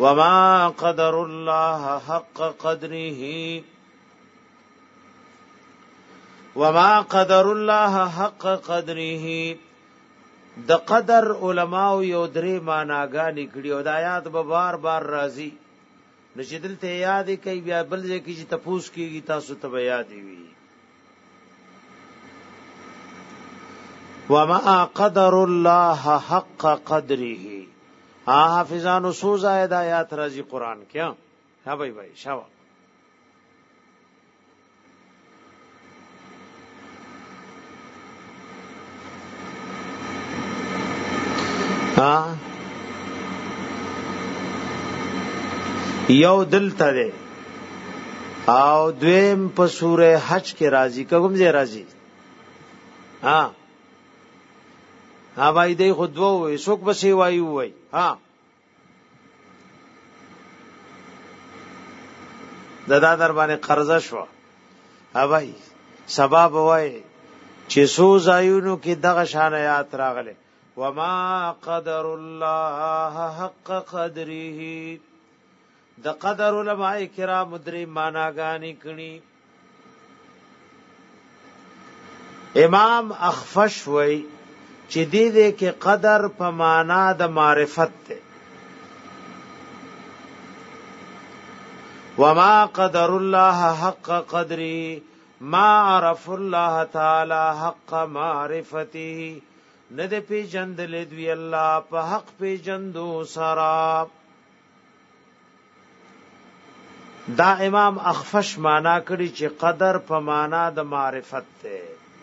وما قدر الله حق قدره وما قدر الله حق قدره. د قدر علماء یو درې معناګانې کړي او د آیات به بار بار راځي نشدل ته یاد کوي بیا بل ځکه چې تپوس کیږي تاسو ته یاد وي. وما قدر الله حق قدره. حافظانو سوز آیات راځي قران کې. ها بھائی شاو یو دلته ده او دویم په سوره حج کې راځي کوم ځای راځي؟ ها بھائی دی خود وای څوک بسې وایو وای ها ددا در باندې قرضه شو. ها بھائی سبب وای چې سو زایونو کې دغه شان آیات راغله وما قدر الله حق قدره. د قدر علماء کرام درې معناګانې کړي. امام اخفش وای چې دې کې قدر په معنا د معرفت ده. وما قدر الله حق قدره ما عرف الله تعالی حق معرفته. ند پی جندل دوی الله په حق پی جندو سرا. دا امام اخفش معنا کړي چې قدر په معنا د معرفت ده.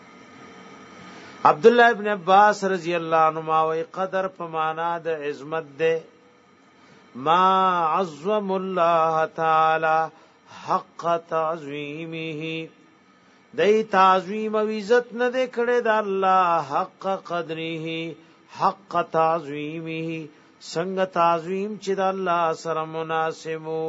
عبد الله ابن عباس رضی الله عنهما وی قدر په معنا د عظمت ده. ما عظم الله تعالی حق تعظیمه. دای تعظیم او عزت نه ده کړه د الله حق قدره حق تعظیمه. څنګه تعظیم چې د الله سره مناسبو.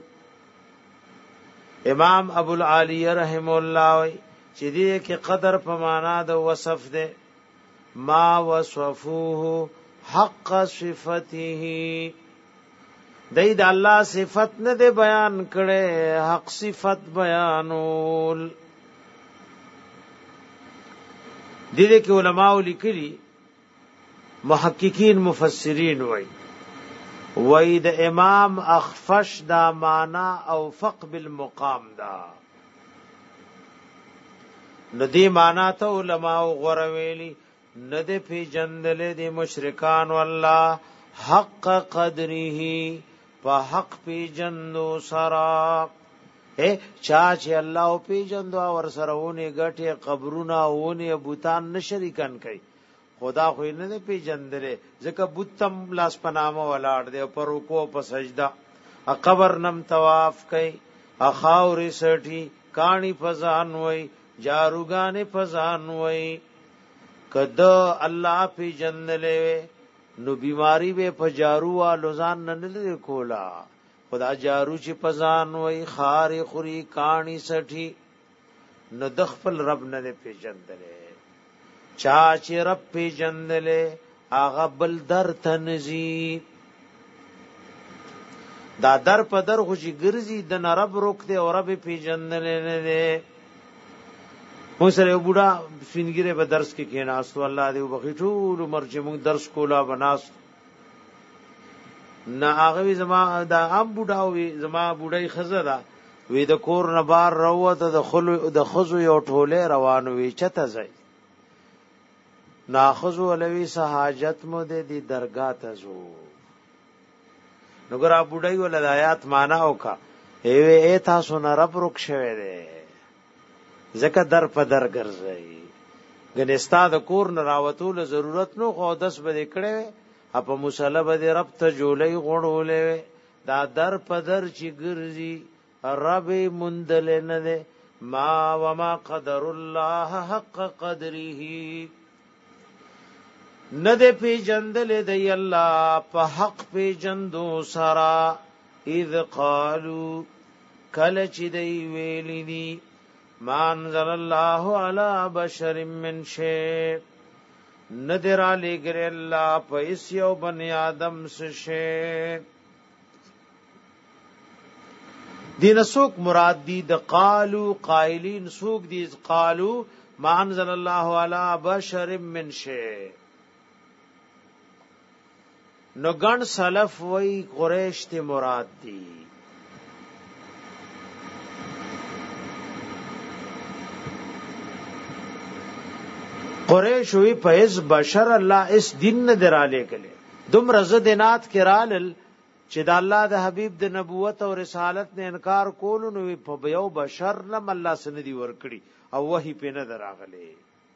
امام ابو العالیہ رحم الله وی چې دې کې قدر په معنا د وصف ده. ما وصفوه حق صفته. دې د الله صفت نه ده بیان کړي حق صفت بیانول. دې کې علماء لیکلي محققین مفسرین وای د امام اخفش دا معنا او فق بالمقام دا. ندی معنا ته علماء غورویلی ندی پی جندل دی مشرکان والله حق قدره په حق پی جندو سرا. چا چې الله پی جندو ور سره ونه غټه قبرونه ونه بوتان نشریکان کوي خدا خو نه پی جندره ځکه بوتم لاس پنامه ولاړ دی پر رکوع په سجدا قبر نم طواف کوي اخاور سټي کانی فزان وای جاروګان فزان وای. کده الله پی جندلې نو بیماری به پجارو والو ځان نه لری کولا. خدا جارو چې پزان وای خار خوري کانی سټي نو د خپل رب نه پی جندلې. چا چې رب پی جندلې آغا بل در تنزی. دا در په در خوشي ګرځي د رب روکته او رب پی جندلې نه ده. مو سره بوډا سپینګره په درس کې کېناستو الله دې وبخښي ټول عمر چې موږ درس کولا بناس نه هغه زما دا ام بوډا وي زما بوډای خزره وې د کور نه بار راوته د خزو یو ټوله روان وي چته ځي ناخذو ولوي سہاجت مو دې درگاه ته زو. نګرا بوډای ول آیات معنا وکا اے تاسو نه رب رک شوه دې زکه در په در ګرځي. ګنستا د کور نه راوتول ضرورت نو خو 10 بجې کړي اپ مصلی به رب ته جولې غړولې دا در په در چې ګرځي رب مندل نه ده. ما وما قدر الله حق قدره. ند پی جندل دی الله په حق پی جندو سرا. اذ قالو کل چې دی ویلی دی ما انزل الله على بشر من شيء. ندر علی گر الله پیس یو بنی آدم سے. دین سوک مراد دی د قالو قائلین سوک دی قالو ما انزل الله علی بشر من شیء. نو ګڼ سلف وی قریش ته مراد دی. قریش وی پیس بشر الله اس دین نه دراله کله دم رزدنات کرالل چې د الله د حبیب د نبوت او رسالت نه انکار کول نو په یو بشر لم الله سندي ورکړي او وਹੀ په نه دراغله.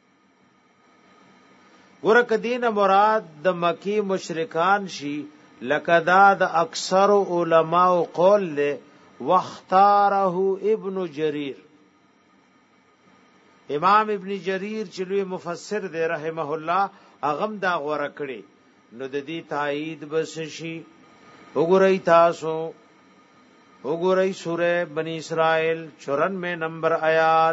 ورک دین مراد د مکی مشرکان شي لکه دا د اکثر علماء قول له واختاره ابن جریر. امام ابن جریر چې لوی مفسر دی رحمه الله اغم دا غوړه کړي نو د دې تایید بس شي. وګورئ تاسو وګورئ سورہ بنی اسرائیل 94 نمبر آیات.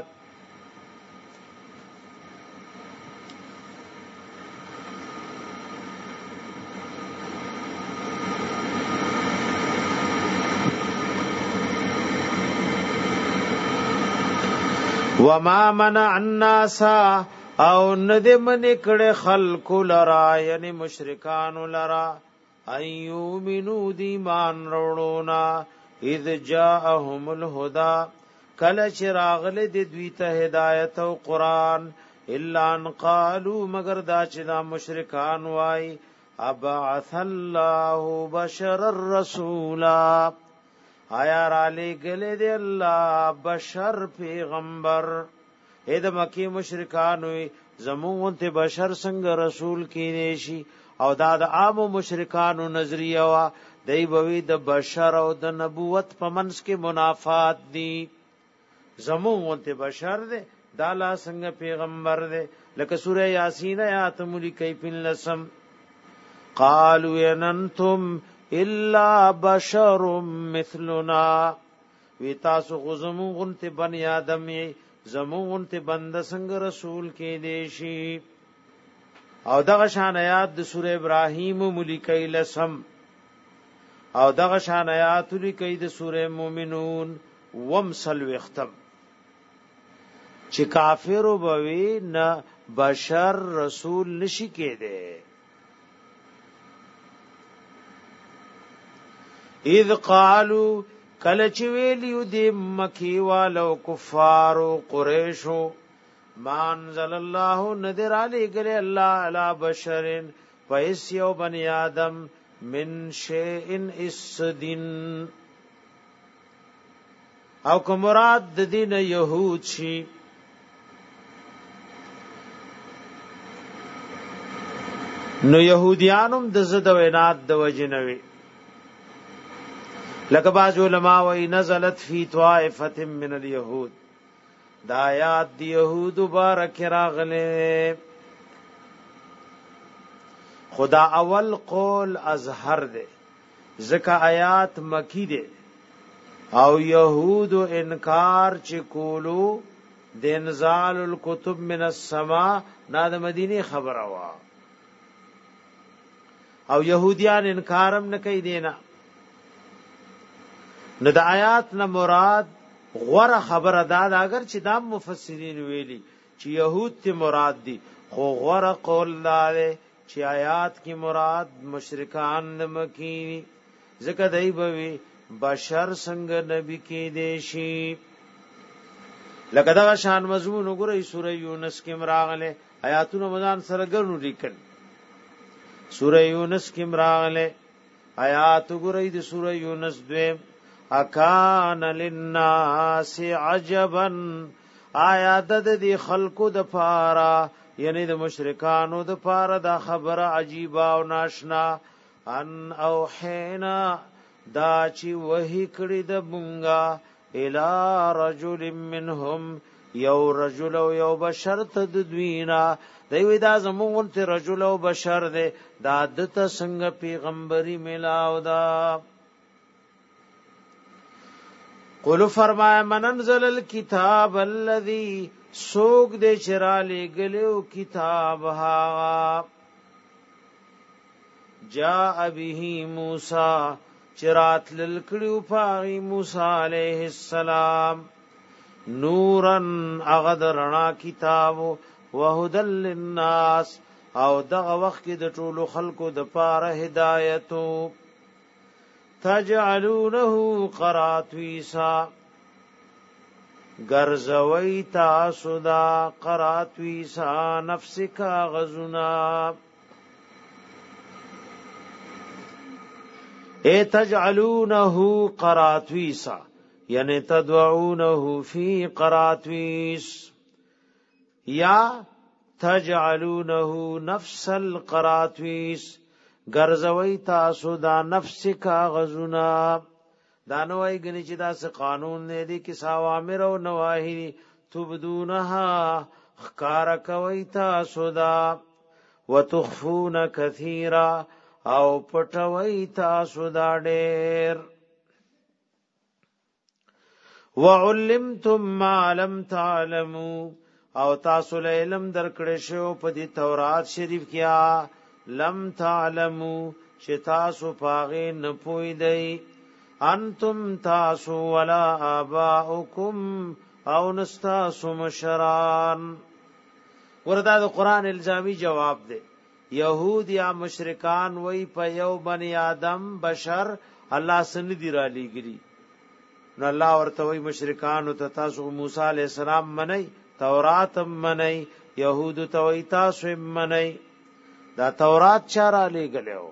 وما منع الناس او ندمن کړه خلق لرا یعنی مشرکان لرا ایومنو دی مان روڑونا اذ جاءهم الهدى کل چراغل دی دوی ته هدایت او قران الا ان قالوا مگر دا چې دا مشرکان وای ابعث الله بشر الرسولا آیا را لګل دی الله بشر پیغمبر. اې د مکی مشرکان وی زمون ته بشر څنګه رسول کینې شي او دا د عام مشرکانو نظریه وا دی بوي د بشر او د نبوت په منځ کې منافات دي. زمون ته بشر دی دا لا څنګه پیغمبر دی لکه سوره یاسین آیات ملکی پنلسم قالوا انتم الا بشر مثلنا وی تاسو غزمون غنته بنی آدم زمون ته بند څنګه رسول کې دیشي. او دغه شان آیات د سوره ابراهیم ملکی لسم او دغه شان آیات لکی د سوره مومنون ومسل وختم چې کافر وبوي نه بشر رسول نشي کېده. اذ قالوا کله چې ویلیو د مکی والو کفارو قریشو ما انزل الله نذر علی گله الله علی بشرن فیس یو بنی آدم من شیء اسدن او که مراد د دین یهود شي نو یهودیانم د زد وینات د وجنوي لکه باز علماء وی نزلت فی طائفه من اليهود دا آیات دی یهود مبارک راغله. خدا اول قول ازهر دے ذکا آیات مکی دے او یهود انکار چکولو د انزال الكتب من السماء نا د مدینه خبر وا او یهودیان انکارم نه کوي دینا. نو د آیات نه مراد غوره خبره ده اگر چې دا مفسرین ویلي چې يهود ته مراد دي خو غوره قول لاله چې آیات کی مراد مشرکان مکی ذکر دی بوي بشر څنګه نبی کې دیشي. لکه دا شان مضمون وګورئ سوره یونس کې مراغله آیاتونو مدان سره ګرځو لیکل. سوره یونس کې مراغله آیات وګورئ د سوره یونس 2 اکان للناس عجبا آیا د دې خلقو د پارا یعنی د مشرکانو د پارا دا خبره عجیبه او ناشنا ان اوحینا دا چې وਹੀ کړی د مونږه الی رجل منهم یو رجل او یو بشر ته د دوینا دوی دا زمون ته رجل او بشر ده دا دته څنګه پیغمبري ملاو دا. قولو فرمایا من انزل الكتاب الذي سوق دے چرالی گلیو کتاب ها جاء به موسی چرات للکړو پاغي موسی علیہ السلام نورن اغدرنا کتاب وهدل للناس او دغه وخت کې د ټولو خلکو د پاره هدایتو تجعلونه قراتویسا گرزوی تاسو دا قراتویسا نفسکا غزنا اے تجعلونه قراتویسا یعنی تدعونه فی قراتویس یا تجعلونه نفس القراتویس گرزوی تاسو دا نفس کا غزنا دانوای گنی چې دا څه قانون نه دی کې اوامر او نواهی تبدونها خکار کوي تاسو دا وتخفون کثیرا او پټوي تاسو دا ډېر وعلمتم ما لم تعلموا او تاسو علم درکړې شو په دې تورات شریف کې لم تعلموا چې تاسو پاغه نه پوي دی انتم تاسو ولا اباؤکم او نستاسو مشران وردا د قران الزامی جواب دی یهود یا مشرکان وای په یو بنی آدم بشر الله سن دی را لګری نو الله ورته وای مشرکان او تاسو موسی علی السلام منئ تورات منئ یهود ته وای تاسو منئ دا تورات چاره لګلو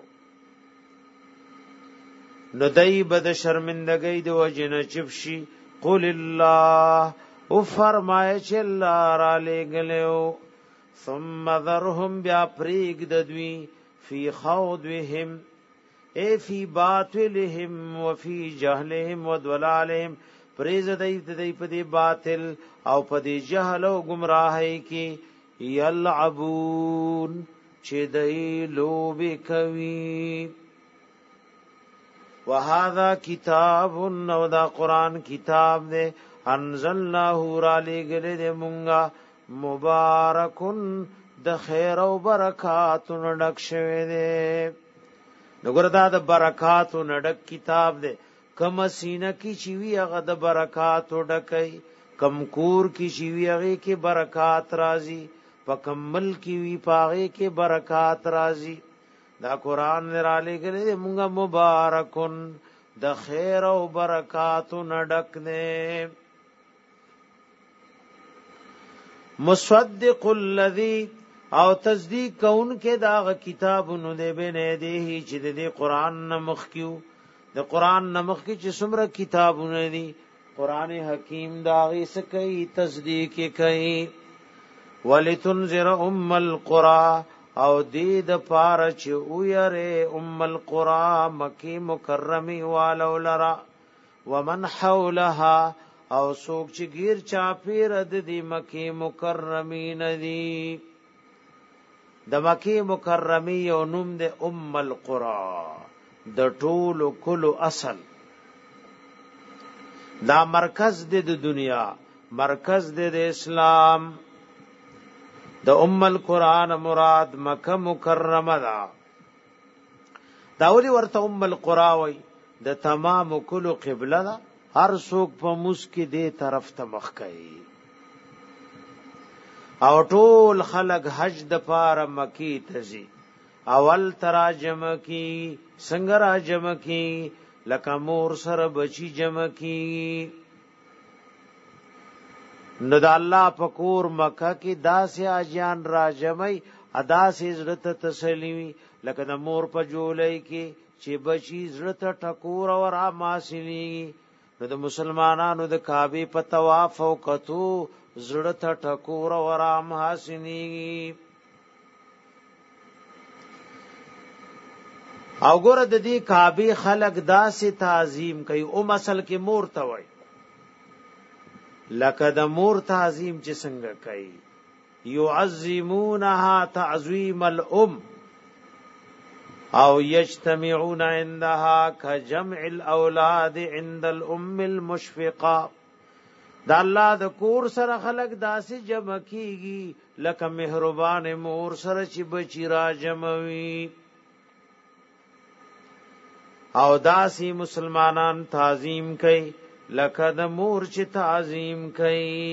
نو دای بد شرمندګۍ د وجنه چپشي قل الله او فرمای چې الله را لګلو ثم ذرهم بیا پریګ ددوی فی خوضهم ای فی باطلهم وفی جهلهم وضلالهم پریز دای په دې باطل او په دې جهل او گمراهی کې یلعبون چې دای لوب کوي وهذا کتاب نو دا قران کتاب دے انزلناه را لګل دې مونږه مبارکن د خیر او برکات نډک شوه دې نګور دا د برکات نډک کتاب دے کم سینه کی چوي هغه د برکات ډکای کم کور کی چوي هغه کې برکات راځي پکمل کی وی پاغه کې برکات راځي دا قران را لګل دې مونږه مبارکن د خیر او برکات نډک نه مصدق الذی او تصدیق کون کې دا کتابونو دې بنه دې چې دې قران نمخ کیو د قران نمخ کې چې څومره کتابونه دي قران حکیم دا غي سکي تصدیق کوي ولتنذر القرى او دې د پاره چې ويره القرى مکی مکرمه والو لرا ومن حولها او سوق چې غیر چا پیر د دې مکی مکرمه ندي د مکی مکرمه او نوم د القرى د ټولو کلو اصل دا مرکز د دنیا مرکز د اسلام د القرآن مراد مکه مکرمه دا داولی ورته القرى وای د تمام کلو قبله دا هر څوک په مسکی دی طرف ته مخ کوي او ټول خلق حج د پاره مکی تزي اول تراجم کی څنګه راجم کی لکه مور سره بچی جمع کی نو د الله پکور مکه کې داسې اجان راجمای ادا سي عزت تسلیمی لکه د مور په جولای کې چې بچی عزت ټکور او را ماسلی نو د مسلمانانو د کعبه په طواف او کتو عزت ټکور او را ماسلی او ګره د دې کعبه خلق داسې تعظیم کوي او مسل کې مور ته وای لکه د مور تعظیم چې څنګه کوي يعظمونها تعظیم الام او یجتمعون عندها كجمع الاولاد عند الام المشفقه دا الله د کور سره خلق داسې جمع کیږي لکه مهربان مور سره چې بچی را جمعوي او داسی مسلمانان تعظیم کوي لکه د مور چې تعظیم کوي.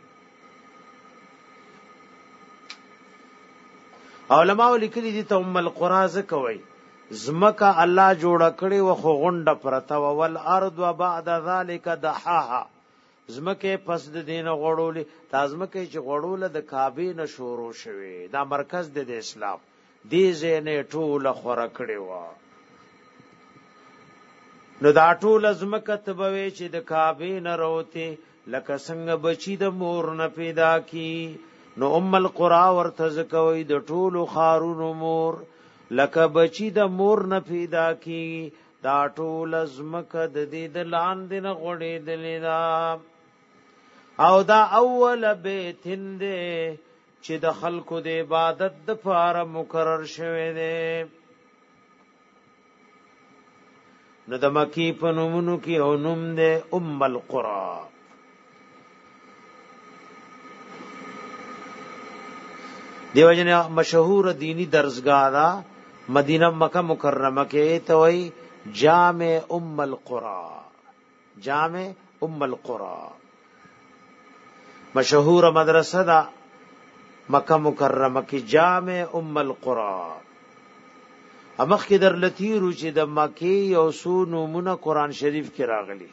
علماء لیکلي دي ته القرى زکوي زمکه الله جوړ کړي و خو غونډه پرته ول ارض وبعد ذلك دحاها زمکه پس د دین غړولې تازمکه چې غړول د کعبه نشورو شوی دا مرکز د اسلام دی زینه ټول خور کړي و نو دا ټول زمکه تبوي چې د کعبه نه روته لکه څنګه بچی د مور نه پیدا کی نو القرى ورته زکوي د ټول خارونو مور لکه بچی د مور نه پیدا کی دا ټول زمکه د دې د لاندې نه غړې دلیدا او دا اول بیتین دے چې د خلکو د عبادت د پاره مقرر شوه دے نو د مکی په نومونو کې او نوم دے القرى. دیو جن مشهور دینی درسگاہ دا مدینہ مکہ مکرمہ کې ته وای جامع القرى جامع القرى مشهور مدرسه دا مکہ مکرمه کې جامع القرى. امخ کې در لتیرو چې د مکی او سو نومونه قران شریف کې راغلي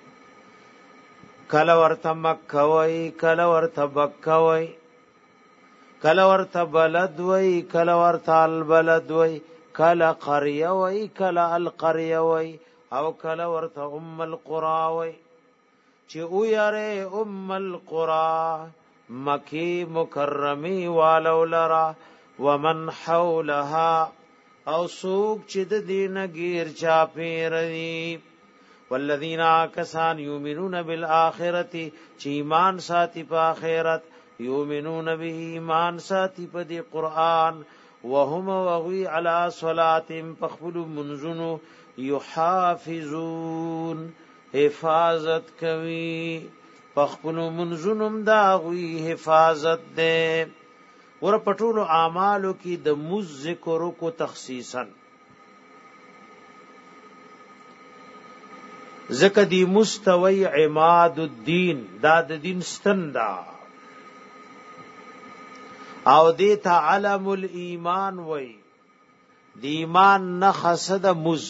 کله ورته مکه وای کله ورته بکه وای کله ورته بلد وای کله ورته البلد وای کله قريه وای کله القريه وای او کله ورته القرى وای چې او یاره القرى مکی مکرمی والو لرا ومن حولها او سوق چې د دینه غیر چا پیری والذین کسان یؤمنون بالآخرة چې ایمان ساتي په آخرت یؤمنون به ایمان ساتي په دی قران وهم وغوی علی صلاتهم فخبل منزنو یحافظون حفاظت کوي فخبل منزنم دا غوی حفاظت ده ور پټولو اعمالو کې د مز ذکر کو تخصیصا زکه دی مستوی عماد الدین دا د دین ستندا او دیتا علم الایمان وی دی ایمان نخصد مز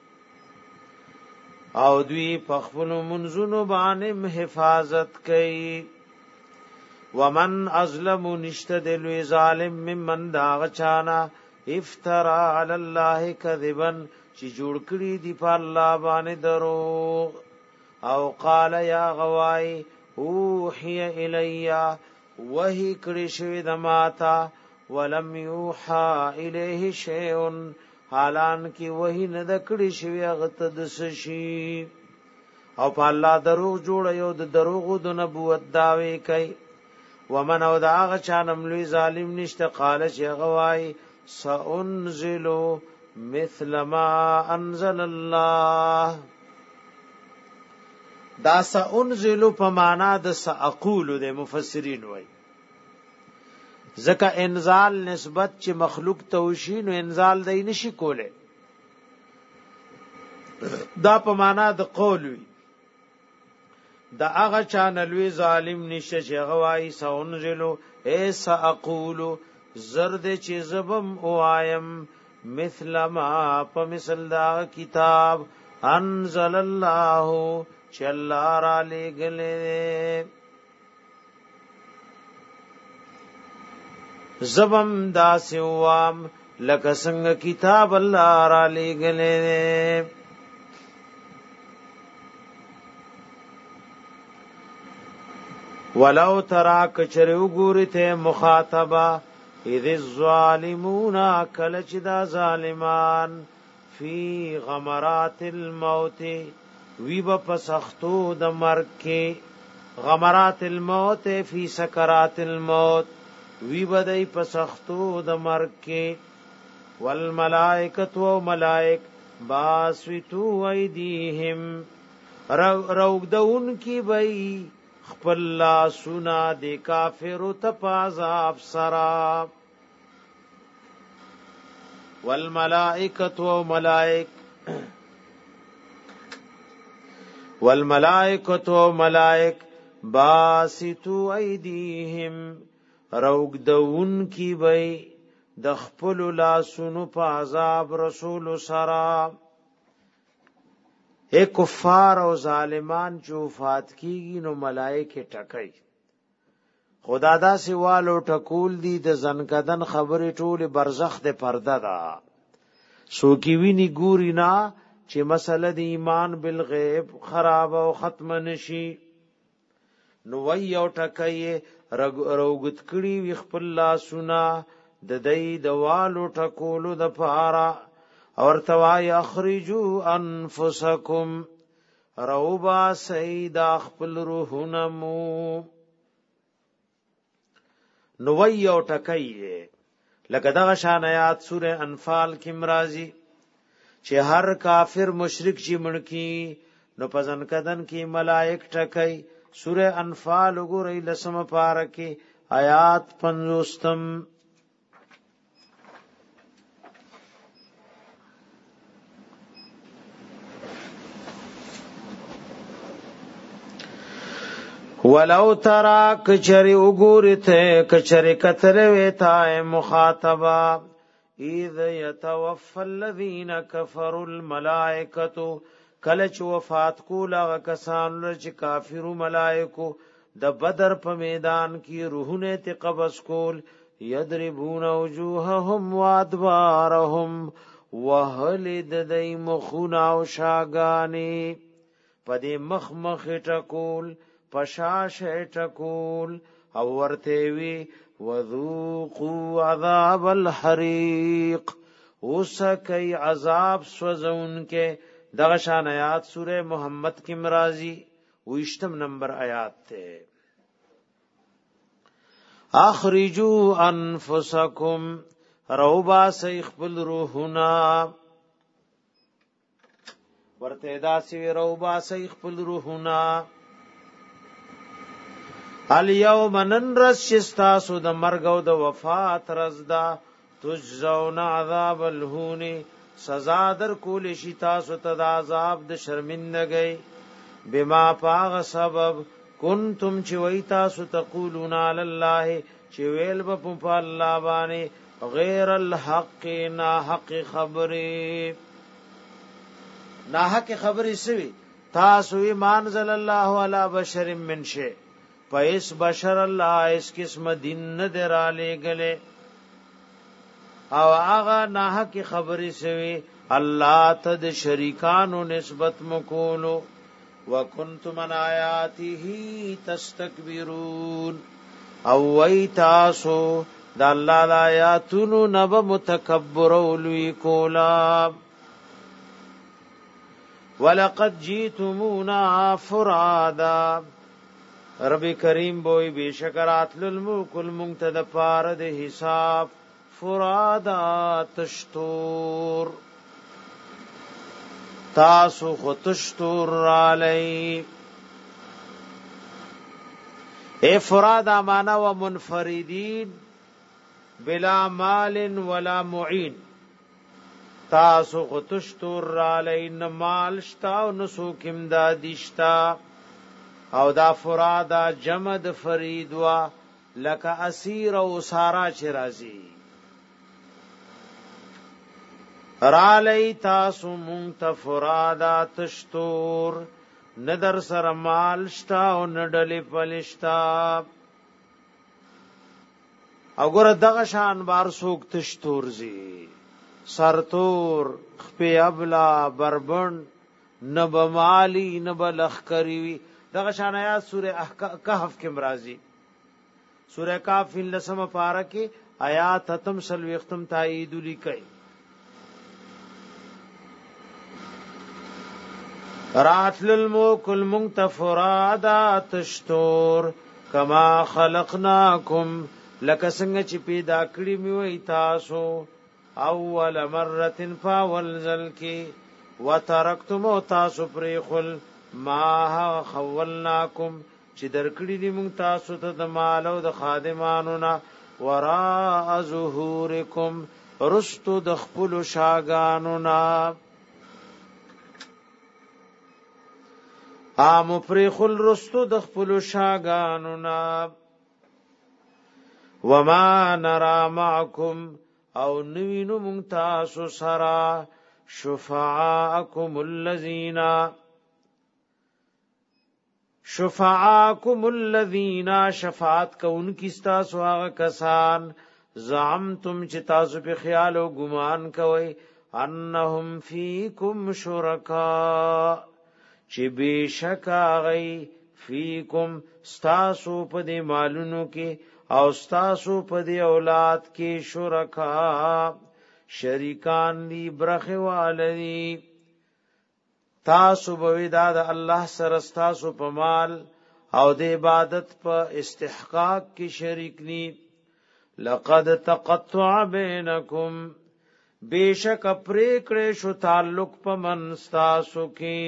او دوی پخفل منزنو بانم حفاظت کئی ومن ازلم نشتد لوی ظالم ممن داغ چانا افترا علی اللہ کذبن چی جوڑ کری دی پا اللہ بانے دروغ او قال یا غوائی اوحی الیا وحی کری شوی دماتا ولم یوحا الیہ شیئن حالان کی وحی ندکڑی شوی اغتد سشی او پا اللہ دروغ جوڑا یو د دروغو د نبوت داوی کئی ومن او دا آغا چانم لوی ظالم نشت قالش یغوائی سأنزلو مثل ما انزل اللہ دا سأنزلو پا مانا دا سأقولو دے مفسرین وی زکا انزال نسبت چې مخلوق توشین و انزال دی نشی کولے دا پا مانا دا قول وی دا اغا چانلوی ظالم نشه چه غوائی سأنزلو ایسا اقولو زرد چه زبم او آیم مثل ما پا مثل دا کتاب انزل اللہ چه اللہ را لے گلے زبم دا سوام لکه څنګه کتاب الله را لګلې ولو ترا کچریو ګورته مخاطبه اذ الظالمون کلچ دا ظالمان فی غمرات الموت وی بپسختو د مرګ کې غمرات الموت فی سکرات الموت وی بدای پسختو د مرګ کې والملائکۃ و ملائک باسوتو ایدیهم روغدون کی بئی خپل لا سنا د کافر تپازاب سرا والملائکۃ و ملائک والملائکه ملائک باسطو ایدیهم روغدون کی بی د خپل لاسونو په عذاب رسول سرا اے کفار او ظالمان چې وفات کیږي نو ملائکه ټکای خدا دا سیوالو ټکول دي د زنکدن خبرې ټوله برزخ د پرده ده سو کی ویني ګوري نا چې مسله د ایمان بالغیب خراب او ختم نشي نو وی او ټکای روغت کړي وی خپل لاسونه د دې دوالو ټکولو د پاره اور توای اخرجوا انفسکم روبا سید خپل روحنمو نو وی او ټکای لکه دغه شان آیات سوره انفال کې مرাজি چې هر کافر مشرک چې مړکی نو پزن کدن کې ملائک ټکای سوره انفال وګورئ لسم پاره کې آیات 50 ولو ترى کچری وګورته کچری کتل وتا مخاطبا اذ يتوفى الذين كفروا الملائکه کله چې وفات کوله کسان چې کافرو ملائکو د بدر په میدان کې روحونه ته قبض کول یضربون وجوههم وادبارهم وهل دای مخنا او شاګانی پدې مخ ټکول پشاش ټکول او ورته وی وذوقوا عذاب الحریق وسکی عذاب سوزون کې دغه شان آیات سوره محمد کې مرাজি 28 نمبر آیات ته اخرجوا انفسکم روبا سیخبل روحنا ورته داسې روبا سیخبل روحنا الیوم ننرس شستاسو د مرګ او د وفات رزدا تجزون عذاب الهون سزا در کول شي تاسو ته د عذاب د شرمندګۍ بما پاغ سبب کنتم چې وای تاسو تقولون علی الله چې ویل په الله باندې غیر الحق نا حق خبره نا حق خبره سوي تاسو ایمان زل الله علی بشر من شی پیس بشر الله اس قسم دین نه دراله گله او هغه نه کی خبرې سوي الله ته د شریکانو نسبت مکولو وکنتم من آیاته تستكبرون او وای تاسو د الله د آیاتونو نب متکبر اولوی کولا ولقد جئتمونا فرادا رب کریم بوئی بیشکرات للملک المنتد پارد حساب فرادا تشتور تاسو خو تشتور رالی اے فرادا مانا و منفردین بلا مال ولا معین تاسو خو تشتور رالی نمال شتا و نسوک امدادشتا او دا فرادا جمد فرید وا لکا اسیر او سارا چرازی رالی تاسو مونت فرادا تشتور ندر سر مال شتا او ندلی پلشتا او گر دغشان بار سوک تشتور زی سرتور خپی ابلا بربن نب مالی نب لخکریوی دغه شان آیات سوره کهف کې مرাজি سوره کهف لسم پارا کې آیات ختم سلوي ختم تایید لیکي راتل الملك المنتفرادا تشتور کما خلقناکم لک څنګه چې پیدا کړی می وای تاسو اول مره فاول ذل کې وترکتم تاسو پرخل ما خولناکم چې درکړی دی مونږ تاسو ته د مال او د خادمانو نه ورا ظهورکم رستو د خپل شاګانو نه ام پرخل رستو د خپل شاګانو نا وما نرى معكم او نوینو ممتاسو سرا شفعاءکم الذین شفاعت کونکی ستاسو هغه کسان زعمتم چې تاسو په خیال او ګمان کوئ انهم فیکم شرکا چې بشکا غي فیکم ستاسو په دې مالونو کې او ستاسو په دې اولاد کې شرکا شریکان دی برخه والدی تاسو به دا د الله سره تاسو په مال او د عبادت په استحقاق کې شریک ني لقد تقطع بينكم بیشک پریکړې شو تعلق په من تاسو کې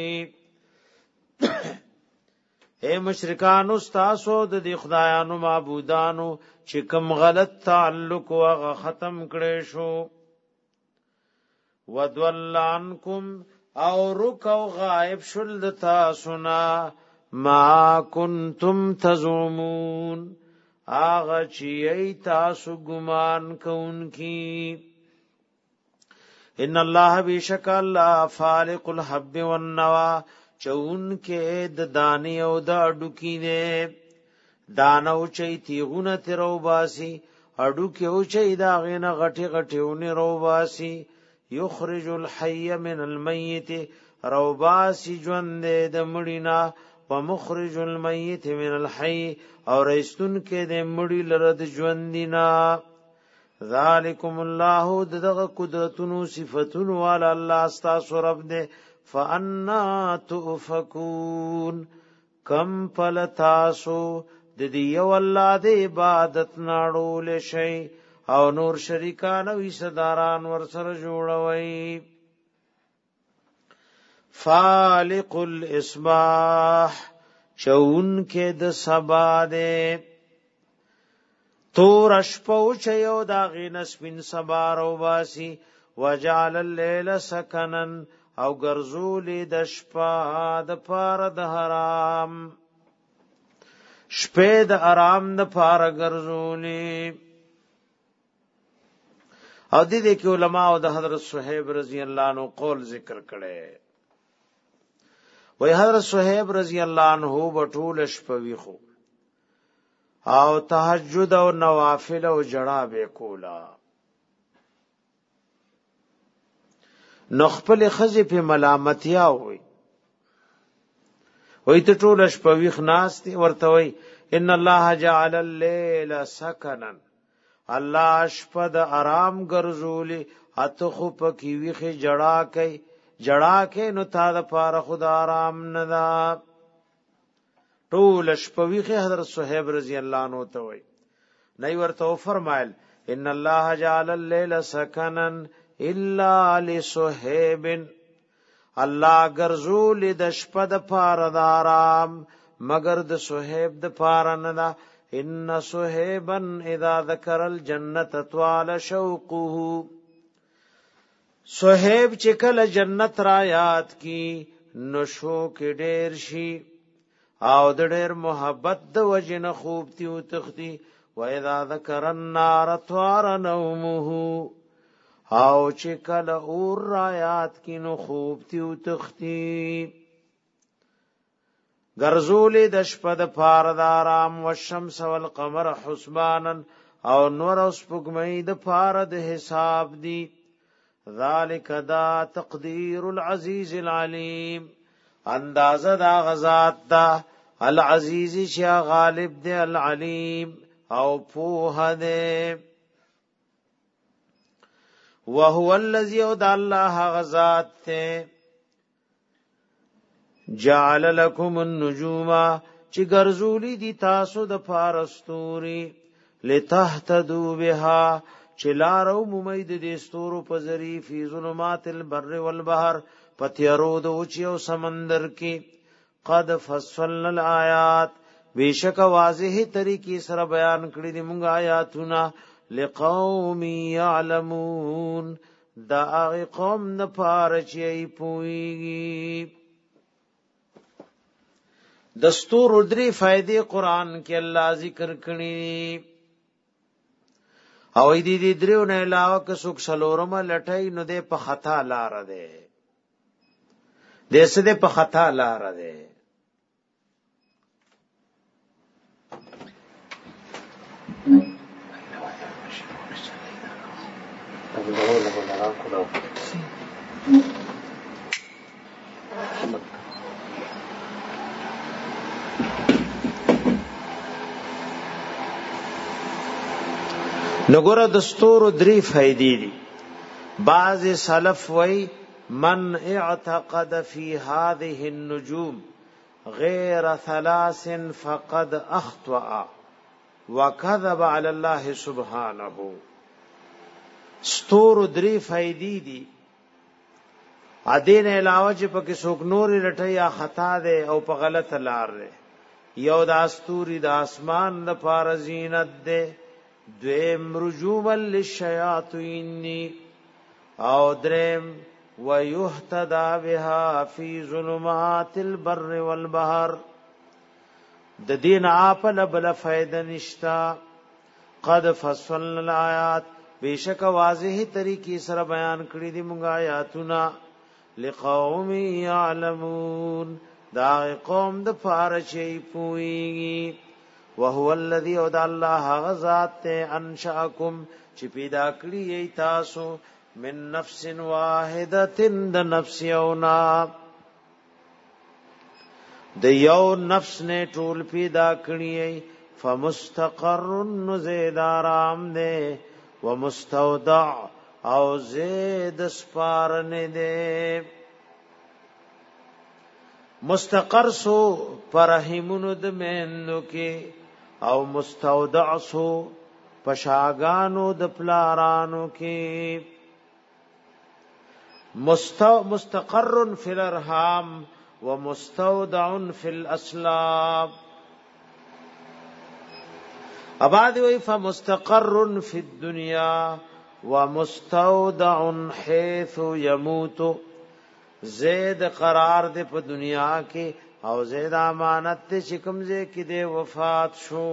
اے مشرکانو تاسو د خدایانو معبودانو چې کوم غلط تعلق واغه ختم کړي شو ودول عنکم او رکو غائب شل تاسو نا ما کنتم تزعمون آغا چی تاسو گمان کونکی ان اللہ بیشک اللہ فالق الحب والنوا چون کے د دانی او د اډوکی نے دانو چي تیغونه ترو باسی اډوکی او چي دا غینه غټي غټيونه رو باسی یخرج الحي من المیت روباسی ژوند د مړینا ومخرج المیت من الحي او رستون کې د مړی لره د ژوندینا ذالکم الله دغه قدرتونو صفاتونو والا الله استاسو رب دې فانا تؤفكون کم پلتاسو د دې یو الله د عبادت ناړول شي او نور شریکان او صداران ور سره جوړوي فالق الاصباح چون کې د سبا ده تور شپو چيو دا غینس بن سبا رو باسی وجعل الليل سكنا او ګرځول د شپه د پار د حرام شپه د آرام د پار ګرځولې او دې کې علما او د حضرت صہیب رضی الله عنه قول ذکر کړي وای حضرت صہیب رضی الله عنه بټول شپوي خو او تهجد او نوافل او جړه به کولا نخپل خزي په ملامتیا وي وای ته ټول شپوي خناستي ورته وای ان الله جعل الليل سكنا الله شپه د آرام ګرځولي اته خو پکې ویخه جړا کې نو تا د پاره خدا آرام نه دا ټول شپه ویخه حضرت صہیب رضی الله عنه ته وای نه ورته فرمایل ان الله جعل الليل سكنا الا لصہیب الله ګرځولي د شپه د پاره د آرام مگر د صہیب د پاره نه دا ان صہیبا اذا ذکر الجنه طوال شوقه صہیب چې کله جنت را یاد کی نشو کې ډیر شي او د ډیر محبت د وجنه خوب تیو تختی و اذا ذکر النار طار نومه او چې کله اور را یاد کی نو خوب تیو تختی ګرځولې د شپه د پار د آرام او شمس والقمر حسبانا او نور اوس پګمې د پار د حساب دی ذالک دا تقدیر العزیز العلیم اندازه دا غزاد دا العزیز شیا غالب دی العلیم او پوه دی وهو الذی ود الله غزاد ته جعل لكم النجوم چې ګرځولي دي تاسو د فارستوري لتهتدوا بها چې لارو ممید دي ستورو په ذری فی ظلمات البر والبحر پتیرو د اوچي او سمندر کې قد فصلنا الآیات بیشک واضح طریقې سره بیان کړی دي مونږه آیاتونه لقوم یعلمون دا هغه قوم نه پاره چې پويږي دستور درې فائدې قران کې الله ذکر کړي او دې دریو نه علاوه که څوک سلورمه لټای نو دې په خطا لار ده دې څه دې په خطا لار ده نګوره دستور درې فائدې دي بعض سلف وای من اعتقد في هذه النجوم غير ثلاث فقد اخطأ وكذب على الله سبحانه ستور درې فائدې دي ادین علاوه چې پکې څوک نور لټي یا خطا ده او په غلط لار ده یو د استوري د اسمان د فارزینت ده دویم رجوما للشیاطین او درم ويهتدى بها في ظلمات البر والبحر د دین اپل بل فائدہ نشتا قد فصلنا الآیات بیشک واضح طریقې سره بیان کړی دي مونږه آیاتونه لقوم يعلمون دا قوم د فارچي پويږي وهو الذي ود الله غزات انشاکم چې پیدا کړی تاسو من نفس واحده د نفس یونا د یو نفس نه ټول پیدا کړی فمستقر زید آرام دے ومستودع او زید سپارن دے مستقر سو پرحیمونو د مینو کې او مستودع سو پشاگانو د پلارانو کې مستقر فی الارحام ومستودع فی الاسلاب اباد وی فمستقر فی الدنیا ومستودع حيث يموت زید قرار دے په دنیا کې او زید امانت ته شکمزه کې دے وفات شو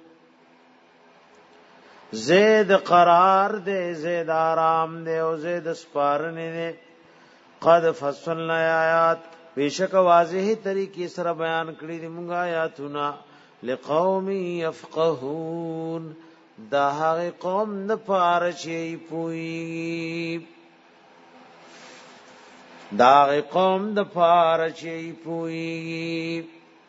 زید قرار دے زید آرام دے او زید سپارنے دے قد فصلنا آیات بیشک واضح طریقې سره بیان کړی دی مونږه آیاتونه لقوم يفقهون دا هغه قوم نه پاره چي پوي دا هغه قوم د پاره چي پوي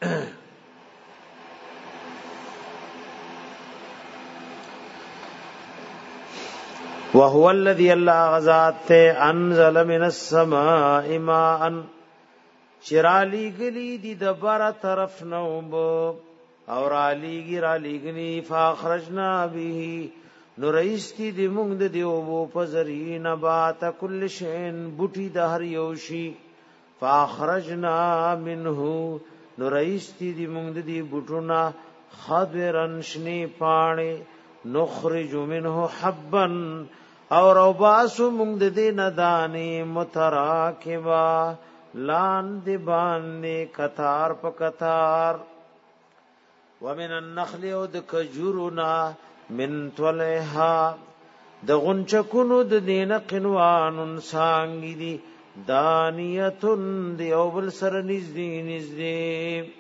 وهو الذي الله غزات انزل من السماء ماء چرالی گلی دی د بار طرف نوب اور رالیگنی فاخرجنا به نورئستی دی مونږ د دیو په ذری نبات کل شین بوټی د هر یوشي فاخرجنا منه نورئستی دی مونږ د دی بوټونا خضرن شنی پانی نخرج منه حبا اور وباسو مونږ د دی ندانی متراکبا لاندې باندې کتار په کتار ومن النخل او د کجورنا من طلها د غنچکونو د دینه قنوان سانګی دی دانیتن دی او بل سر نزدې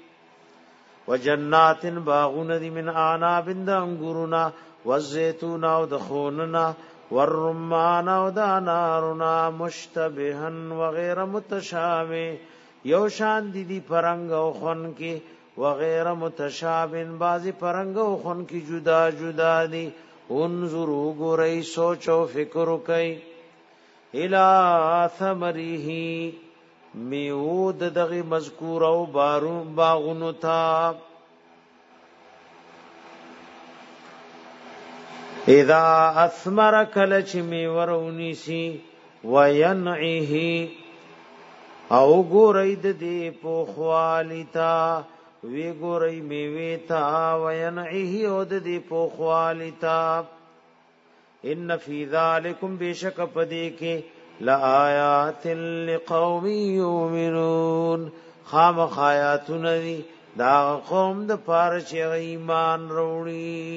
وجنات باغون دی من اعناب د انګورنا والزيتون او د خوننا والرمان او د انارنا مشتبها وغیر متشابه یو شان دی پرنګ او خون کې وغیر متشابه بعضی پرنګ او خون کې جدا جدا دي انظروا غري سوچ او فکر کوي الى ثمره میود دغه مذکور او باغونو تا اذا اثمر کلچ می ورونیسی وینعه او ګورید دی په خوالیتا وی ګورای میوه تا وینعه او دی په خوالیتا ان فی ذالکم بشک پدی کې لآیات لقوم یؤمنون خامخ آیاتن دی دا قوم د پاره چې ایمان وروړي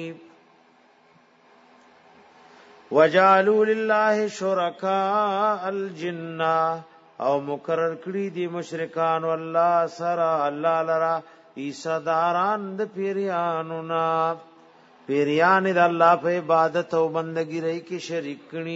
وجعلوا لله شرکاء الجن او مقرر کړی دي مشرکان والله سره الله لرا عیساداران د پیریانو نا پیریان د الله په عبادت او بندګی رہی کې شریک کړي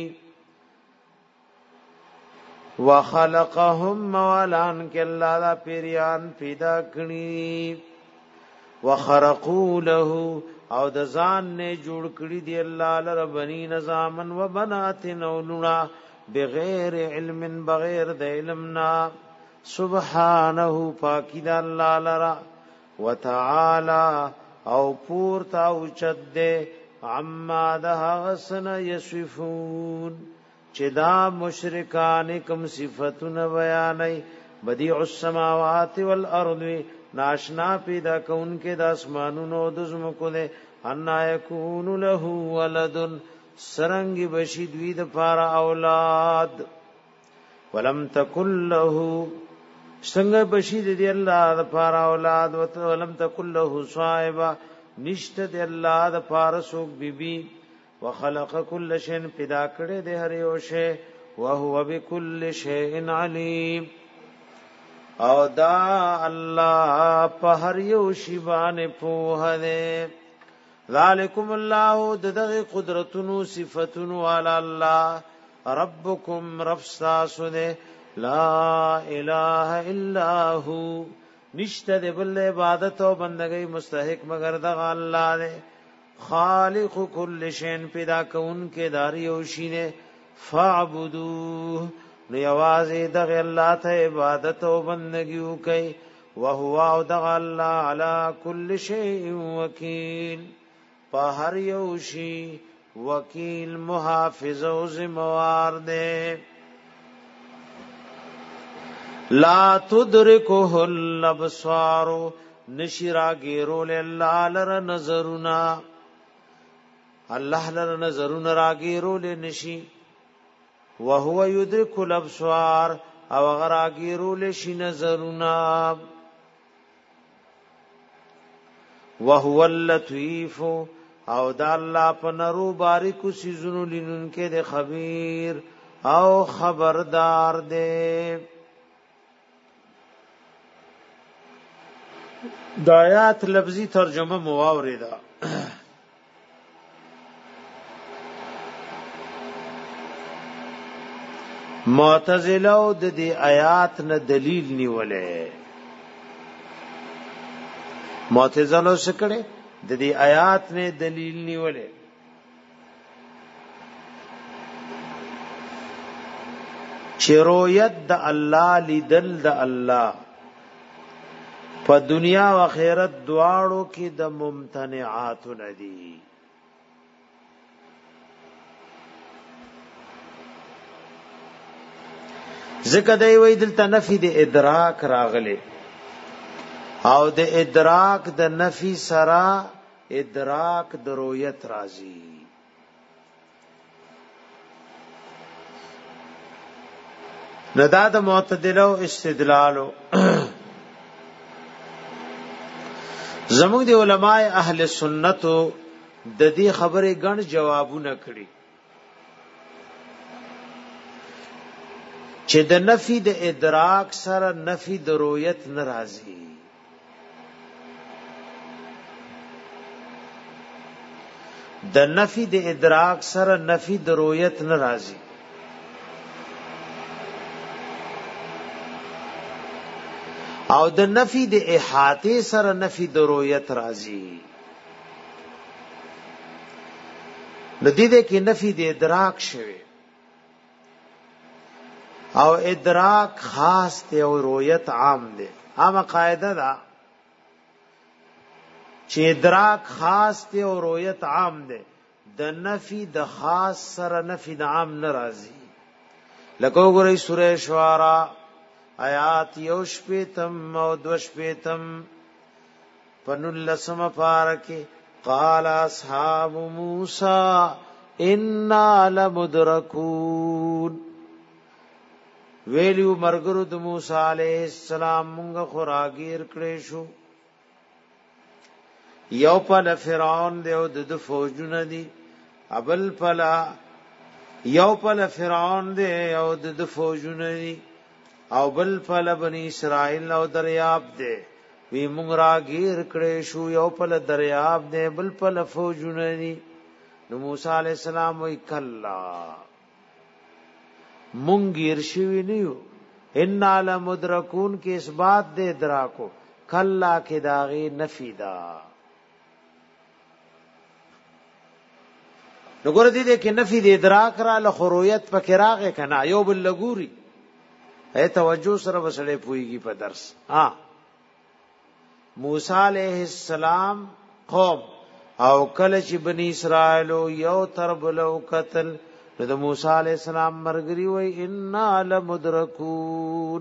وخلقهم موالان کې الله دا پیریان پیدا کړي وخرقوا له او د ځان نه جوړ کړي دی الله لره بنی نظامن و بنات نولنا بغیر علم بغیر د علمنا سبحانه پاکی د الله لره وتعالى او پورتا اوچد دے عما ده غسن یصفون چې دا مشرکان کوم صفاتونه بیانای بدیع السماوات والارض ناشنا پیدا کون کې د اسمانونو د زمکو ده ان یکون له ولد سرنګ بشید وی د پار اولاد ولم تکل له څنګه بشید دی الله د پار اولاد ولم تکل له صاحبہ نشته دی الله د پار سوک بیبي وخلق كل شيء پیدا کړی دی هر یو شی وهو بكل شيء عليم او دا الله په هر یو شی باندې پوهه دی ذالکم الله دغه قدرتونو صفاتونو علی الله ربکم رب ساسو دے لا الہ الا هو نشته د بل عبادت او بندګۍ مستحق مگر دغه الله دے خالق کل شین پیدا کون کې داری او شینه فعبدوه نو یوازې دغه الله ته عبادت او بندګي وکي وهو او دغه الله علی کل شیء وکیل په هر یو شی وکیل محافظ او ذمہوار دے لا تدرکه الابصار نشرا گیرو لله لر نظرنا الله لر نظرنا را گیرو لنشی وهو يدرك الابصار او غرا گیرو لشی نظرنا وهو اللطيف او دا الله په نرو باریکو سيزونو لینونکې د خبير او خبردار دی د آیات لفظي ترجمه مواوریدا معتزله د دې آیات نه دلیل نیولې معتزله شکړه د دې آیات نه دلیل نیولې چرویت د الله لیدل د الله په دنیا او آخرت دواړو کې د ممتنعات ندي ذکر دی وی دلته نفی د ادراک راغله او د ادراک د نفی سرا ادراک د رؤیت راځي ندا د معتدله استدلالو زموږ د علماء اهل سنت د دې خبرې ګڼ جوابونه کړي چې د نفي د ادراک سره نفي د رؤیت ناراضي د نفي د ادراک سره نفي د رؤیت ناراضي او د نفي د احاطه سره نفي د رؤیت راځي ندیده کې نفي د ادراک شوی او ادراک خاص دی او رؤیت عام دی عامه قاعده ده چې ادراک خاص دی او رؤیت عام دی د نفي د خاص سره نفي د عام ناراضي لکه وګورئ سوره شعراء آیات یوش پیتم او دوش پیتم پنلسم پارکی قال اصحاب موسی انا لمدرکون ویلیو مرګرو د موسی علیہ السلام مونږه خوراګیر کړې شو یو پل فرعون دی او د فوجونه دي ابل پلا یو پل فرعون دی او د فوجونه دي او بل پل بنی اسرائیل او دریاب دی وی مونږ راګیر کړې شو یو پل دریاب دی بل پل فوجونه دي نو موسی علی السلام وی کلا مونږ گیر شوی نیو ان لمدرکون کې اثبات دے ادراکو کلا کې داغي نفی دا نګور دې کې نفی دې ادراک را له خرویت پکې راغې کنا یو بل لګوري اے توجه سره وسړې پويږي په درس ها موسی علیہ السلام قوم او کله چې بنی اسرائیل یو تر بلو قتل نو د موسی علیہ السلام مرګري وای ان لمدرکون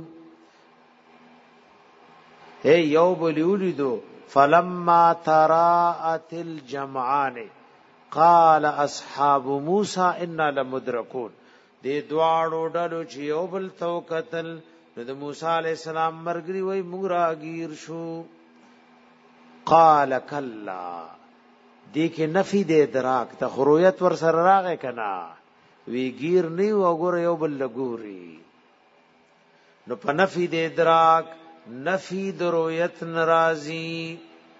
اے یو بلیولیدو فلما تراءت الجمعان قال اصحاب موسی ان لمدرکون دې دواړو ډلو چې یو بل تو قتل نو د موسی علیہ السلام مرګري وای موږ راګیر شو قال کلا دې کې نفي د ادراک ته خرویت ور سره راغې کنا وی گیر نی وګوره یو بل لګوري نو په نفي د ادراک نفي د رؤیت ناراضي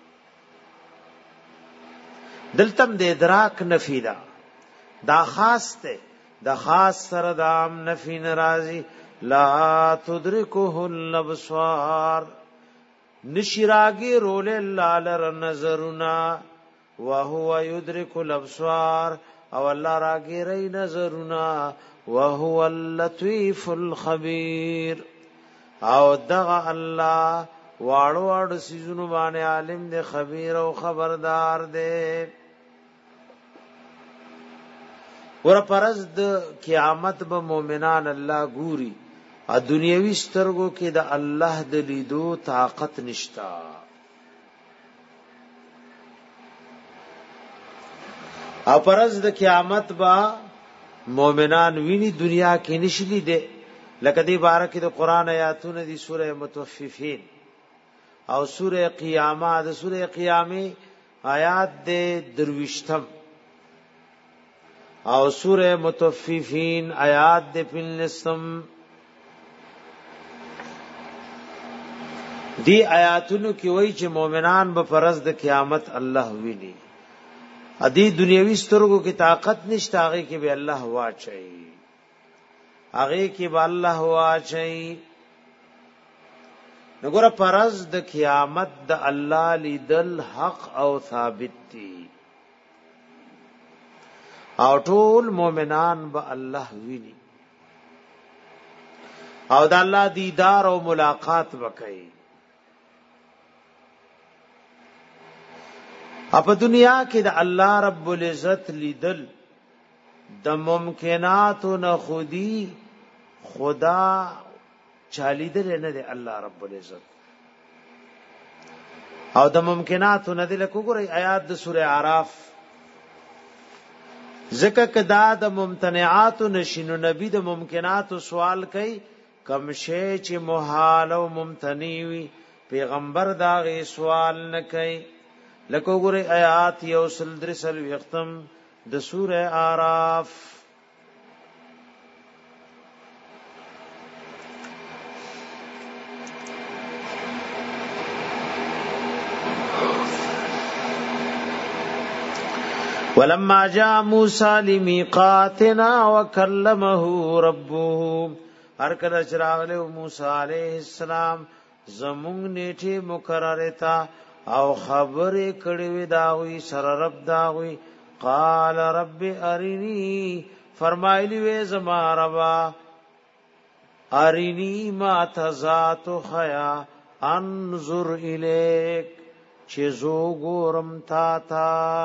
دلتم د ادراک نفي دا خاص ته د خاص سره دام نفي ناراضي لا تدركه الابصار نشراغي رول لالر نظرنا وهو يدرك الابصار او الله راګری نظرنا وهو اللطيف الخبير او دغه الله واړو واړو سيزونو باندې عالم دی خبير او خبردار دی ور پرز د قیامت به مؤمنان الله ګوري ا دنیوي سترګو کې د الله د لیدو طاقت نشتا او پرز د قیامت با مؤمنان ویني دنیا کې نشلی دي لکه دې بارے کې د قران آیاتونه دي سوره متوففین او سوره قیامه د سوره قیامه آیات د درويشتم او سوره متوففین آیات د پنځم دی آیاتونو کې وایي چې مؤمنان به پرز د قیامت الله ویني ادي دنیوي سترګو کې طاقت نشته هغه کې به الله واچي هغه کې به الله واچي نګوره پرز د قیامت د الله لیدل حق او ثابت دي او ټول مؤمنان به الله ویني او د الله دیدار او ملاقات وکړي په دنیا کې د الله رب العزت لیدل د ممکناتو نه خودي خدا چالیدل نه دی الله رب العزت او د ممکناتو نه دی لکه ګورئ آیات د سوره اعراف ذکر کدا د ممتنعات نشینو نبی د ممکناتو سوال کوي کم شی چې محال او ممتنی وي پیغمبر دا غي سوال نه کوي لکه ګورئ آیات یو سل وختم د سوره اعراف ولما جاء موسى لميقاتنا وكلمه ربه هر کله چې راغله موسی عليه السلام زمونږ نیټه مقرره تا او خبرې کړې وې دا وی سره رب دا وی قال رب ارني فرمایلی وې زما ربا ارني ما تزات خیا انظر الیک چې زو ګورم تا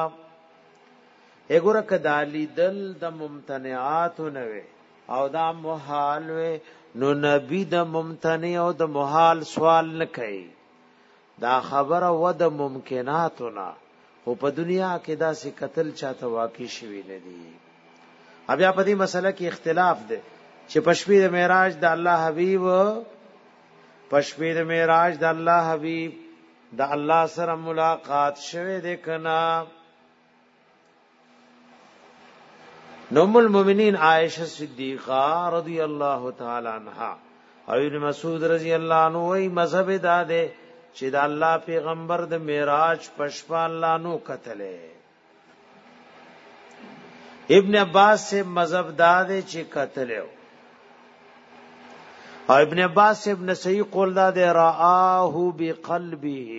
اګوره کدالی دل د ممتنعات نوې او دا محال وې نو نبی د ممتنع او د محال سوال نه کوي دا خبره و د ممکناتنا خو په دنیا کې دا سي قتل چاته واقع شوی نه دي بیا په دې مسله کې اختلاف ده چې پښپې د معراج د الله حبيب پښپې د معراج د الله حبيب د الله سره ملاقات شوه د کنا. ام المؤمنین عائشہ صدیقہ رضی اللہ تعالی عنہا او ابن مسعود رضی اللہ عنہ وی مذهب داده چې د الله پیغمبر د معراج پشپا الله نو کتلې. ابن عباس سے مذهب داده چې کتلې او ابن عباس ابن صحیح قول داده رآه بقلبه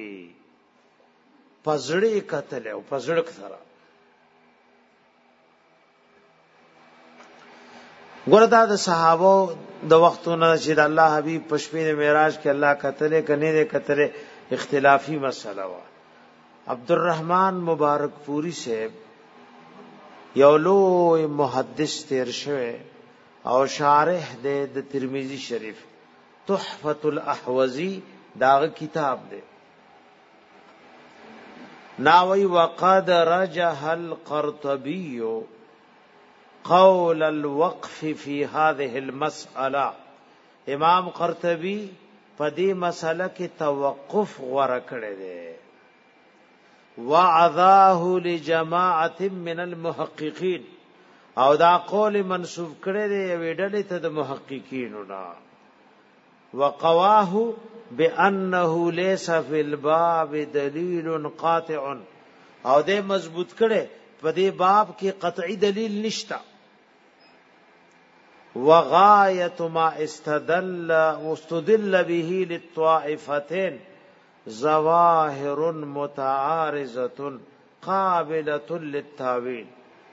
پزړی کتلې او پزړک سره. ګوردا د صحابه د وختونو چې د الله حبیب پښپې د معراج کې الله کتلې کني دې کتلې اختلافي مسله وا. عبدالرحمن مبارک پوری صاحب یو لوی محدث تیر شوه او شارح د ترمذی شریف تحفۃ الاحوزی داغه کتاب دی. ناوی وقد رجح القرطبی قول الوقف فی هذه المسألہ. امام قرطبی په دې مسله کې توقف غوړه کړی دی. وعذاه لجماعه من المحققین او دا قول منسوب کړی دی ویډلې ته د محققینو نا. وقواه بانه ليس في الباب دلیل قاطع او دې مضبوط کړي په دې باب کې قطعی دلیل نشتا. وغایت ما استدل به للطائفتين ظواهر متعارضه قابله للتاويل.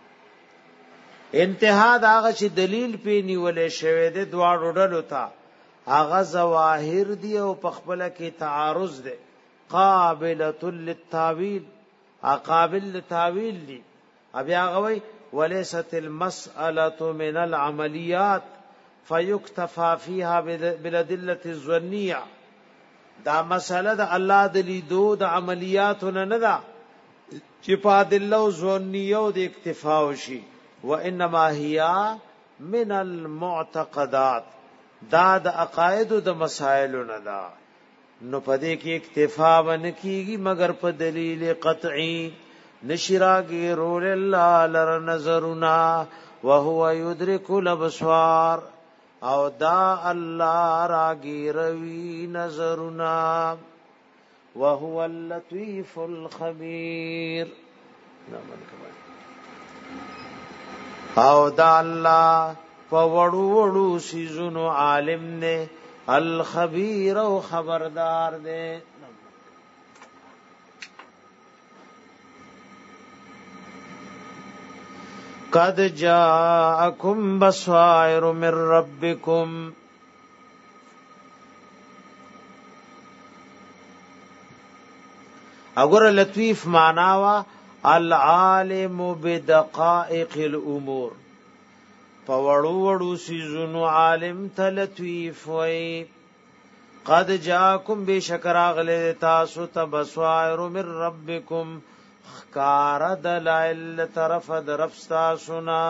انتها داغه چې دلیل پی نیولې شوی د دواړو ډلو ته هغه ظواهر دی او په خپل کې تعارض دی قابله للتاويل قابل للتاويل دی. بیا غوي وليست المسألة من العمليات فيكتفى فيها بالأدلة الظنية. دا مسألة دا الله دلیدو دا عملیاتنا ندا چې په ادله ظنیه د اکتفا وشي. وانما هي من المعتقدات دا د عقاید د مسائل ندا. نو پدې کې اکتفا ونکیږي مگر په دلیل قطعی. نشراگی رول اللہ لر نظرنا وهو يدرك الابصار او دا اللہ راگی روی نظرنا وهو اللطیف الخبیر او دا اللہ پوڑو وڑو سیزنو عالم نے الخبیر او خبردار دے. قد جاءکم بصائر من ربکم اگر لطیف معناوا العالم بدقائق الامور پوڑو وڑو سیزنو عالم ته لطیف وی. قد جاءکم بشکر اغلی تاسو تبصائر من ربکم خکار دلائل طرف درفستا سنا.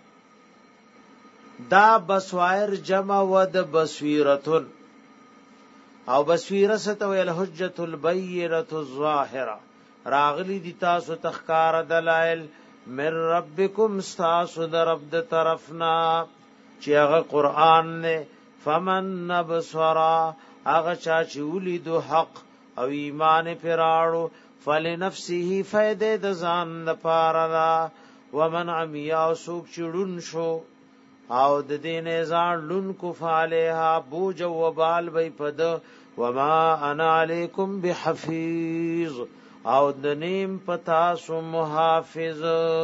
دا بصوائر جمع ود بصویرتن او بصویره ستویل حجت البینة الظاهره راغلی دی تاسو تخکار دلائل من ربکم ستاسو در رب د طرفنا چی اغا قرآن نے. فمن نبصرا اغا چاچی ولیدو حق او ایمان پراڑو فلنفسه فیده د ځان لپاره دا. ومن عمیا سوک چړون شو او د دین ځان لون کو فعلها بوج و بال وی پد. وما انا علیکم بحفیظ او د نیم پتا سو محافظ.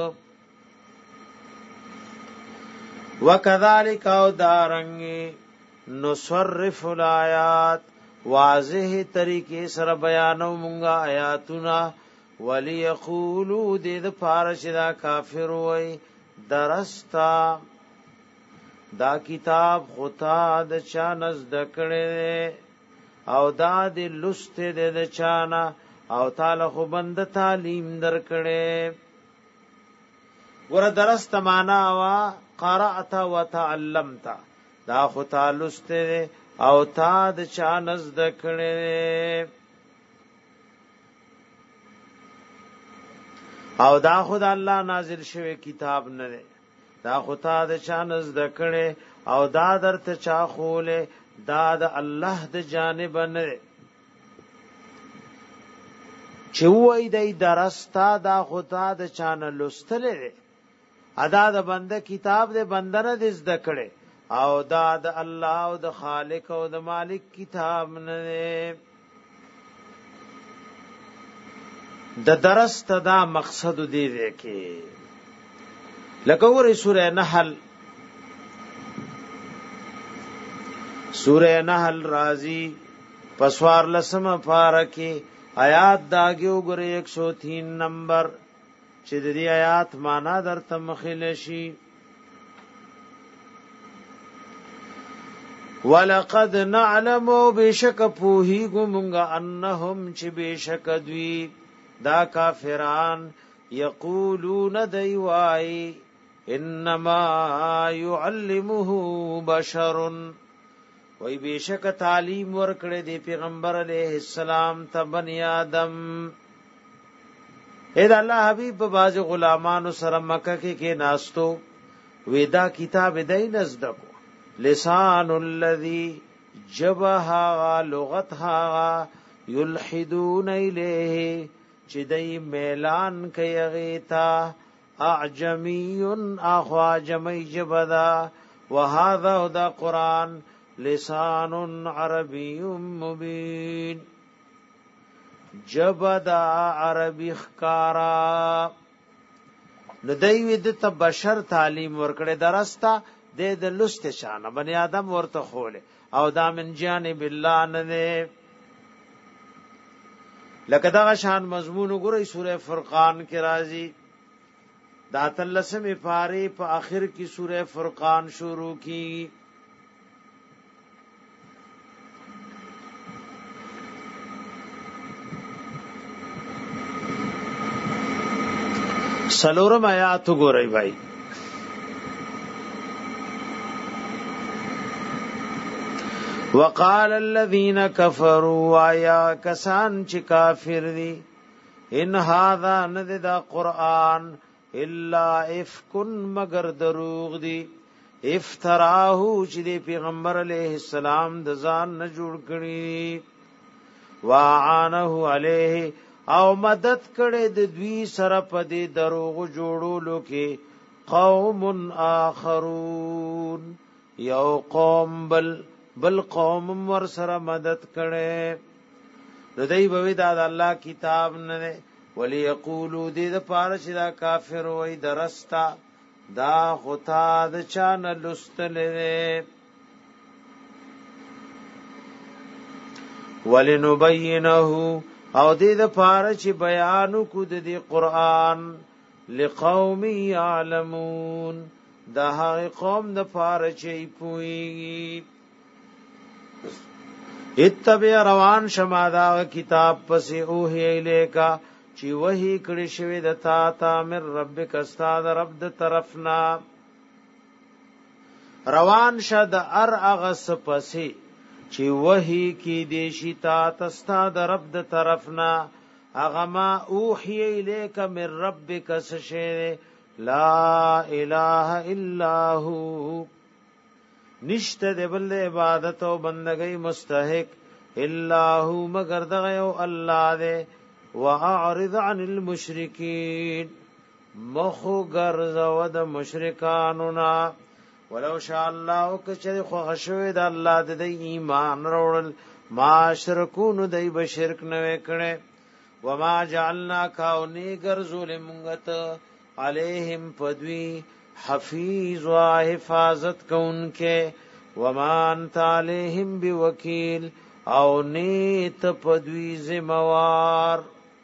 وکذالک او دارنګ نصرف الآیات واضح طریقے سره بیانو مونږه آیاتنا. وليقولوا د فارش دا کافر وای درستا دا کتاب غتا د چا نزد کړي او دا د لست د چانا او تعالی خو بند تعلیم در کړي. ور درست معنا وا قرأت وتعلمت دا خو تعلست او تا د چا نزد کړي. او دا خود الله نازل شوی کتاب نه دی، دا خدا د چانز دکړه او دا درته چا خوله، دا د الله د جانب نه دی. چې وای دی درستا دا خدا د چانه لستل دی، ادا د بنده کتاب د بندنه د زده کړي او دا د الله او د خالق او د مالک کتاب نه دی. د درست دا مقصد دی کې لکه ورې سوره نحل رازی پسوار لسم پارکی آیات داګه وګوره 103 نمبر چې د دې آیات معنا درته مخېل شي. ولقد نعلم بشک پوهیګم انهم چې بشک دوی دا کافران یقولون دیوای انما يعلمه بشر، وای بشک تعلیم ورکړه دی پیغمبر علیہ السلام ته بنی آدم. اې دا الله حبیب باز غلامانو سره مکه کې ناستو ودا کتاب دای نزدکو لسان الذی جبها لغتها یلحدون الیه چې دای میلان کوي غیتا اعجمی اخواجمی جبدا وهذا دا قران لسان عربی مبین جبدا عربی خکارا ندیوی دتا بشر تعلیم ورکڑی درستا دے د لست شانه بنی آدم ورته خوله او دا من جانب الله نه لکه دا شان مضمون وګورئ سوره فرقان کې راځي دا تلسمه پاره په آخر کې سوره فرقان شروع کی. سلورم آیات وګورئ بھائی. وقال الذين كفروا يا كسان چې کافر دي ان هذا نددا قران الا افك مگر دروغ دي افتراه چې پیغمبر علیہ السلام د ځان نه جوړ کړي واعانه علیه او مدد کړي د دوی سره په دې دروغ جوړولو کې قوم اخرون یو قوم بل قوم ور سره مدد کړي د دې بوي دا د الله کتاب نه ولی یقولو دې د پاره چې دا کافر وای درستا دا خطا د چان لستلې ولنبینه او دې د پاره چې بیان کو د دې قران لقوم یعلمون دا هغه قوم د پاره چې پوي اتبع روان شما دا کتاب پسې اوه الیکا چې وਹੀ کړي شوی د تا من ربک استاد رب د طرفنا روان شد ار اغس پسې چې وਹੀ کی دیشی تا استاد رب د طرفنا اغما اوحی الیک من ربک سشه لا اله الا هو نشته د بل عبادت او بندګۍ مستحق الا هو مگر دغه او الله دې واعرض عن المشرکین مخو غرزو د مشرکانونا ولو شاء الله کچې خو غشوي د الله د ایمان وروړل ما شرکون دای بشرک نه وکړي وما جعلنا کاونی غرزول منغت علیہم پدوی حفیظ و حفاظت کونکے وما انت علیہم بوکیل او نیت پدوی زموار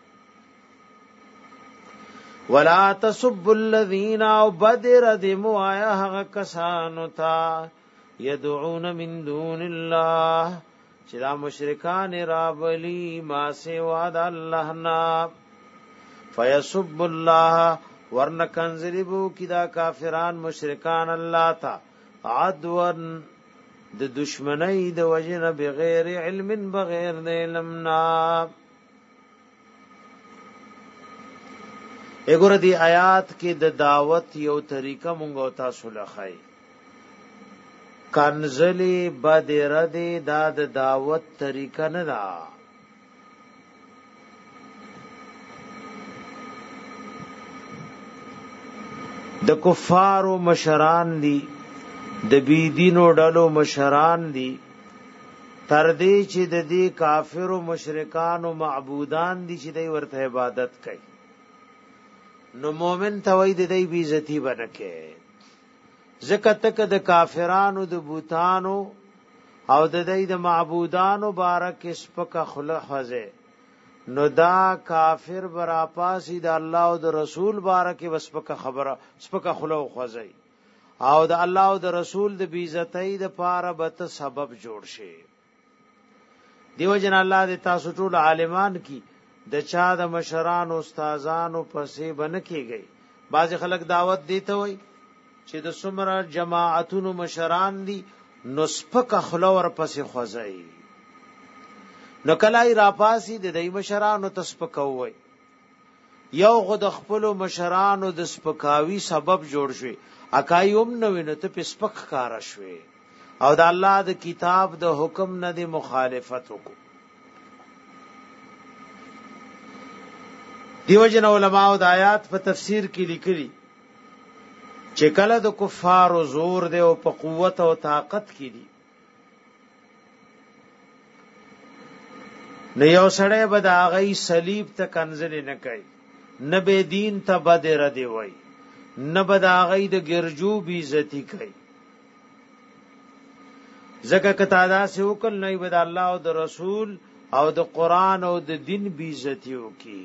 ولا تسب الذین او بدر دمو آیا حق کسانو تا یدعون من دون اللہ چرا مشرکان رابلی ما سوا د الله نا فیسب اللہ ورن کنزریبو کی دا کافران مشرکان اللہ تا عدوان د دشمنی د وجن بغیر علم بغیر د علمنا وګوره دی آیات کې د دعوت یو طریقه مونږ او تاسو لخای کنزلی بدر دی دا د دعوت طریقه نه ده. د کفارو مشران دي، د بيدینو ډلو مشران دي، تر دې چې د دې کافرو مشرکانو معبودان دي چې دوی ورته عبادت کوي، نو مؤمن ته وای د دې بیزتی بنکه زکه تک د کافرانو د بوتانو او د دې د معبودانو بارک سپکه خلخزه، نو دا کافر برا پاسی د الله او د رسول بارک وسپکه خبره سپکه خلو خوځي او د الله او د رسول د بیزتی د پاره به سبب جوړ شي. دیو جن الله د تاسو ټول عالمان کی د چا د مشران او استادانو پسې بن کیږي. بعض خلک دعوت دیته وای چې د سمره جماعتونو مشران دي نو سپک خلور پسې خوځي، نو کلای را پاسی د دای مشرانو تسپکوي، یو غد خپل مشرانو د سپکاوي سبب جوړ شي، اکایوم نو ویني ته پسپک کار شوي او د الله د کتاب د حکم نه د مخالفت وکړو. دیو جن علماء د آیات په تفسیر کې لیکلي چې کله د کفارو زور دی او په قوت او طاقت کې دي، نه یو سړی به د هغه صلیب ته کنځل نه کوي، نه به دین ته بدر دی وای، نه به د هغه د ګرجو بی عزتی کوي. زکه کتا دا سه وکړ نه به د الله او د رسول او د قران او د دین بی عزتیو کی،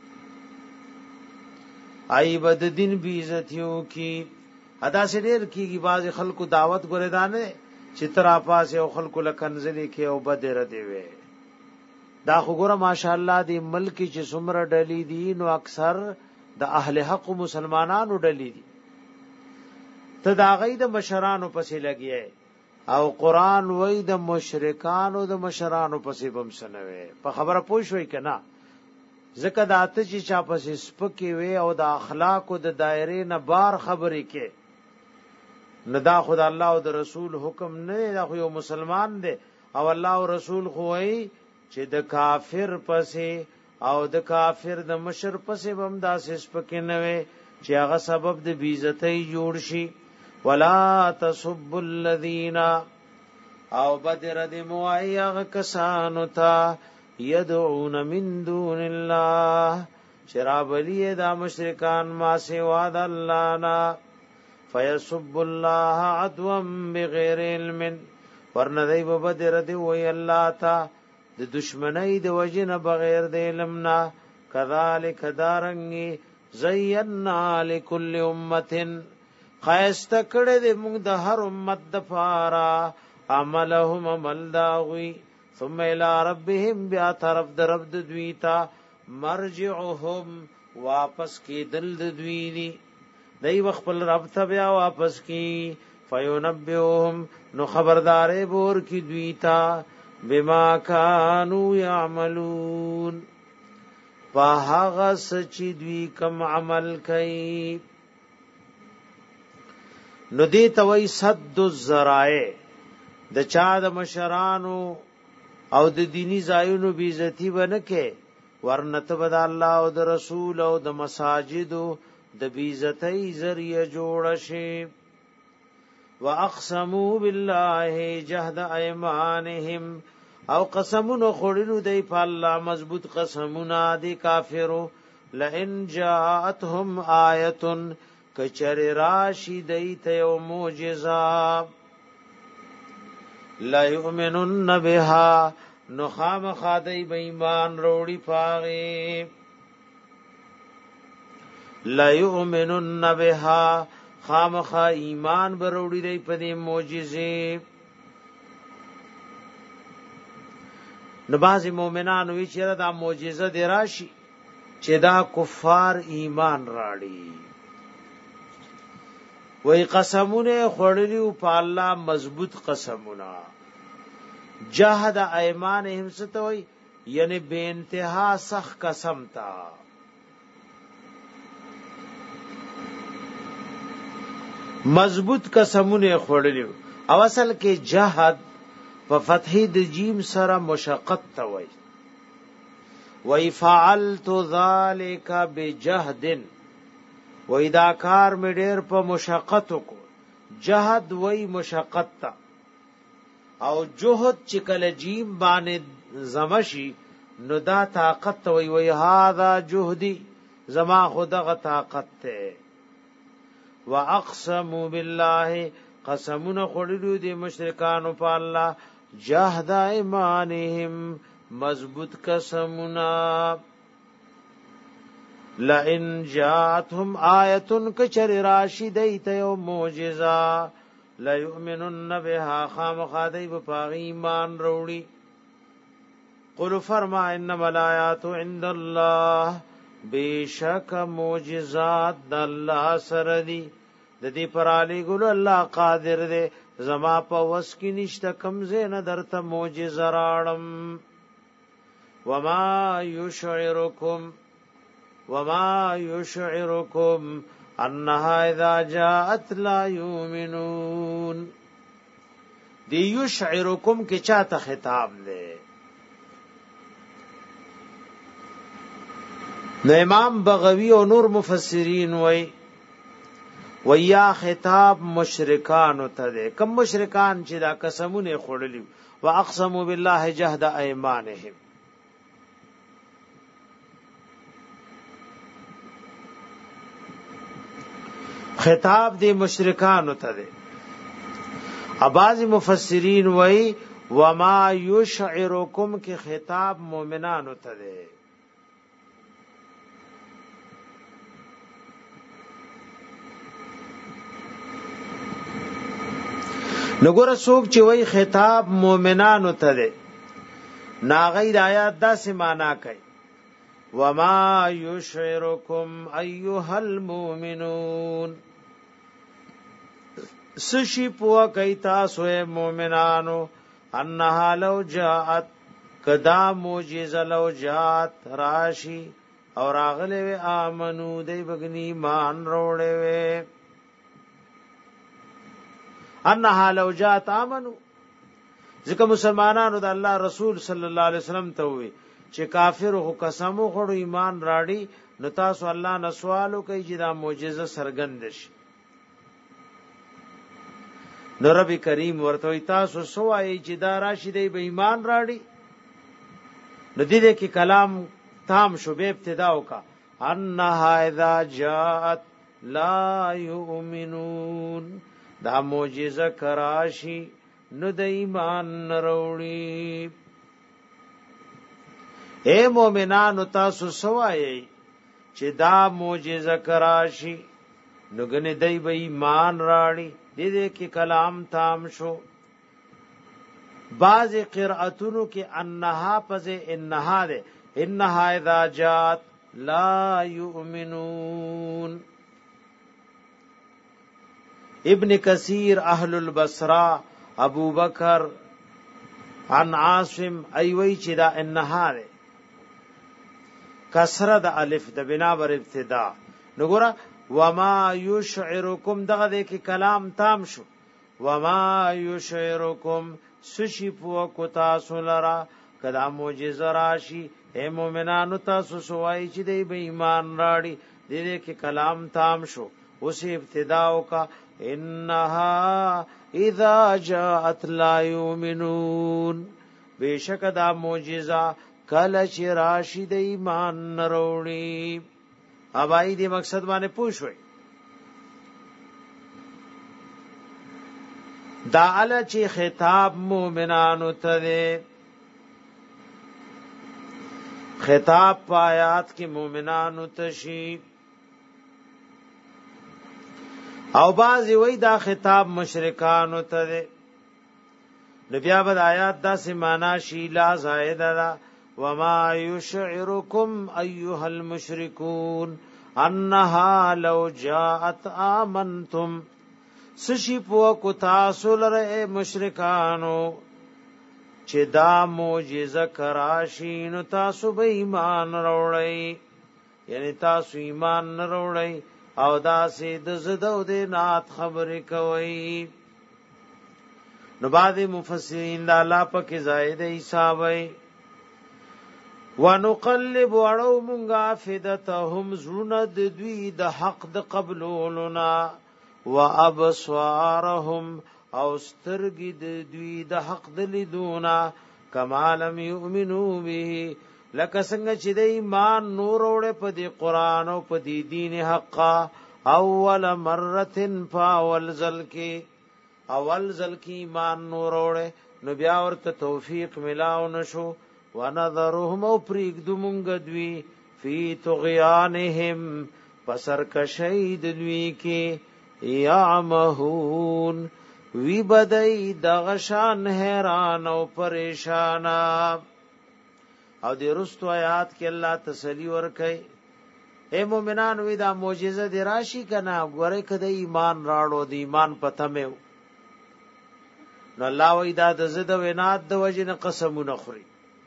ای بد دین بی عزتیو کی. ادا سه ډیر کیږي باز خلکو دعوت ګردانه چې تر اپاس او خلکو لکنځلې کې او بدر دی وي. دا خو ماشاءالله دی ملک چې څومره ډلې دي نو اکثر د اهل حق مسلمانانو ډلې دي، ته دا غي د مشرانو پسې لګیای او قران وای د مشرکانو د مشرانو پسې بمسنوي. په خبره پوه شوي کنه؟ ځکه داته چې چا پسې سپکې وي او د اخلاقو د دایره نه بار خبرې کې نه، دا خدای الله او د رسول حکم نه، دا خو یو مسلمان دی او الله او رسول خو وای چې د کافر پسې او د کافر د مشر پسې بم داسې سپکې نه وي چې هغه سبب د بیزتی جوړ شي. ولا تسبوا الذين او بدر د موایغ کسانو تا يدعون من دون الله شرابلی دا مشرکان ما سوا د الله نا فيسب الله عدوا بغیر علم ورندای په بدر دی وی الله تا د دشمنی د وجنه بغیر د علم نا. کذالک دارنګي زینا لكل امه خایسته کړه د موږ د هر امت د فارا عملهم عمل داوی ثم الى ربهم بیا طرف د رب د دوی تا مرجعهم واپس کی دل د دوی دی دای خپل رب ته بیا واپس کی فینبئهم نو خبردارې بور کی دوی تا بما كانوا يعملون فهغه سچ دوی کم عمل کوي. نو دې توي صد الذرائع د چا د مشرانو او د دینی زایونو بی عزتی ونکه ورنته بد الله او د رسول او د مساجدو د بی عزتی ذریعہ جوړ شي. واقسموا بالله جهد ايمانهم او قسمونو خورلو دی په الله مضبوط قسمونه دی کافرو لئن جاءتهم آیه کچر راشی دیت یو معجزہ لا یؤمنن بها نخام خادی بیمان روڑی پاغی لا یؤمنن بها خام خا ایمان بروڑی دی پدی معجزے. نبازی مومنان وی چیرہ دا معجزہ دی راشی چی دا کفار ایمان راڑی وی قسمونه خوڑلیو پا اللہ مضبوط قسمونه جہد ایمانهم ستوی یعنی بے انتہا سخ قسم تا مضبوط قسمونه خورلیو او اصل کې جهاد په فتحې د جیم سره مشقت ته وای وای فعلت ذلک بجهد وای دا کار مې ډېر په مشقت کو جهاد وای مشقت تا او جهد چې کله جیم باندې زمشي نو دا طاقت وای وای هاذا جهدی زما خدغه طاقت ته واقسموا بالله قسمنا خړلو دي مشرکان په الله جهد ایمانهم مضبوط قسمنا لئن جاءتهم آیه کچر راشد ایت یو معجزه لا یؤمنون بها خامخادی په ایمان وروړي قل فرما انما الآیات عند الله بیشک معجزات د الله سره دي د دې پر علی ګل الله قادر دی زما په وس کې نشته کمزه نه درته معجزه راړم وما يشعركم انها اذا جاءت لا يؤمنون دی یشعرکم کې چاته خطاب دی نو امام بغوی او نور مفسرین ویا خطاب مشرکان ته ده کم مشرکان چې دا قسمونه خورلی واقسموا بالله جهد ايمانهم خطاب دی مشرکان ته ده اباظ مفسرین وای وما یشعرکم کې خطاب مؤمنان ته ده نګور څوک چې وای خطاب مؤمنانو ته ده ناغی د آیات داسې معنا کوي وما یشعرکم ایها المؤمنون سشی پوا کوي تاسو مؤمنانو انها لو جاءت کدا معجزه لو جاءت راشی او راغله و امنو دی بغنی مان روړې و انها لو جاءت امنو ځکه مسلمانانو د الله رسول صلی الله علیه وسلم ته وي چې کافر هو قسمو خړو ایمان راړي نو تاسو الله نه سوالو کوي چې دا معجزه سرګند شي نو رب کریم ورته تاسو سوای چې دا راشي دی به ایمان راړي نو دې کې کلام تام شو به ابتدا وکا انها اذا جاءت لا يؤمنون دا معجزه کراشی نو د ایمان نروړي اے مومنانو تاسو سوایي چې دا معجزه کراشی نو غنه دای به ایمان راړي دې کې کلام تام شو بعض قراتونو کې انها پزه انها ده انها اذا جاءت لا يؤمنون ابن کثیر اهل البصره ابو بکر عن عاصم ایوی چې دا انها ده کسره د الف د بنا بر ابتدا نګوره وما یشعرکم دغه د کې کلام تام شو وما یشعرکم سشی پو کو تاسو لرا کدا معجزه راشي اے مومنانو تاسو سوای چې دی به ایمان راړي دې کې کلام تام شو اوس ابتدا وکا انها اذا جاءت لا يؤمنون بیشک دا معجزه کله چې راشي د ایمان نروړي اوبای دې مقصد باندې پوښوي دا ال چې خطاب مؤمنانو ته خطاب پایات کې مؤمنانو ته شي او بازی وی دا خطاب مشرکانو ته ده نبی آباد آیات دا سمانا شیلا زائده دا وما یشعرکم ایها المشرکون انها لو جاءت آمنتم سشی پو کو تاسو لره مشرکانو چې دا معجزه کراشي نو تاسو به ایمان وروړی یعنی تاسو ایمان نه وروړی او داسې د زدو د نات خبرې کوي. نو بعد مفسرین دا لا پکې زائد حسابي ونقلب وړو مونږه افئدتهم زړونه د دوی د حق د قبولنا وابصارهم او سترګې د دوی د حق د لیدونا کما لم یؤمنو به لکه څنګه چې د ایمان نور وړه په دې قران او په دې دین حق اول مرتين فاول ذل کې ایمان نور وړه نو بیا ورته توفیق ملاو نشو ونظرهم او پریږدمونګ دوی فی طغیانهم پسر کشید دوی کې یعمهون وی بدای دغشان حیران او پریشان. او د رستو آیات کې الله تسلی ورکړي اے مومنان وی دا معجزه دی راشي کنا غره کده ایمان راړو دی ایمان پته مې نو الله وی دا د زد وینات د وجنه قسمونه خوري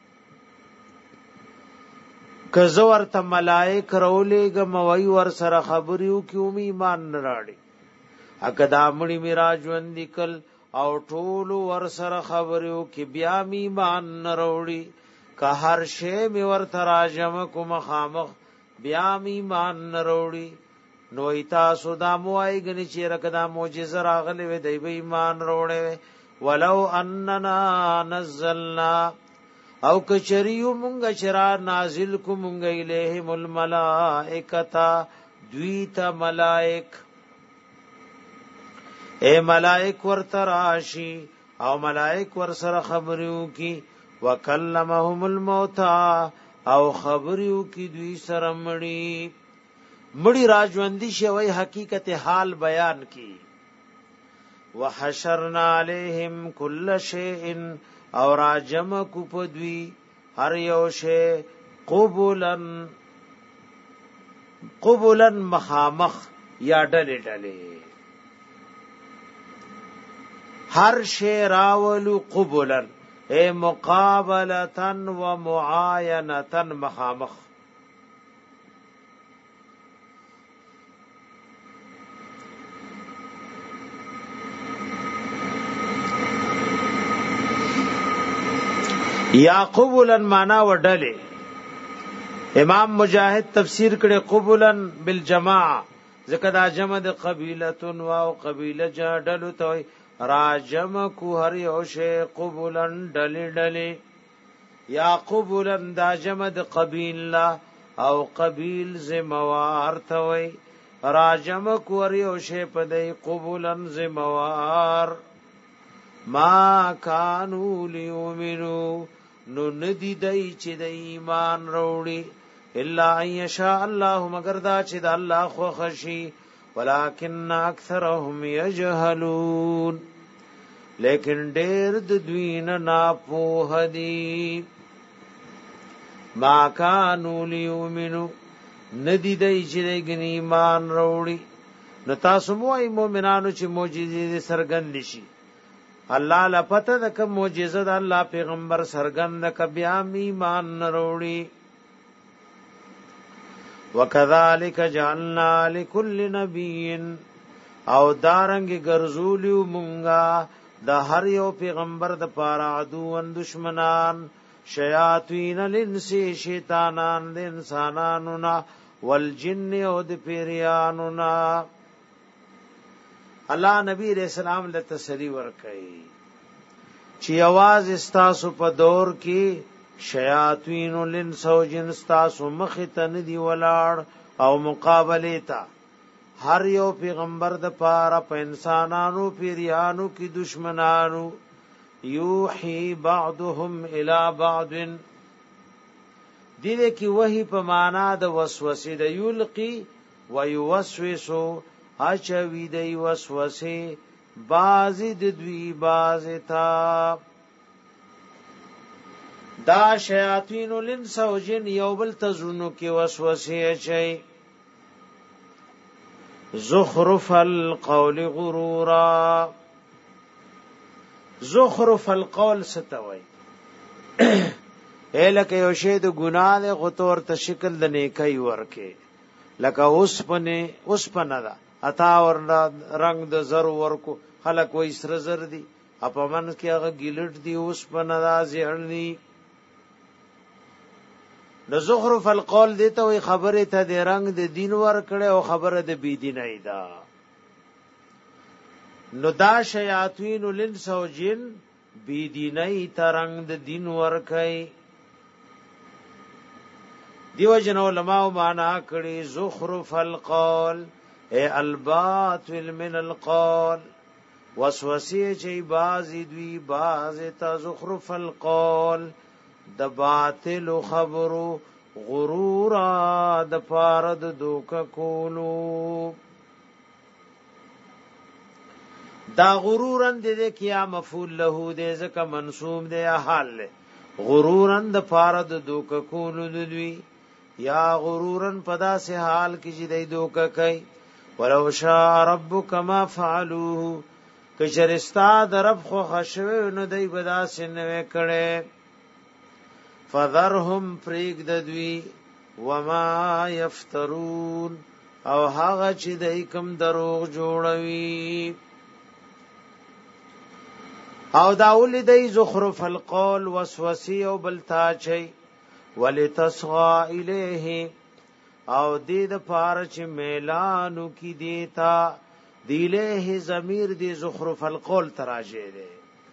کزو ورته ملائک رولېګ موي ور سره خبريو کیوم ایمان نه راړي اګه دامړي میرا ژوند نکل او ټول ور سره خبريو کی بیا ایمان نه وروړي که هر شی می ورته راجم کوم خامخ بیا ایمان نه وروړي نو ایتا سودا موای غني چې رکدا معجزه راغلي وي دی به ایمان وروړي ولو اننا نزلنا او کچریو مونږه چرا نازل کو مونږه الیهم الملائکتا دویتا ملائک اے ملائک ورتراشی او ملائک ور سره خبرو کی وکلمهم الموتى او خبرو کی دوی سره مړی راجوندی شوی حقیقت حال بیان کی وحشرنا علیہم کل شیء او راجم کو پدوی هر یو شی قبولن مخامخ یا ډلې ډلې هر شی راولو قبولن اے مقابلتن و معاینتن مخامخ یا قبولن معنا وډلې امام مجاهد تفسیر کړي قبولن بالجماع ذکر دا جمع د قبیلتون او قبیله جاډلو ته راجم کو هر یو شی قبولن ډلې ډلې یا قبولن دا جمع د قبیله او قبیل زموار ته وي راجم کو هر یو شی په دې قبولن زموار ما کانوا لیؤمنو نو ندی دای چې د ایمان وروړي الا ان شاء الله مگر دا چې د الله خو خشي ولکن اکثرهم یجهلون لیکن ډېر د دوی نه ناپوه دي ما کانوا لیؤمنو ندی دای چې د ایمان وروړي نو تاسو مو ای مؤمنانو چې معجزې سرګند شي الله لپته د کوم معجزه د الله پیغمبر سرګند ک بیا ایمان وروړي وکذالک جعلنا لكل نبی او دارنګ ګرځولیو مونږه د هر یو پیغمبر د پاره عدوان دشمنان شیاطین الانس شیطانان د انسانانو نا والجن او د پیریانو نا الله نبی رسول الله له تسلی ورکړي چې आवाज استاسو په دور کې شیاطین الانس او جن استاسو مخ ته ندي ولاړ او مقابله تا هر یو پیغمبر د پاره په انسانانو پیریانو کې دشمنانو یوحي بعضهم الى بعض دې کې وਹੀ په معنا د وسوسه د یلقي ويوسوسو اچوي دی وسوسه بازی د دوی بازی تا دا شیاطین الانس او جن یو بل تزونو کې وسوسه اچي زخرف القول غرورا زخرف القول ستوي الکه یو شی د ګناه له غتور ته شکل د نیکي ورکه لکه اوسپنه ده اتا ور رنگ د زر ورکو خلک وې سر زر دي اپمن کې هغه ګلټ دی اوسپنه ده زیړنی د زخرف القول دیته وي خبره ته د رنگ د دین ور کړي او خبره د بی دیني ده نو دا شیاطین الانس او جن بی دیني ترنګ د دین ور کوي دیو جن علماء معنا کړي زخرف القول اے الباطل من القول وسوسه چي بازي دوی باز ته زخرف القول د باطل خبرو غرورا د پارد دوک کولو دا غرورن دې کیا مفعول له دې زکه منصوب دې حال غرورن د پارد دوک کولو دوی یا غرورن پدا سے حال کی چې دې دوک کوي ولو شاء ربک ما فعلوه کشرستا درب خو خشوه نو دې بدا سنوي کړي فذرهم فریق ددوی وما یفترون او هغه چې دای کوم دروغ جوړوي او داول دای زخرف القول وسوسه او بلتا چي ولتصغى الیه او دې د پاره چې میلانو کی دیتا دیله ضمیر دی زخرف القول تراجه دی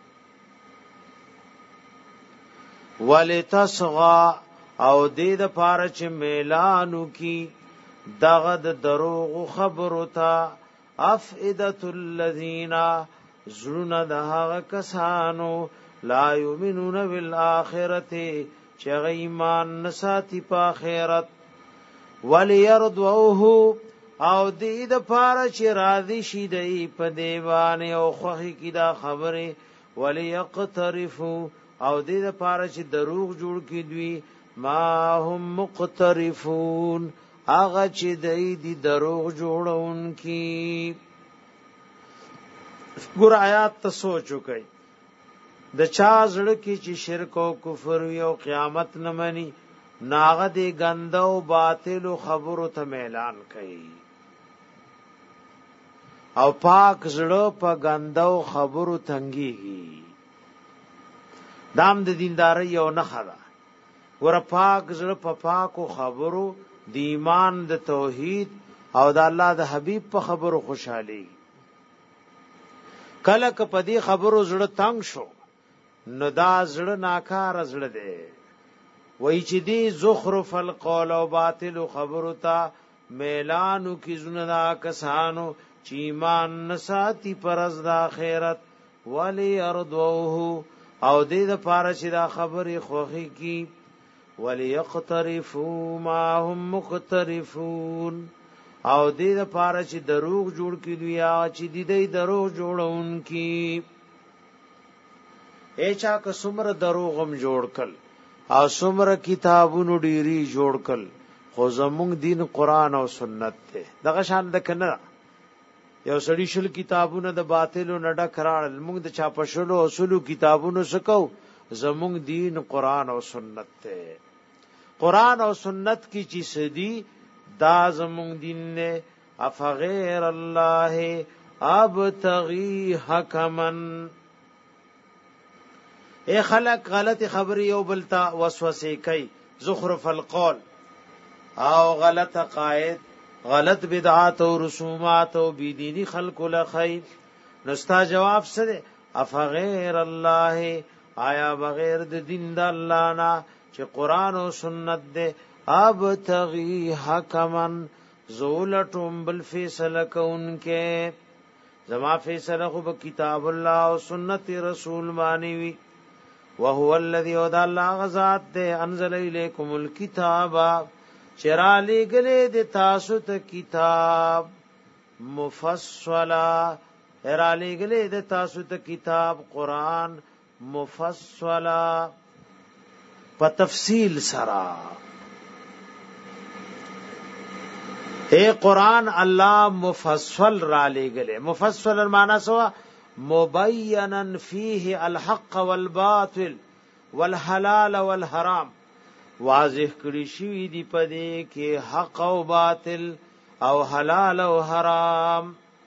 ولتصغى او دې د پاره چې میلانو کی دغه د دروغ خبرو تا افئده الذین زړونه د هغه کسانو لا یؤمنون بالآخرته چې ایمان نساتی په آخرت وليرضوه او دې د پاره چې راضي شي دی په دیوانه او خوخي کی دا خبره وليقترفوا او دې د پاره چې دروغ جوړ کی دوی ما هم مقترفون هغه چې دې دروغ جوړون کی ګور آیات ته سوچو کوي د چا زړه کې چې شرک او کفر او قیامت نه مني ناغه دې ګندو باطل خبرو ته اعلان کوي او پاک زړه په ګندو خبرو تنګيږي دام د دینداري یو نه خلا ور پاک زړه په پاکو خبرو د ایمان د توحید او د الله د حبیب په خبرو خوشحالي کله ک په دې خبرو زړه تنگ شو نو دا زړه ناکار زړه دی وای چې دې زخرف القول او باطل خبرو ته میلانو کی زنه کسانو چې ایمان نساتی پرز د آخرت ولی ارضوه او دې د پاره چې دا خبره خوخي کی وليقترفوا ما هم مقترفون او دې د پاره چې دروغ جوړ کړي یا چې دې دروغ جوړون کی ایچا که څومره دروغم جوړ کړ او څومره کتابونو ډيري جوړ کړ خو زموږ دین قران او سنت ته دغه شان د کنه یو سړی شل کتابونه د باطلو نډه کراړل موږ د چاپشلو اصولو کتابونو سکو زموږ دین قران او سنت ته قران او سنت کی چی سدی دا زموږ دین نه افغیر الله ابتغي حکمن اے خلق غلط خبری او بلتا وسوسه کوي زخرف القول او غلط عقائد غلط بدعات او رسومات او بيديني خلق لخي نستا جواب سره افغیر الله آیا بغیر د دین د الله نه چې قران او سنت دے ابتغي حکمن زولتم بالفیصله کونکه زما فیصله خو په کتاب الله او سنت رسول باندې وی وهو الذي ود الله غزاد دے انزل الیکم الكتاب چرالی گلے د تاسو ته کتاب مفصلا چرالی گلے د تاسو ته کتاب قران مفصلا په تفصیل سرا اے قران الله مفصل را لګلے مفصل معنی سوا مبینا فیه الحق والباطل والحلال والحرام واضح کړی شوی دی پدې کې حق او باطل او حلال او حرام.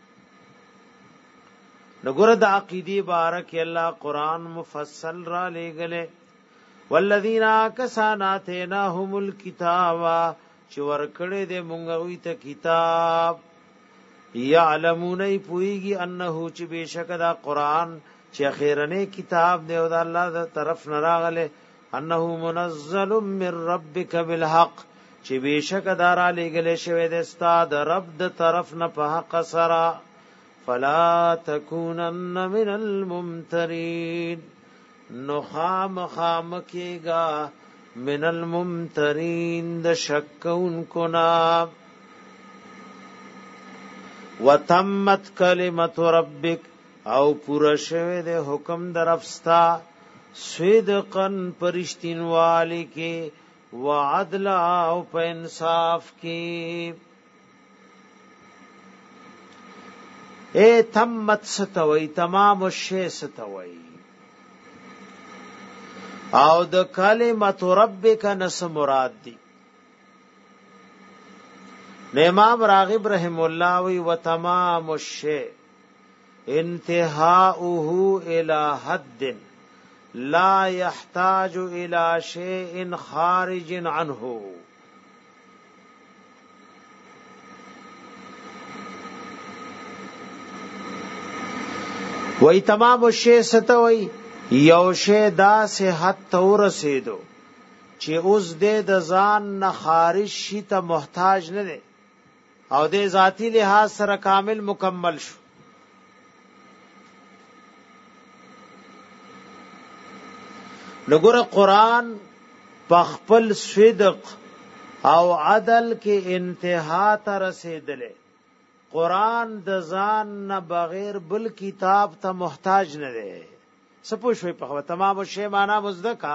نګور د عقیدی بارک الله قران مفصل را لګلې والذین کساناتیناهم الکتاب چې ورکړې دې مونږ وی ته کتاب یعلمون پویږي انه چې بشک دا قران چې اخیرنه کتاب دی او د الله تر طرف نه راغله انه منزل من ربک بالحق چې بشک دارا لګلې شوی د استاد رب د طرف نه په حق سره فلا تکونن من الممترین نخام خامکیگا من الممترین د شکون کنا وتمت کلمت ربک او پورا شوه د حکم درفستا صدقن پرشتین والی کی وعدل او په انصاف کی. اے تمت ستوي تمام الشی ستوي او د کلمت ربک نس مراد دی. امام راغب رحم الله وی و تمام الشی انتهاؤه الى حد لا يحتاج الى شيء خارج عنه. وی تمام الشی ستوي یو شی دا صحت تور رسیدو چې اوس د ځان نه خارج شي ته محتاج نه دی او د ذاتی لحاظ سره کامل مکمل شو. نګور قرآن پخپل صدق او عدل کې انتها ته رسیدلې. قرآن د ځان نه بغیر بل کتاب ته محتاج نه دی. سپو شوي په تمام شی معنا مزدکا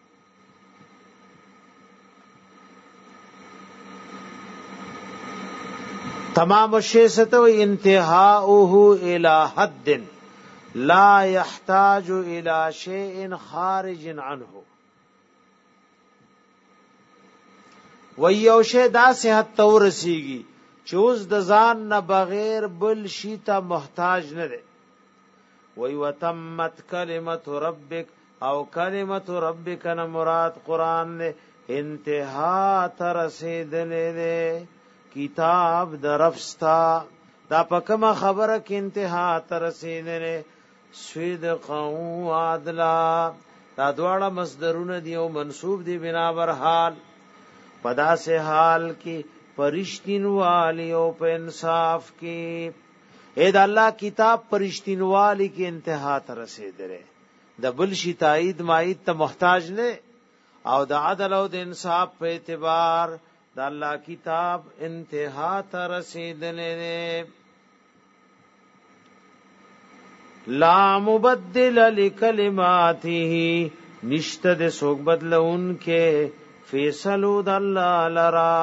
تمام شی ستو انتهاؤه الى حد لا يحتاج الى شيء خارج عنه. ویو شی دا صحت تور رسیږي چې اوس د ځان نه بغیر بل شي ته محتاج نه دی. وی وتمت کلمت ربک او کلمت ربک نه مراد قران نے انتها تر رسیدلې ده کتاب درفستا دا پکما خبره کې انتها تر رسیدلې صدق او عدلا دا دواړه مصدرونه دي او منصوب دي بنا بر حال پدا سے حال کی پرشتین والی او په انصاف کی. اے دا اللہ کتاب پرشتین والی کی انتہا ته رسیدره د بل شي تایید مایید ته محتاج نه او د عدل او د انصاف په اعتبار د الله کتاب انتہا ته رسیدله. لا مبدل لکلماته نشته د سوک بدلون کې فیصلو د الله لرا.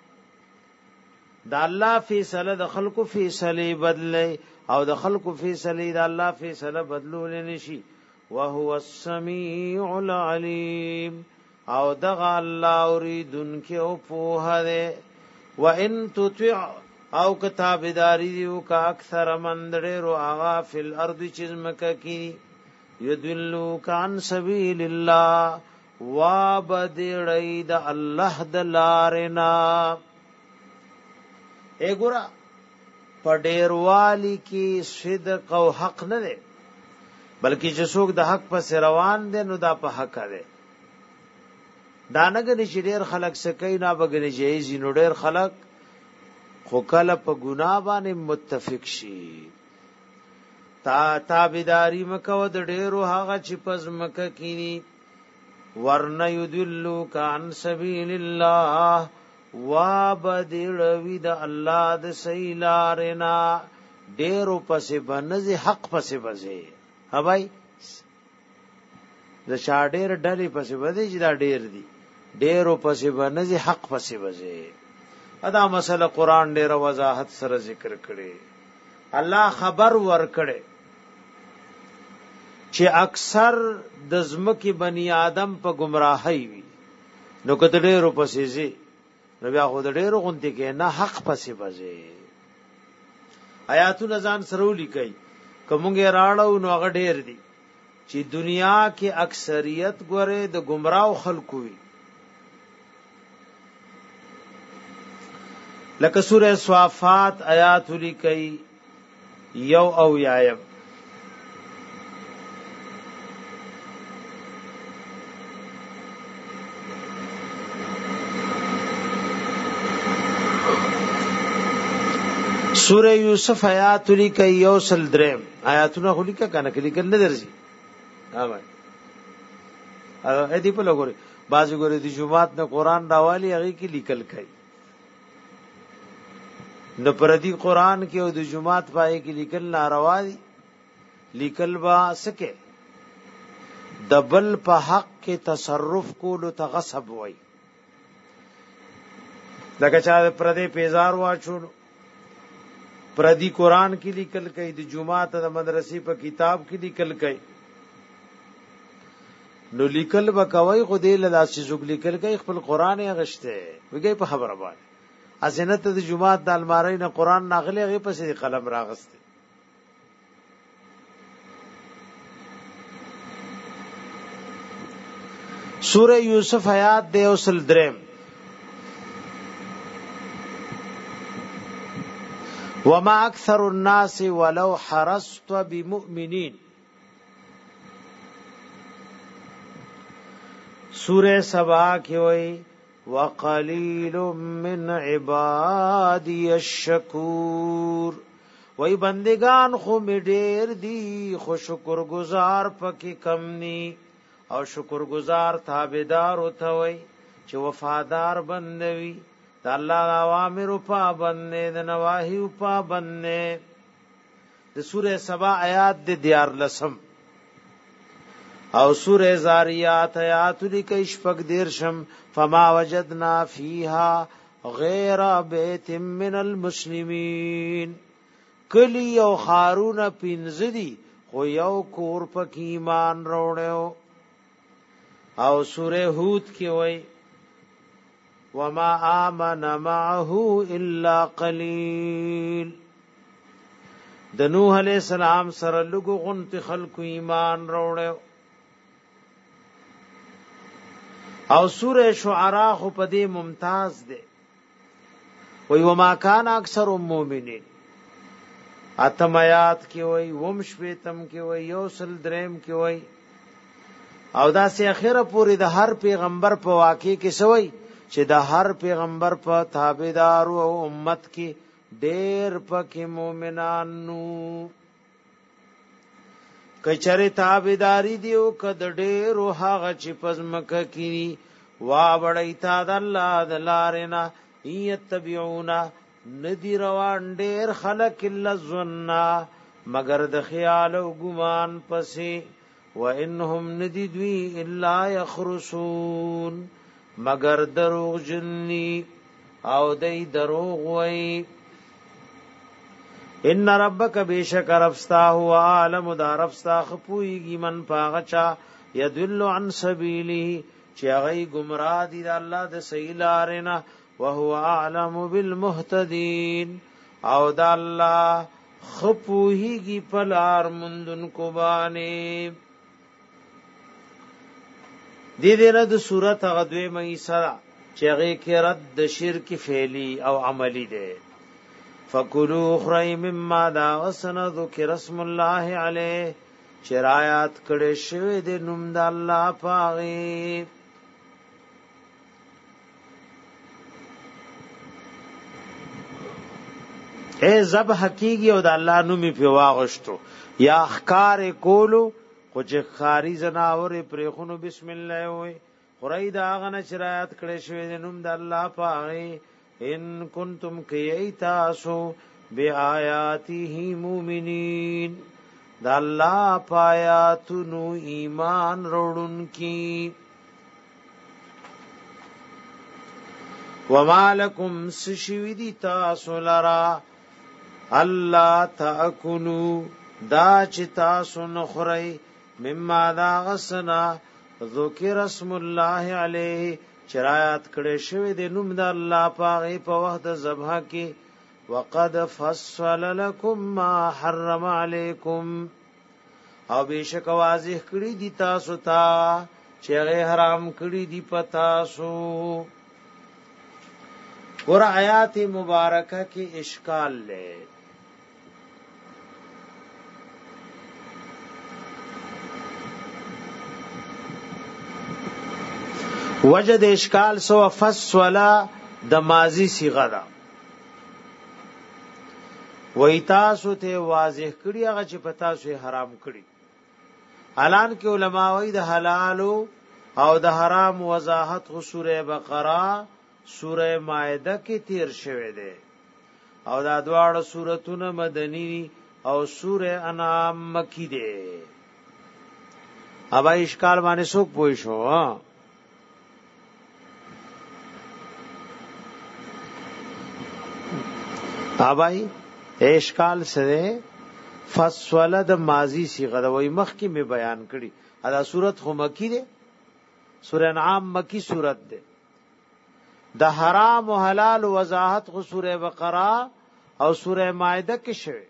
دا الله فیصله د خلقو فیصله بدلی او د خلقو فیصله د الله فیصله بدلول نشي. وهو السمیع العلیم او دغه الله اوریدونکو او په هره وان تطع او کتابداری دیو کا اکثر مندړې رو اغا فل ارض چزمک کی یذلوا کان سبیل الله وابدړی د الله د لارنا. اے ګورا پډیروالی کی صدق او حق نه ده بلکې چې څوک د حق په روان دي نو دا په حق ده. دانګ نشي ډیر خلق سکه نه بغنی جایز نو ډیر خلق خو کله په ګناه باندې متفق شي. تابعداري مکو د ډیرو هغه چې پز مکه کینی ورن یذلوا کان سبیل الله وابدړوی د الله د سیلارنا ډیرو پسې بنځي حق پسې بځي. ها بھائی د شاډیر ډلې پسې بځي چې دا ډیر دي ډیرو پسې بنځي حق پسې بځي. ادا مسله قران ډیر وضاحت سره ذکر کړي. الله خبر ور کړي چې اکثر د زمکه بنی آدم په گمراهی وي نو کته ډېرو پسې زی نو بیا خو ډېرو غونډه کې نه حق پسې بځي آیاتونه ځان سره لیکي کومګه راړو نو هغه ډېر دي چې دنیا کې اکثریت ګوره د گمراو خلکو وي لکه سورہ صافات آیات لیکي یو او یایم سورہ یوسف آیات لیکي یو سل درم آیاتونه خو لیکه کنه لیکل نه درځي ها بھائی ا دې په لګوري بازو ګوري د جمعات نه قران راوالي هغه کې لیکل کوي نو پردي قران کې او د جمعات پای کې لیکل ناروا دي لیکل با سکه دبل په حق کې تصرف کولو تغصب وای لکه چا پردي پیزار واچو پردي قران کې لیکل کوي د جمعات د مدرسې په کتاب کې لیکل کوي نو لیکل وکوي خو دې لاسي زوګ لیکل کوي خپل قران یې غشته وګي په خبره باندې ازنت د جمعات د الماری نه قران ناغله غي پسې قلم راغسته سورہ یوسف آیات د اوسل درم وما اکثر الناس ولو حرصت بمؤمنین سورہ سبا کې وای وقلیل من عبادی الشکور وای بندگان خو می ډیر دی خو شکر گزار پکې کم ني او شکر گزار تابعدار وته وای چې وفادار بندوي د الله اوامر په باندې د نواهی په باندې د سورہ سبا آیات د دیار لسم او سورہ زاریات آیات لیکي شپږ دیرشم فما وجدنا فيها غیر بیت من المسلمین کلی او خارون پینځدي خو یو کور پکې ایمان وروړو او سورہ هود کې وای وما آمن معه الا قليل د نوح علیہ السلام سره لګو غنت خلق ایمان وروړو او سورہ شعراء خو پدې ممتاز ده وای وما کان اکثر المؤمنین اتمیات کې وای ومشویتم کې وای یوسل دریم کې وای او دا سه اخره پوری د هر پیغمبر په واقع کې سوی چې د هر پیغمبر په تابعدار او امت کې ډېر پکې مؤمنان نو کچره تابعداري دیو کد ډېر هغه چې پزمکه کړي وا وړی تا د الله د لارنا یتبعونا ندی روان ډېر خلق الا ظن مگر د خیال او ګمان پسې وانهم ندی دوی الا یخرسون مگر دروغ جنی او دای دروغ وای ان ربک بیشک ربستا هو عالم دا ربستا خپویږي من پاغچا یدل عن سبیله چې هغه گمراه دي د الله د صحیح لارنا وهو اعلم بالمهتدين او د الله خپویږي په لار مندن کو باندې دې دې د سورته غدوی مې سره چې هغه کې رد شرک فعلی او عملی ده فکلوا خری مما دا وسن ذکر اسم الله علیه شرایات کړه شوی د نوم د الله پاغي اے ذبح حقیقی او د الله نوم په واغشتو یا احکار کولو خو چې خاری زناور پرخونو بسم الله وي خړای دا غنه شرایط کړي شوی د نوم د الله پاغي ان کنتم کیتاسو بیااته مومنین د الله پایاتونو ایمان وروړون کی ومالکم سشویدی تاسو لرا الله تاکلوا دا چې تاسو نخړی مما دا غسنا ذکر اسم الله علیه چرایات کړي شوی د نوم د الله پاغه په وخت ذبح کې وقد فصل لكم ما حرم عليكم او بشک واضح کړي دي تاسو ته چې هغه حرام کړي دي پتاسو ور آیات مبارکه کې اشکال لې وجد اشکال سو فصل د ماضی صيغه ده وای تاسو ته واضح کړي هغه چې پتا سو حرام کړي اعلان کې علما وای د حلال او د حرام وضاحت خو سوره بقره سوره مائده کې تیر شوه ده او دا دواړه سوراتونه مدنی او سوره انعام مکی ده اوبه اشکال باندې څوک پوي شو اوبای اشکال سره فصل د ماضی صيغه د وای مخ کې می بیان کړي دا صورت خو مکی ده سوره انعام مکی صورت ده د حرام او حلال وضاحت خو سوره بقره او سوره مائده کې شوه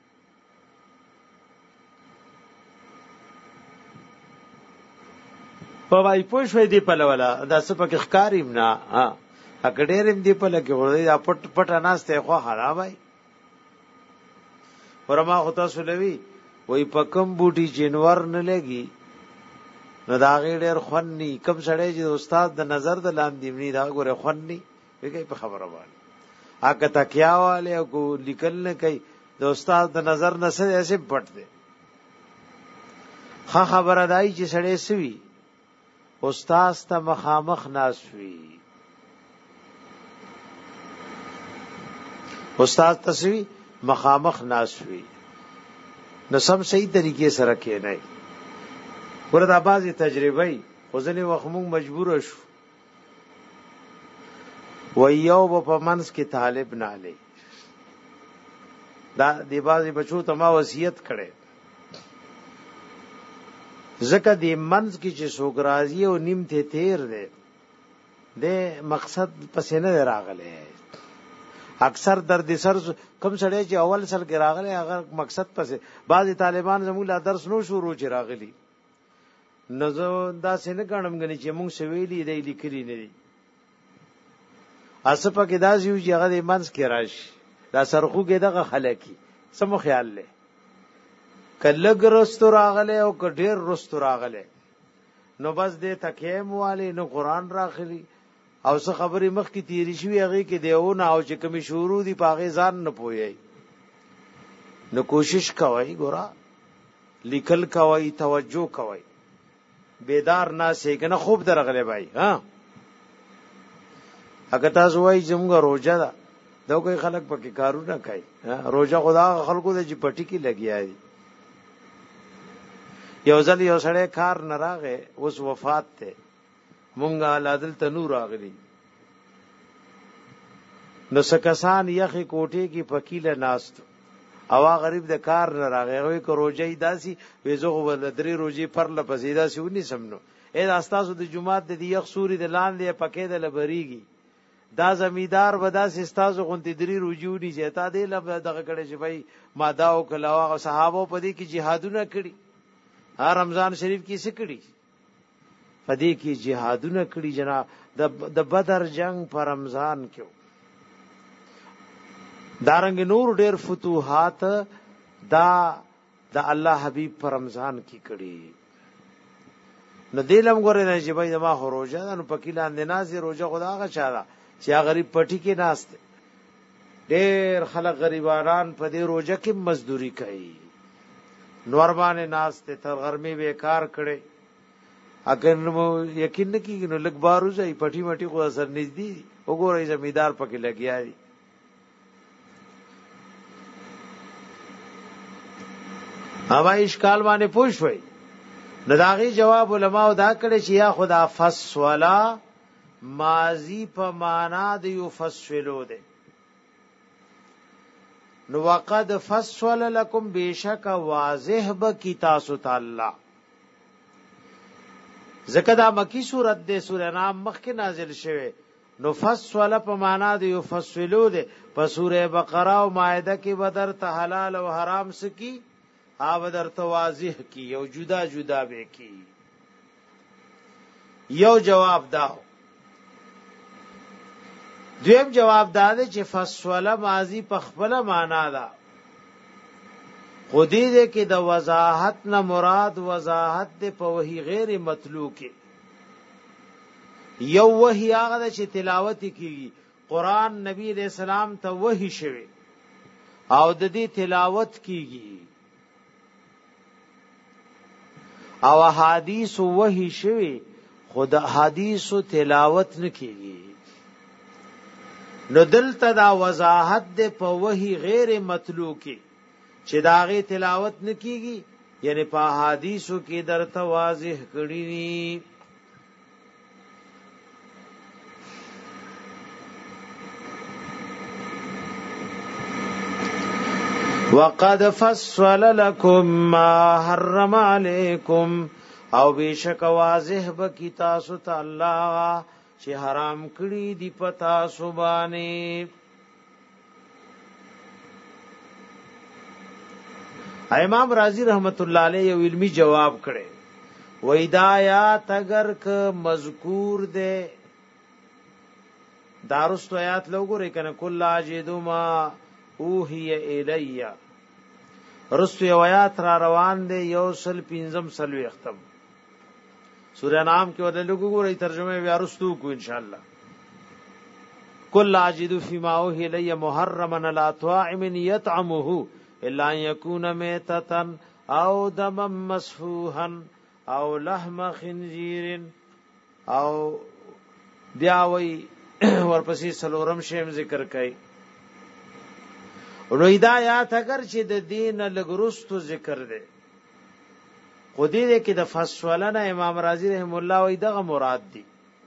په وای پوښوي دی په لولا دا سپک ښکاریم نه ها اګډېرم دی په لګي ورې پټ پټ اناسته خو خرابای ورما هوتا سولوي وای پکم بوټي جنور نه لګي نو دا غیر خونني کم سړی چې استاد د نظر د لاندې ونی دا ګوره خونني وی په خبره باندې اګه تکیاواله کو لیکل نه کوي د استاد د نظر نه څه ایسه پټ دی ها خبره دای چې سړی سوي استاد ته مخامخ ناسوي استاد تسوی مخامخ ناسوی نو سم صحیح طریقې سره کې نه ورته بازي تجربه خو ځنې وخت موږ مجبور شو ویو په منس کې طالب نه لې دا دی بازي بچو ته ما وصیت کړي زکه دی منس کې چې سوګرازي او نیم ته تیر دی د مقصد پسې نه راغله اکثر درد سر کم سړی چې اول سر کې راغلی هغه مقصد پسې بعضی طالبان زموږ لا درس نو شروع چې راغلی نزو دا څنګه غنم غني چې موږ سویلی دی لیکلی نه دي اسپه کې دا یو چې هغه د منځ کې راشي دا سرخو کې دغه خلکی سمو خیال لې کله ګرستو راغله او کډیر رستو راغله نو بس دې تکیم والی نو قران راخلی او څه خبرې مخ کی تیری شوی هغه کې دیونه او چې کمی شروع دی پاغه ځان نه پوي نو کوشش کوي ګورا لیکل کوي توجه کوي بیدار نه سي کنه خوب درغله بھائی ها اګه تاسو وای زموږ روزه ده دا کوئی خلک پکې کارونه کوي روزه خدا خلکو د پټی کې لګیایي یو ځل یو سړی کار نه راغې اوس وفات ته مونږه لادل تنور راغلی نو سکسان یخی کوټه کې پکیله ناست او غریب د کار نه راغی وای کو روزي داسي وېزو ول درې روزي پر لپسیدا سونی سمنو اې استادو د جمعات د یخ سوري د لاندې پکې د لبريږي دا زمیدار ودا استادو غونتی درې روزيونی چې تا دې لب دغه کړي چې بھائی ماده او کلاوه صحابه په دې کې jihadونه کړي رمضان شریف کې څه کړي پدې کې jihadونه کړي جناب د بدر جنگ پر رمضان کې دارنګ نور ډېر فتوحات دا د الله حبيب پر رمضان کې کړي نو دلم ګورې نه چې بھائی ما روزه نو پکې لاندې نازي روزه خدا غا چاله چې غریب پټي کې ناشته ډېر خلک غریبانان په دې روزه کې مزدوري کوي نور باندې ناشته تر غرمه بیکار کړي اگر نو یقین کیږي نو لګ باروزای پټي مټي خو اثر نږدې وګورئ زمیدار پکې لګیا دي هوا اشکال باندې پوښوي نداغي جواب علماء دا کړي چې یا خدا فصلا ماضی په معنا د یفصلو ده نو وقد فصل لكم بشک واضح ب کی تاسو تعالی ځکه دا مکی سورت ده، سورہ انعام مخکې نازل شوه. نو فصل په معنا دی یفصلو ده. په سورہ بقره او مائده کې بدر ته حلال او حرام سکی، ها بدر ته واضح کی، یو جدا جدا به کی. یو جواب داو. دویم جواب دا دی چې فصل ماضی په خپل معنا ده، خودی دې کې د وضاحت نه مراد وضاحت دې په وحی غیر مطلوع کې. یو وحی هغه چې تلاوت کیږي، قران نبی علیہ السلام ته وحی شوی او د دې تلاوت کیږي، او احادیث وحی شوی خود حدیث تلاوت نه کیږي. نو دلته دا وضاحت دې په وحی غیر مطلوع کې چې داغه تلاوت نکېږي، یعنی په حدیثو کې درته واضح کړی دي. وقد فصل لكم ما حرم عليكم، او بیشک واضح بکی تاسو ته الله چې حرام کړی دی پتا سبانه. امام رازی رحمت الله علیه یو علمی جواب کړي، وای دا آیات اگر ک مذکور ده دارست آیات لوګو کنه کل اجدو ما اوهی الیا، رست یو آیات را روان ده یو سل پینزم سلوی ختم سورہ انعام کې ودل لوګو ری ترجمه بیا رستو کو ان شاء الله. کل اجدو فيما اوهی الیا محرما لا طاعم يطعمه الا ان يكون ميتة او دما مسفوحا او لحم خنزير او بیاوی ورپسې سلورم شیم ذکر کړي. نو ہدایت اگر چې د دین لګرستو ذکر ده، خودی دې کې د فصلنا امام رازی رحم الله وای دغه مراد دي.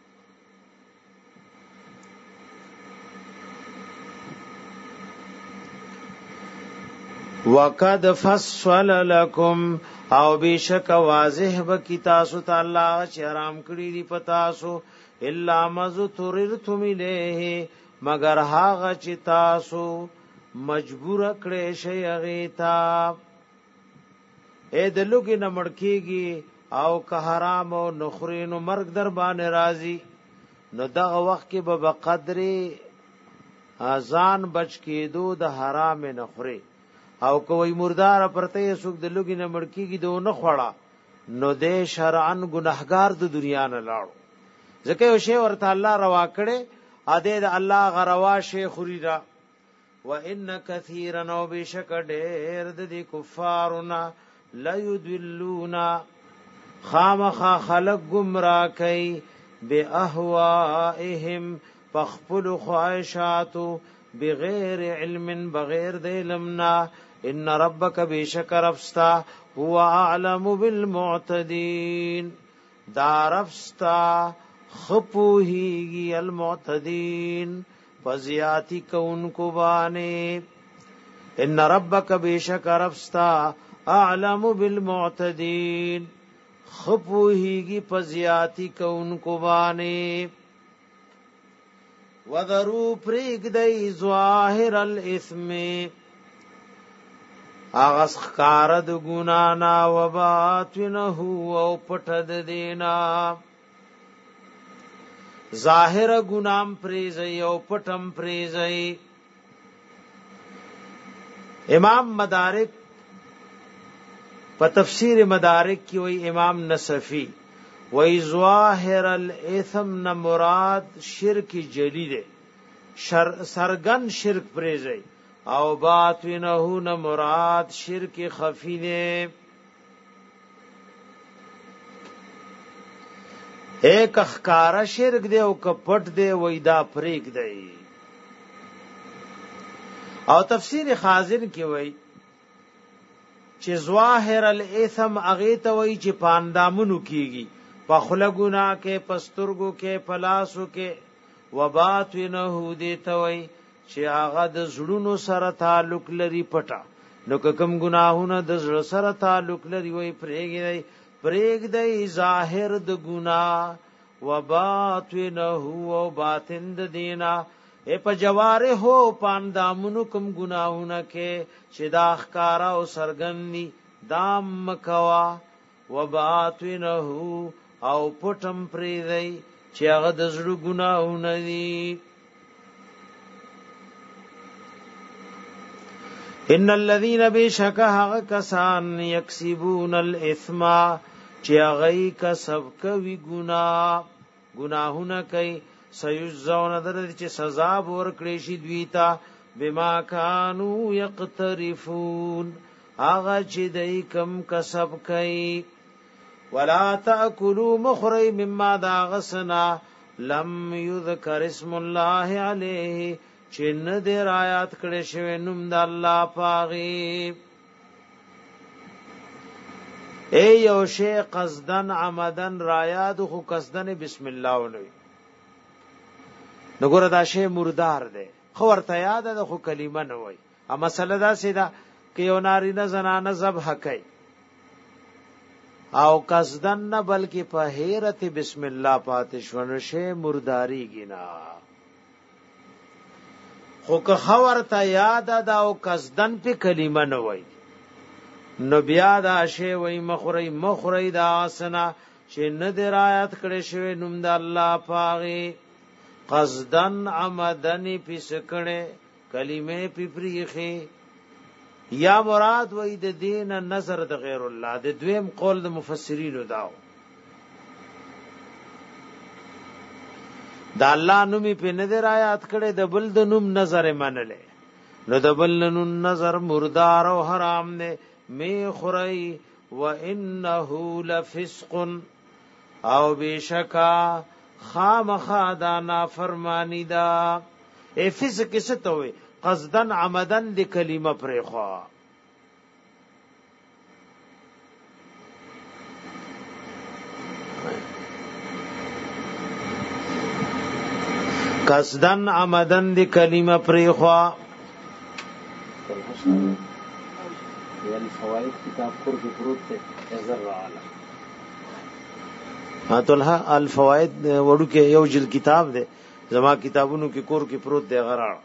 وقد فصل لكم، او بیشک واضح بکی تاسو ته الله چې حرام کړی دی پتاسو، الا مذترتم الیه، مگر هغه چې تاسو مجبور کړی شي هغه تا. اې د لوګي نه مړکیږي او که حرام او نخرینو مرګ در باندې راځي، نو دغه وخت کې به بقدر اذان بچ کېدو د حرام نخري، او کوئی مردار پرته سوک د لوګي نه مړکیږي دو نه خوړه، نو دې شرعن ګناهګار د دنیا نه لاړو. ځکه یو شی ورته الله روا کړي، ا دې د الله غروا شی خوري را. وان کثیرا نو بشک ډېر د کفارنا لا یذلونا، خامخ خلق گمراه کوي، باهوائهم فخپل خواہشاتو، بغیر علم بغیر د علمنا. ان ربک بیشک ربستا هو اعلم بالمعتدین، دا ربستا خپوهیږي المعتدین فزیاتی کون کو بانے. ان ربک بیشک ربستا اعلم بالمعتدین، خپوهیږي فزیاتی کون کو بانے. وذرو پریگ دی ظاهر الاثم، آغاز خکارد گنانا و باطنه او پټد دینا. ظاهر گنام پریزئی او پټم پریزئی. امام مدارک په تفسیر مدارک کی وی امام نصفی وی ظاهر الاثم نہ مراد شرک جلی دے، سرگن شرک پریزئی، او باطنہ نہ مراد شرک خفی دے. ایک اخکارا شرک دے او کپٹ دے وی دا پریک دے. او تفسیر خازن کی وی چې ظاهر الاثم اغیت وی چې پاندامونو کیږي، پخله گناہ کې، پسترګو کې، پلاسو کې. وباطنه دې توي چې هغه د زړونو سره تعلق لري پټه. نو کوم گناهونه د زړه سره تعلق لري وي پرېږي پریگ دی ظاهر د گناہ و باطنه و باطن د دینا په جوارح او پاندامونو کوم گناهونه کې چې دا ښکارا او سرګندی دام مکوا و باطنه او پټم پری دی چې هغه د زړه گناهونه دي. ان الذين بشکه کسان یکسبون الاثم چې هغه کسب کوي گناهونه کوي سيجزون در چې سزا ورکړي شي دوی ته بما كانوا يقترفون هغه چې دای کم کسب کوي. ولا تاكلوا مخري مما داغسنا لم يذكر اسم الله عليه چې نه دې آیات کړي شوی نوم د الله پاغي. اے یو شی قصدن عمدن رایاد خو قصدن بسم الله ولوي نګور دا شی مردار دی خو ورته یاد ده خو کلمه نه وای. ا مسله دا سیدا کې یو ناری نه زنانه ذبح کوي او قصدن نه بلکې په هیرت بسم الله پاتشونه شی مرداری گینا خو که خبر ته یاد ده او قصدن په کلمه نه وای نو بیا دا شی وای مخری دا اسنا چې نه درایت کړي شوی نوم د الله پاغي قصدن عمدن پسکړه کلمه پپریخي یا مراد وای د دین نظر د غیر الله د دویم قول د مفسرین داو دا الله نومي په نظر آیات کړي د بل د نوم نظر منلې نو د بل نوم نظر مردار او حرام نه می خوري وانه لفسق او بشکا خامخا دا نافرمانی دا ای فسق څه ته وي قصدن عمدن د کلمه پرې خو قصدن عمدن د کلمه پرې خو یعنی فواید کتاب پر کې پروت ته نظر رااله طلحه الفوائد وړو کې یو جلد کتاب دی زما کتابونو کې کور کې پروت دی غراړ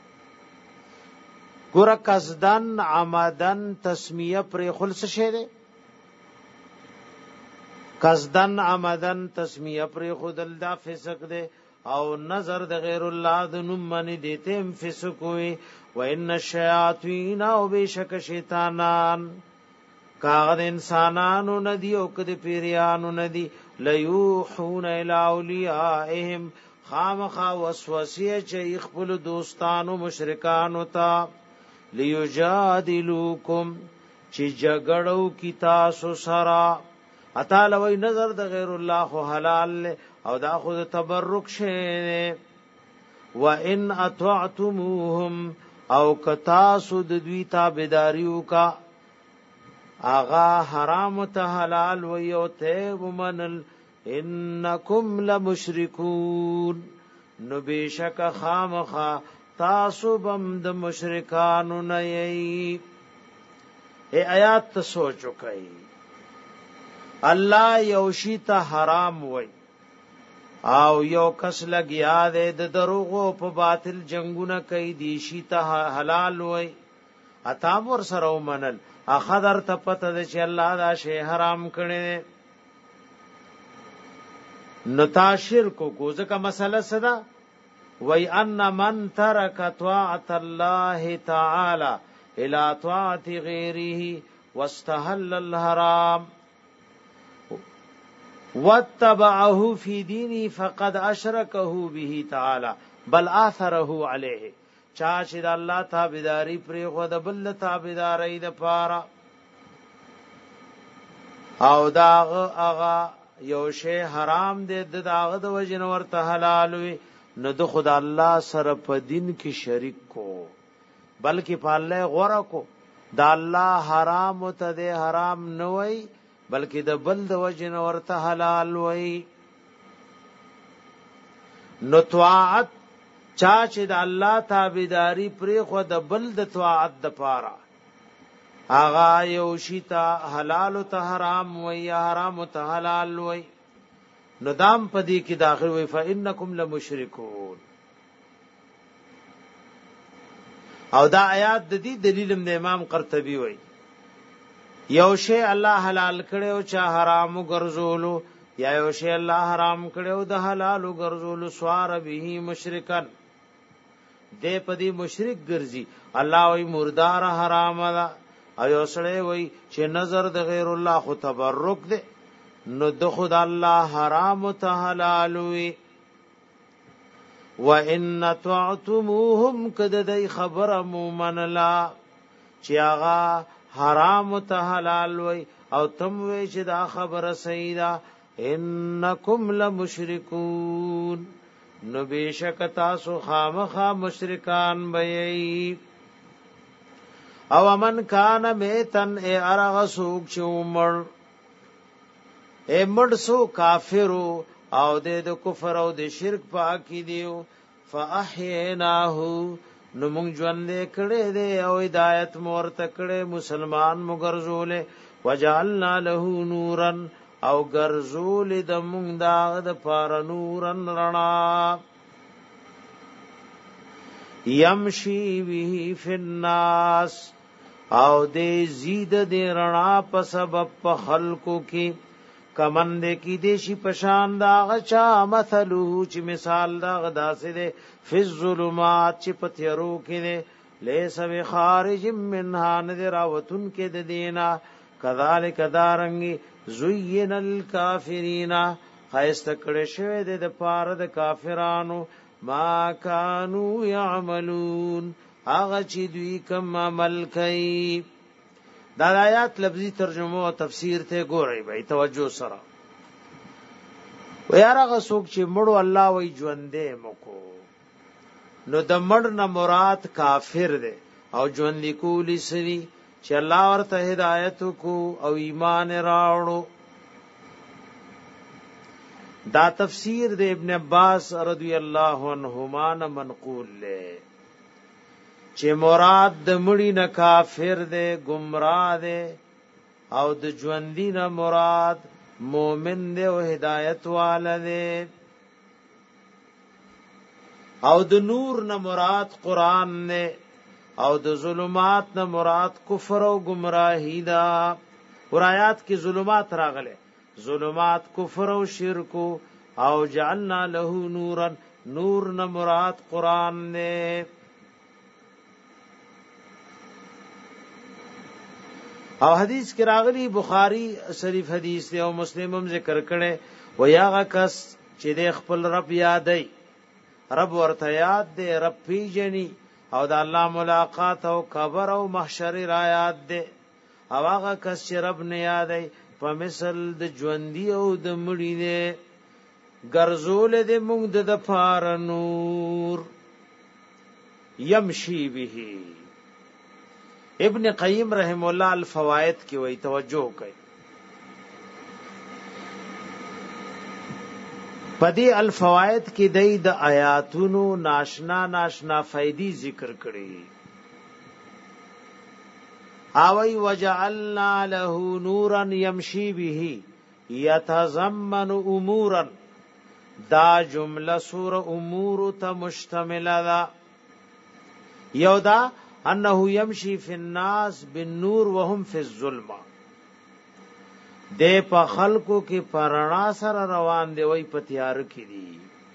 ګور قصدن عمدن تسمیه پر خلص شه دی قصدن عمدن تسمیه پر خودل دا فسق دی او نظر د غیر الله د نوم باندې دیته فسق وي وان الشیاطین او بشک شیطانان کاغذ انسانانو ندی او کد پیریانو ندی لیوحون الی اولیاءهم خامخا وسوسه چې خپل دوستانو مشرکانو ته لیجادلوکم چې جګړو کی تاسو سره اتاله وی نظر د غیر الله خو حلال او دا خود تبرک شه و ان اطعتموهم او کتاسو د دوی تابعداریو کا آغا حرام ته حلال وی او ته ومنل انکم لمشرکون نو بشک خامخا تاسو بم د مشرکانو نه ای آیات ته سوچو کوي الله یوشی ته حرام وی او یو کس لګیا دې د دروغو په باطل جنگونه کوي دی شي ته حلال وای اتام ور سره ومنل اخذر ته پته چې الله دا شی حرام کړي نتاشر کو ځکه مسله صدا وای ان من ترک طاعت الله تعالی الى طاعت غیره واستحل الحرام واتبعه في دينه فقد اشركه به تعالى بل اثره عليه چا چې د الله تابعداري پرې خو د بل تابعداري د پاره او داغه اغا یو شی حرام دی داغه د وجن ورته حلال وي نو د خدای الله سره په دین کې شریک کو بلکې په الله غوړه کو د الله حرام ته د حرام نه وي بلکې د بل د وجن ورته حلال وای نو طاعت چا چې د الله تابعداري پرې خو د بل د طاعت د پاره آغا یو شیتا حلال ته حرام وای یا حرام ته حلال وای ندام پدی کی داخل وای فانکم لمشرکون. او دا آیات د دې دلیل د امام قرطبي وای یو شی الله حلال کړو چا حرام ګرځولو یا یو شی الله حرام کړو د حلال ګرځولو سوار به مشرکان دې پدی مشرک ګرځي. الله وای مردار حرام ده او یو سړی وای چې نظر د غیر الله خو تبرک ده نو د خدای الله حرام ته حلال وي. وان تعتموهم کد دای خبر مومن لا چې هغه حرام ته حلال وي او تم وی چې دا خبره صحیح ده انکم لمشرکون نو بیشک تاسو خامخا مشرکان بئی. او من کان میتن ای ارغ سوک چې عمر اے مړ سو کافرو او د کفر او د شرک پاکی دیو فاحیناه نو مونږ ژوند کړه دې او ہدایت مور تکړه مسلمان مګرزول وجعلنا له نورن او ګرزول د مونږ دا د پار نورن رڼا یمشي به فی الناس او دې زید دې رڼا په سبب په خلقو کې کمند کی دیشی پشان دا غچا مثلو چې مثال دا غداسه ده فی الظلمات چې پتیرو کې ده لیس بخارج منها نذراوتن کې د دینا کذالک دارنګي زین الکافرین خیست کړه شوی د پاره د کافرانو ما کانوا یعملون هغه چې دوی کوم عمل کوي. دا آیات لفظی ترجمه او تفسیر ته ګورئ به توجه سره. و یاره څوک چې مړو الله وی ژوندې مکو نو د مړ نه مراد کافر دی او ژوند کولی سوي چې الله ورته هدایت کو او ایمان راوړو. دا تفسیر د ابن عباس رضی الله عنهما منقول له چې مراد د مړی نه کافر دی گمراه دی او د ژوندۍ نه مراد مومن دی او هدایت والا دی او د نور نه مراد قران نه او د ظلمات نه مراد کفر او گمراهی دا. ور آیات کې ظلمات راغله ظلمات کفر او شرک او جعلنا له نورا نور نه مراد قران نه. او حدیث کې راغلی بخاری شریف حدیث دی او مسلم هم ذکر کړي و یاغه کس چې د خپل رب یادای رب ورته یاد دی رب پیجنی او د الله ملاقات او قبر او محشر را یاد دی او هغه کس چې رب نه یادای په مثل د ژوندۍ او د مړي نه ګرځول د موږ د پار نور یمشي به. ابن قیم رحم الله الفوائد کی وی توجہ کړئ پدې الفوائد کې د آیاتونو ناشنا فائدې ذکر کړي. اوی وجعلنا له نورا يمشي به يتضمن امورا دا جمله سور امور ته مشتمله ده. یو دا انه يمشي في الناس بالنور وهم في الظلمه د په خلقو کې پرانا سره روان دی وای پتیار کې دي.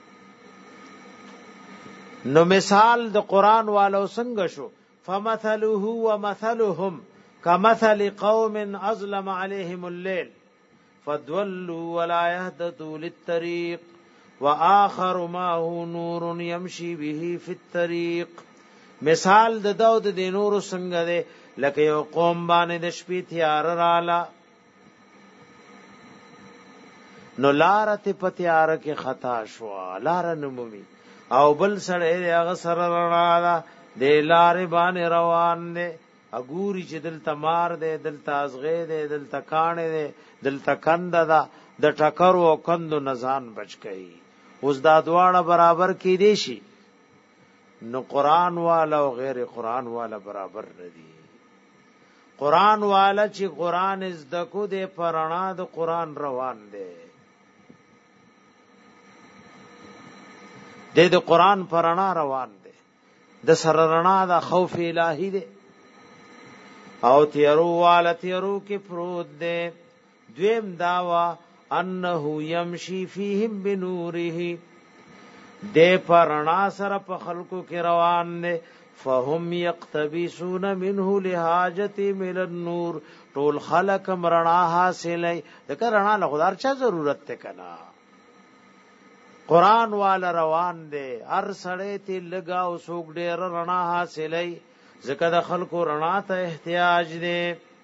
نو مثال د قران والو څنګه شو فمثله ومثلهم كمثل قوم اظلم عليهم الليل فضلوا ولا يهتدوا للطريق واخر ما هو نور يمشي به في الطريق. مثال د داود د نور څنګه ده لکه یو قوم باندې د شپې تیار رااله نو لارت پتیار کې خطا شو لار نمومي او بل سره هغه سره رااله د لارې باندې روان دي اګوري چې دل تمار دي دل تازغه دي دل تکانه دي دل تکند ده د ټکر او کندو نزان بچ کئ اوس دا دواړه برابر کې دي شي نو قران والا او غیر قران والا برابر ندي. قران والا چې قران زدکو دې پرانا د قران روان دی د قران پرانا روان دی د سر رڼا د خوف الهی دی او تیرو والا تیرو کې پروت دی دویم داوا انه يمشي فيهم بنوره دې پرانا سره په خلقو کې روان دی فهم يقتبسون منه لحاجت من النور ټول خلق مرنا حاصلای دغه رڼا له خدای چا ضرورت ته کنا قران والا روان دی هر سړی ته لگا او سوګ ډیر رڼا حاصلای ځکه د خلکو رڼا ته احتیاج دی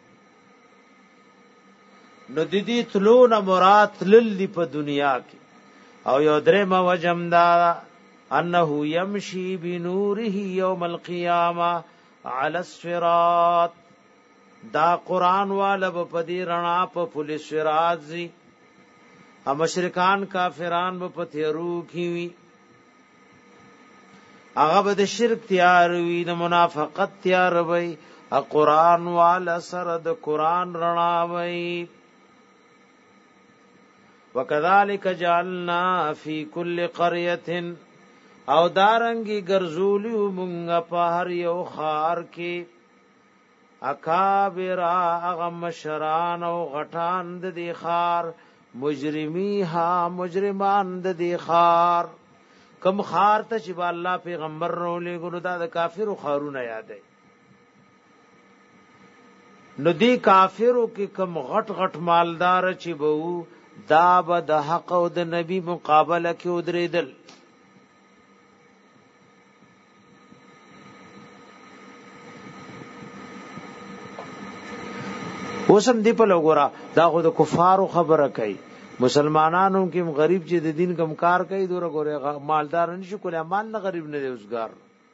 نو د دې تلون مراد للی په دنیا کې او یو درې ما وجمدا انه يمشي بنوره يوم القيامه على الصراط دا قران والا په دې رڼا په پولیس صراط زی ا مشرکان کافران په تیرو کی وی هغه به د شرک تیار وی د منافقت تیار وی ا قران والا سره د قران رڼا وی وکذالک جعلنا فی کل قريه او دارنګي ګرځولیو مونږ په هر یو خار کې اکابر اغه مشران او غټان د دې خار مجرمی ها مجرمان د دې خار کم خار ته چې الله پیغمبر رولې ګورو دا د کافرو خارونه یادې نو دې کافرو کې کم غټ غټ مالدار چې بو دا به د حق او د نبی مقابله کې ودرېدل اوسم دی په لګورا دا خو د کفارو خبره کوي مسلمانانو کې غریب چې د دین کم کار کوي دوره ګوره مالدار نشي کولای مال نه غریب نه دی اوسګار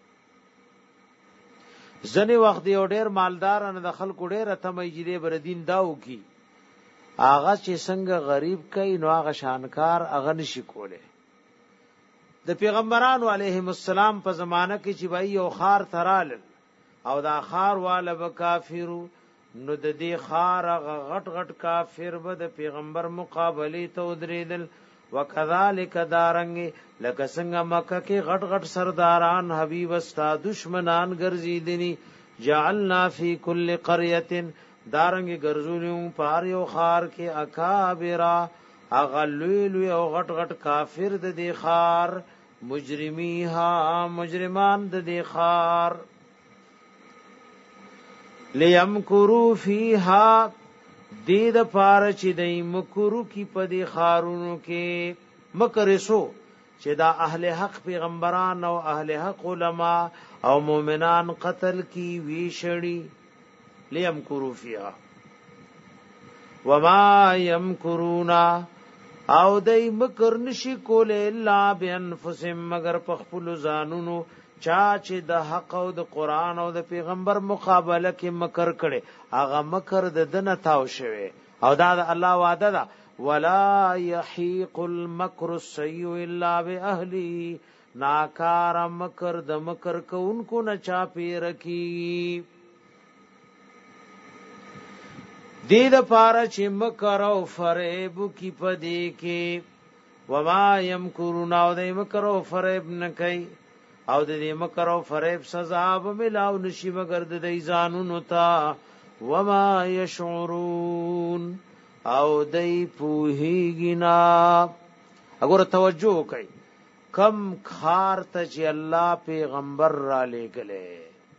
ځنی وخت یو ډیر مالدار نه د خلکو ډیر اتمې جدي بر دین داو کی آغا چې څنګه غریب کوي نو هغه شانکار هغه نشي کولای د پیغمبرانو علیهم السلام په زمانہ کې چې وای یو خار ترال او دا خار والا به کافرو نو د دې خار غټ غټ کافر به د پیغمبر مقابله ته ودرېدل وکذالک دارنګ لکه څنګه مکه کې غټ غټ سرداران حبیب استا دشمنان ګرځیدنی جعلنا فی کل قريه دارنګ ګرځولیو پار یو خار کې اکابرا اغلوی او غټ غټ کافر د دې خار مجرمیها مجرمان د دې خار لیمکرو فیها دید پار چې دای مکرو کی پدی خارونو کې مکرسو چې دا اهل حق پیغمبران او اهل حق علما او مؤمنان قتل کی وی شړی لیمکرو فیها وما یمکرون او دای مکر نشی کول الا بانفسهم مگر پخپل ځانونو چا چې د حق او د قران او د پیغمبر مقابله کې مکر کړي هغه مکر د دنه تاو شوی او دا د الله وعده ده ولا يحيق المكر السيء الا باهله ناکار مکر د مکر کوونکو نه چا پیر کی دې د پاره چې مکر او فریب کی پدې کې وما يمكرون او د مکر او فریب نه کوي او د دې مکر او فریب سزا به ملاو نشي مگر د دې ځانونو تا وما يشعرون او دای پوهیږي اگر توجه کوي کم خار ته چې الله پیغمبر را لګلې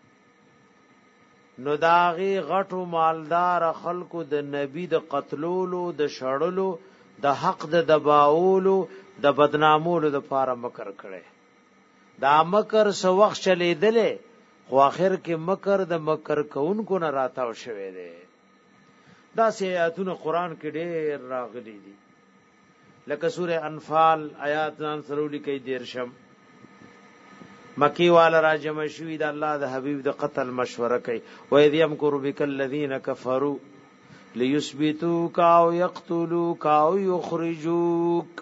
نو داغي غټو مالدار خلکو د نبی د قتلولو د شړلو د حق د دباولو د بدنامولو د پاره مکر کړي دا مکر سو وخت چلیدلې خو اخر کې مکر د مکر کونکو نه راتاو شوی دی دا سه آیاتونه قران کې ډېر راغلي دي لکه سوره انفال آیات ځان سره لیکي دیرشم مکی والا راجم شوی د الله د حبیب د قتل مشوره کوي و اذ یمکر بک الذین کفروا لیثبتوک او یقتلوک او یخرجوک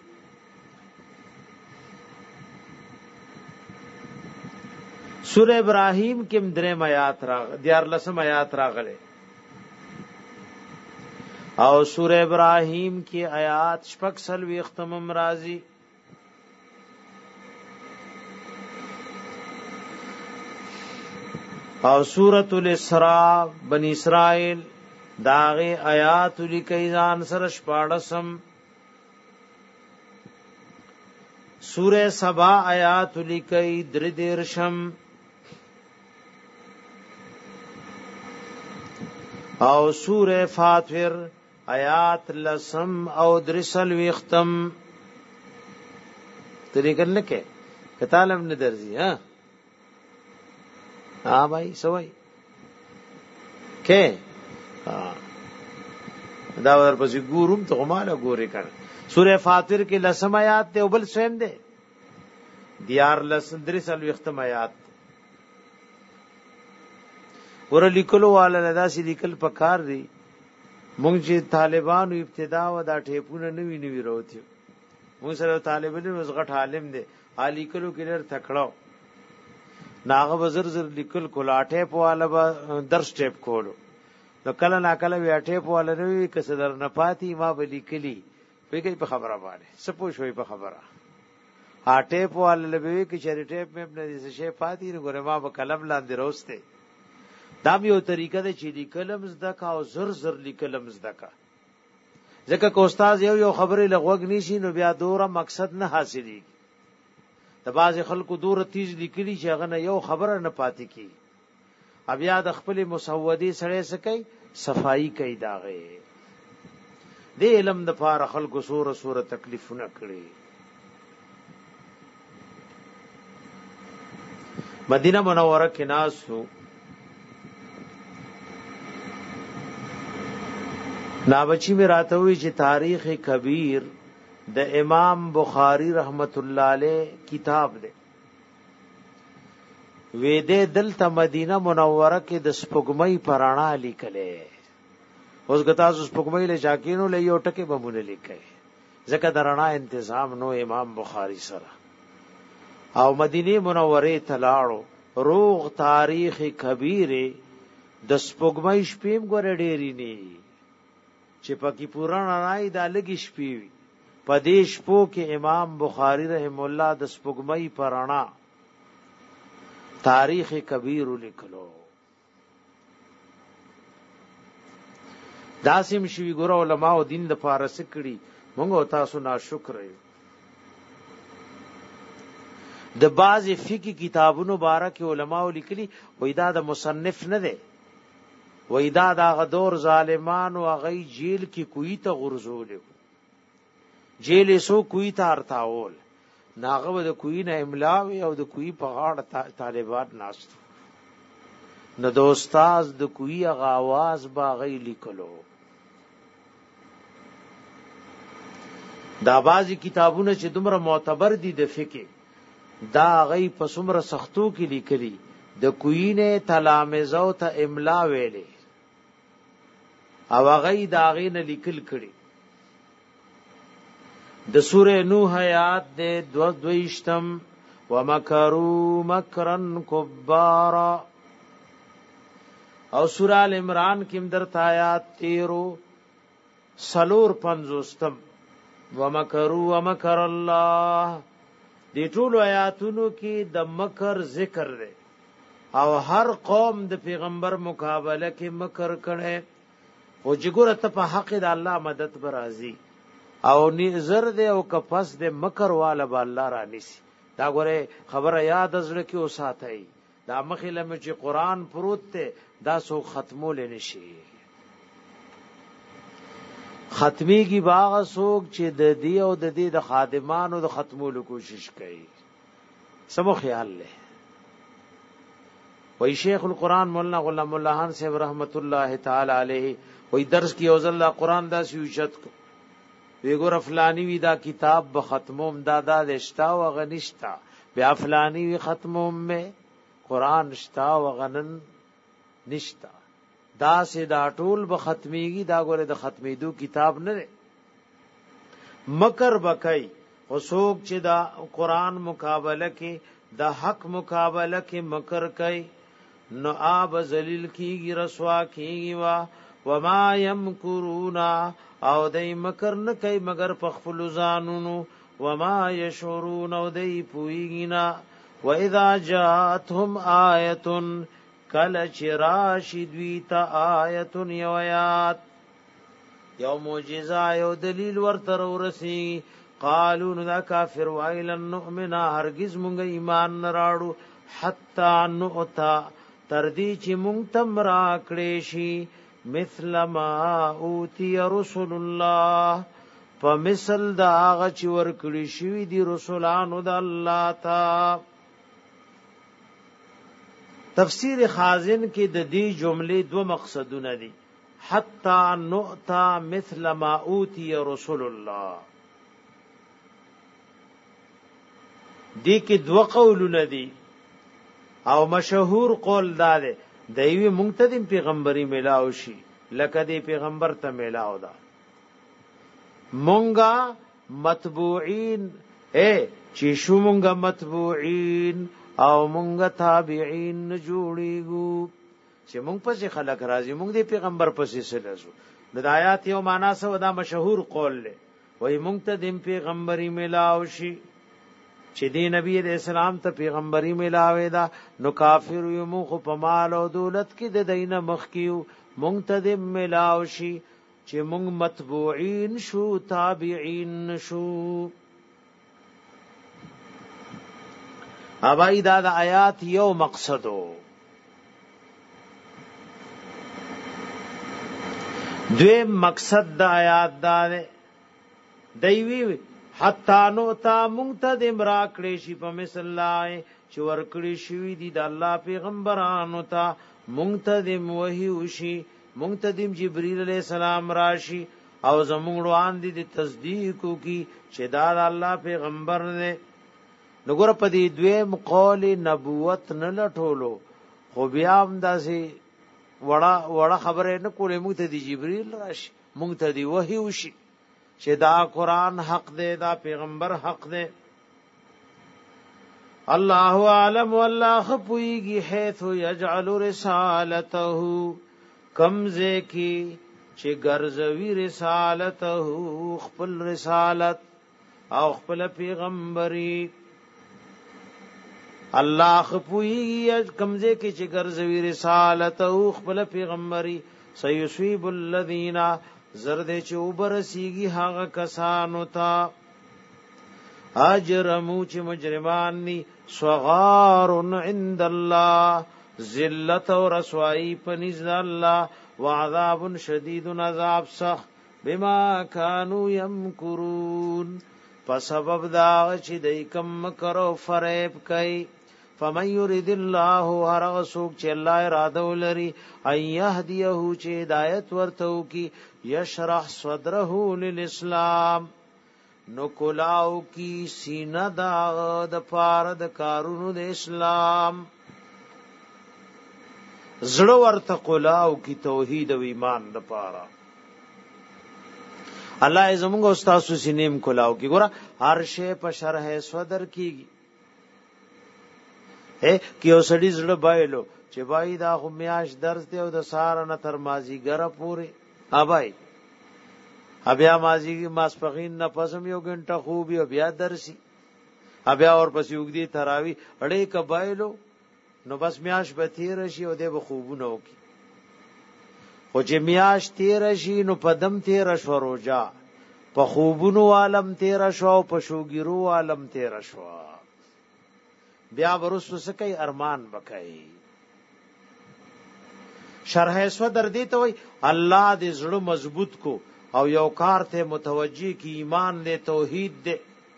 سورہ ابراہیم کې درې آیات راغ دیار لسم آیات راغله او سورہ ابراہیم کی آیات شپږ سلوي ختمم راضی او سورۃ الاسراء بنی اسرائیل داغه آیات لیکي ځان سره شپاړسم سورہ سبا آیات لیکي دردرشم او سورہ فاطر آیات لسم او درسل وختم طریقه لکه کتالم نه درځي ها بھائی سوای کې دا ورپسې ګورم ته مالا ګوري کړ سورہ فاطر کې لسم آیات ته او بل سیم ده دیار لسم درسل وختم آیات ور لیکلو والا داسې لیکل پکار دی مونږ چې طالبانو ابتدا و دا ټیپونه نوی وروتي مونږ سره طالبانو وزغټ عالم دی علی کلو کلر تکړو ناغه وزر زر لیکل کولاټه په والا درس ټیپ کولو نو کله نا کله وی ټیپ والا نوی کس در نه پاتې ما به لیکلی پیګي په خبره باندې سپو شوي په خبره ټیپ والا لوي کې چې ټیپ مې په دې شی پاتې نه ګوره ما په قلم لاندې روسته دا یو طریقه ده چې لیکلم زده کا او زر زر لیکلم زده کا ځکه کو استاد یو خبره لغوګ نشي نو بیا دوره مقصد نه حاصلېږي د باز خلکو دوره تیز لیکلي چې هغه نه یو خبره نه پاتې کی بیا د خپل مسودی سره سکی صفائی کوي داغه د علم د فار خلکو سوره تکلیفونه کړي مدینه منوره کې ناسو نابچی میں راتوی چې تاریخ کبیر د امام بخاری رحمت الله علیه کتاب دی وېده دلته مدینه منوره کې د سپوږمۍ پرانا لیکلې اوس غتا سپوږمۍ له جاکینو له یو ټکي بمونه لیکي ځکه درنا تنظیم نو امام بخاری سره او مدینه منوره تلاړو روغ تاریخ کبیر د سپوږمۍ شپیم ګور ډېری نه چې پکې پوران راي د لګي شپې پدیش پو کې امام بخاری رحم الله د سپوږمۍ پرانا تاریخ کبیر لیکلو داسیم شوی ګور علماء او دین د فارس کړي موږ تاسو ناشکر یو د بعض فقہی کتابونو بارک علماء لیکلي وای دا د مصنف نه دی وای دا د غدور ظالمان او غي جیل کی کوئی ته غرزول جیل سو کوئی ته ارتاول ناغه د کوئی نه املاوي او د کوئی په غاړه طالبات ناست نو د استاد د کوئی غاواز باغی لیکلو دا بازي کتابونه چې دومره معتبر دي د فقہ دا غي په څومره سختو کې لیکلي د کوئی نه تلامذو ته املا ویلي او غي دا غي نه لیکل کړي د سوره نوح آیات د 22 ومکروا مکرا کبارا او سوره ال عمران کې درت آیات 13 سلور 50 ومکروا ومکر الله دې ټول آیاتونو کې د مکر ذکر دی او هر قوم د پیغمبر مقابله کې مکر کړي او جګور ته په حق د الله مدد برازي او نظر دې او کفس دې مکر والا به الله را نسی دا ګوره خبره یاد ازړه کې اوساتای دا مخله مې چې قران پروت ته دا سو ختمول نشي ختمي کی باغ سوق چې د دې او د دې د خادمانو د ختمولو کوشش کوي سمو خیال له وای شیخ القران مولانا غلام الله خان صاحب رحمت الله تعالی علیه وای درس کی اوزل قران دا سوچت کو ویګور فلانی وی دا کتاب به ختموم دادا دشتا و غنشتا بیا فلانی وی ختموم میں قران شتا و غنن نشتا دا سه دا ټول به ختميږي دا ګوره د ختمېدو کتاب نه مکر بکای وسوک چې دا قران مقابله کې د حق مقابله کې مکر کوي نو آب ذلیل کیږي رسوا کیږي وا وما يمكرون او دای مکر نه کوي مگر په خپل ځانونو وما يشعرون او دای پویګینا واذا جاءتهم آیه کل چراشد ویتا آیه یویات یو معجزه یو دلیل ورته ورسی قالوا ذا کافر وایلن نؤمن هرگز مونږ ایمان نراړو حتا نؤتا تردی چې مونږ تم را کړې شي مثل ما اوتی رسول الله فمثل دا هغه چې ورکړي شوی دي رسولانو د الله تا تفسیر خازن کې د دې جملې دو مقصدونه دي حتا نؤتا مثل ما اوتی رسول الله دې کې دو قولونه دي او مشهور قول دا ده دایوی منتدم پیغمبري ملاو شي لکه دې پیغمبر ته ملاو ده مونږه متبوعين چې شو مونږه متبوعين او مونږه تابعين جوړيګو چې مونږ پسې خلک راځي مونږ دې پیغمبر پسې سلسو د آیات یو معنا سو دا مشهور قول له وای منتدم پیغمبري ملاو شي چې دی نبی علیہ السلام ته پیغمبري ملاوي دا نو کافر یو مخ په مال او دولت کې د دینه مخ کیو منتدم ملاو شي چې مونږ متبوعين شو تابعين شو اوای دا د آیات یو مقصدو دویم مقصد د آیات دا دیوی حتا نو تا منتدم را کړی شي په مثل الله چې ور کړی شوی دی د الله پیغمبرانو ته منتدم وحی وشي منتدم جبرئیل علیہ السلام راشي او زموږ روان دي د تصدیق کی چې دا د الله پیغمبر نه نګور په دې دویم قول نبوت نه لټولو خو بیا هم داسې وړه خبره نه کولې موږ ته د جبرئیل راشي موږ ته دی وحی وشي چې دا قرآن حق دے دا پیغمبر حق دے اللہ عالم واللہ خپویگی حیث یجعل رسالته کمزے کی چې ګرځوي رسالته خپل رسالت او خپل پیغمبري الله خپویگی کمزے کی چې ګرځوي رسالته خپل پیغمبري سيصيب الذين زرد چې وبرسیږي هغه کسانو ته اجرمو چې مجرمان ني صغار عند الله ذلت او رسوایی پنځ الله وعذاب شدید عذاب سخت بما كانوا يمكرون په سبب دا چې دای کم کرو فریب کوي فمن يريد الله هر سوق چې الله اراده ولري اي يهديه چې هدایت ورته کی يشرح صدره للاسلام نو کولاو کی سینه دا د پاره د کارونو د اسلام زړه ورته کولاو کی توحید او ایمان د پاره الله زموږ استاد سینیم کولاو کی ګوره هر شی په شرح صدر کیږي کیو سړی زړه بایلو چې بای دا خو میاش درس دی او د سار نه تر مازیګره پوره ابای بیا مازی ماسپخین نه پسم یو غنټه خوب یو بیا درسي بیا اور پس یوګدي تراوی اړې کبایلو نو بس میاش به تیر شي او د خوبونه وکي خو چې میاش تیر شي نو پدم تیر شو روجا په خوبونو عالم تیر شو په شوګیرو عالم تیر شو بیا ورسو سکی ارمان بکای شرح صدر دی ته وای الله دې زړه مضبوط کو او یو کار ته متوجی کی ایمان دې توحید دې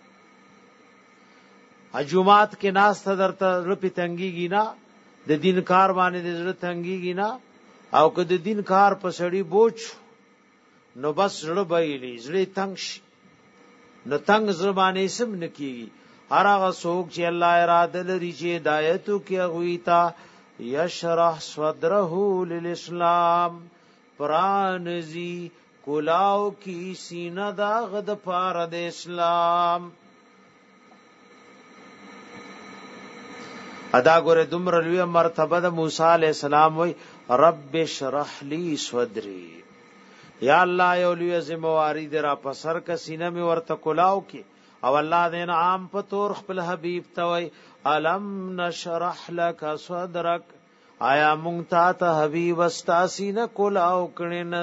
اجومات کې ناس تدر ته لپی تنګیږي نه د دین کار باندې دې زړه تنګیږي نه او که د دین کار په سړی بوج نو بس زړه بایلی زړه تنگ شي نو تنگ زبانه سم نکیږي هر هغه څوک چې الله اراده لري چې هدایتو کې غویتا یشرح صدره للاسلام پرانزی کولاو کی سینه دا غد پار د اسلام ادا ګوره دومره لوی مرتبه د موسی علی السلام وای رب اشرح لي صدري یا الله یو لوی ذمہواری درا پسر کا سینه می ورته کلاو کی او الله دې انعام په تور خپل حبیب توي الم نشرح لك صدرك آیا مونږ ته حبیب استا سینه کلاو کړي نه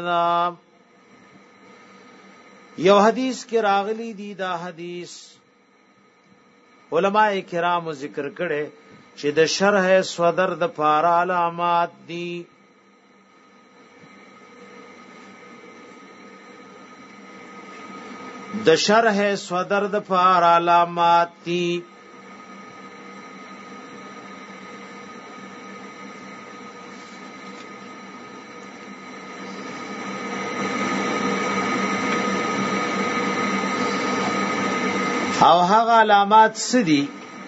یو حدیث کې راغلی دی دا حدیث علماء کرام ذکر کړي چې د شرح صدر د پارا علامات دي د شرح صدر د پارا علامات دي او هغه علامات سدي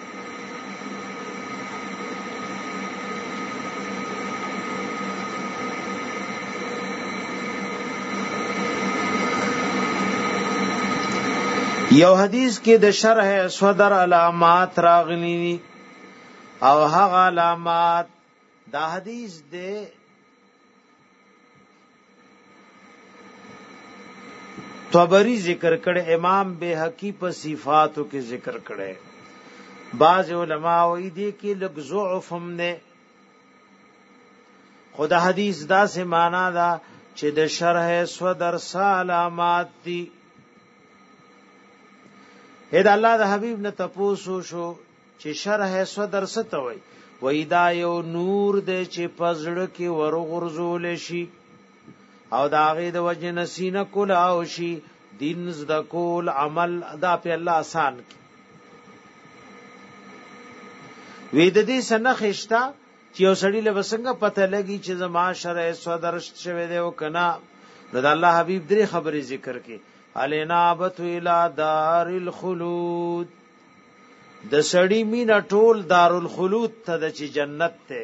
یو حدیث کې د شرح صدر علامات راغلي او هغه علامات دا حدیث دے طبری ذکر کړي امام بیهقی په صفاتو کې ذکر کړي بعض علماء وایي دي کې لږ ضعف هم نه خدا حدیث دا سه معنا دا چې د شرح صدر علامات دي اې الله د حبیب نه تپوسو شو چې شرح صدر څه ته وایي وای دا یو نور دې چې پزړه کې ورغورځول شي او دا غي د وجه نسینه کول او شي دین زد کول عمل ادا په الله آسان کی وې د دې سنه خشتا چې یو سړی له وسنګ پته لګي چې زما شرع صدر شوه دی او کنا نو د الله حبیب درې خبرې ذکر کړي الینابت الی دار الخلود د سړی مینا ټول دار الخلود ته د جنت ته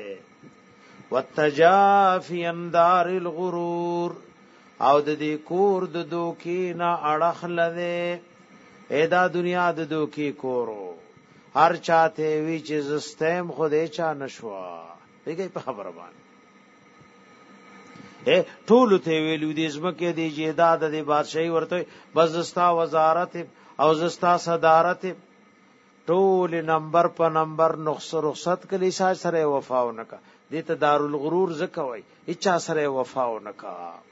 وتجافی اندار الغرور او د دې کور د دوکې نه اړخ لده ادا دنیا د دوکې کورو هر چاته وی چې زستم خوده چا نشوا دغه په خبره باندې ټول ته ویلو دې زمکه دې جیداد دې بادشاہي ورته بس زستا وزارت او زستا صدارت ټول نمبر په نمبر نقص رخصت کلی سره وفاو نکا دته دارالغرور زکوي اچا سره وفاو نکا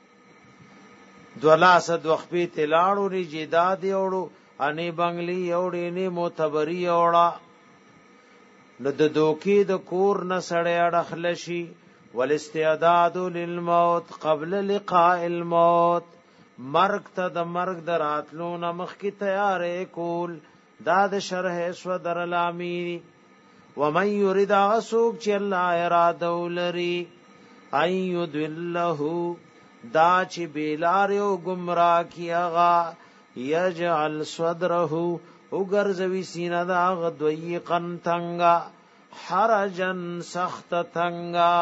دولا صد وخت تلاړو ری جیداد یوړو انی بنگلی یوړې نه معتبری یوړا نو د دوکې د کور نه سړې اړخلشي والاستعداد للموت قبل لقاء الموت مرګ ته د مرګ دراتلو نه مخکې تیارې کول دا د شرح صدر الامی ومن يريد اسوق چې الله اراده ولري ايذله دا چې بیلار او گمراه کیغا يجعل صدره وګرځوي سینه دا غدویقن تنگا حرجن سخت تنگا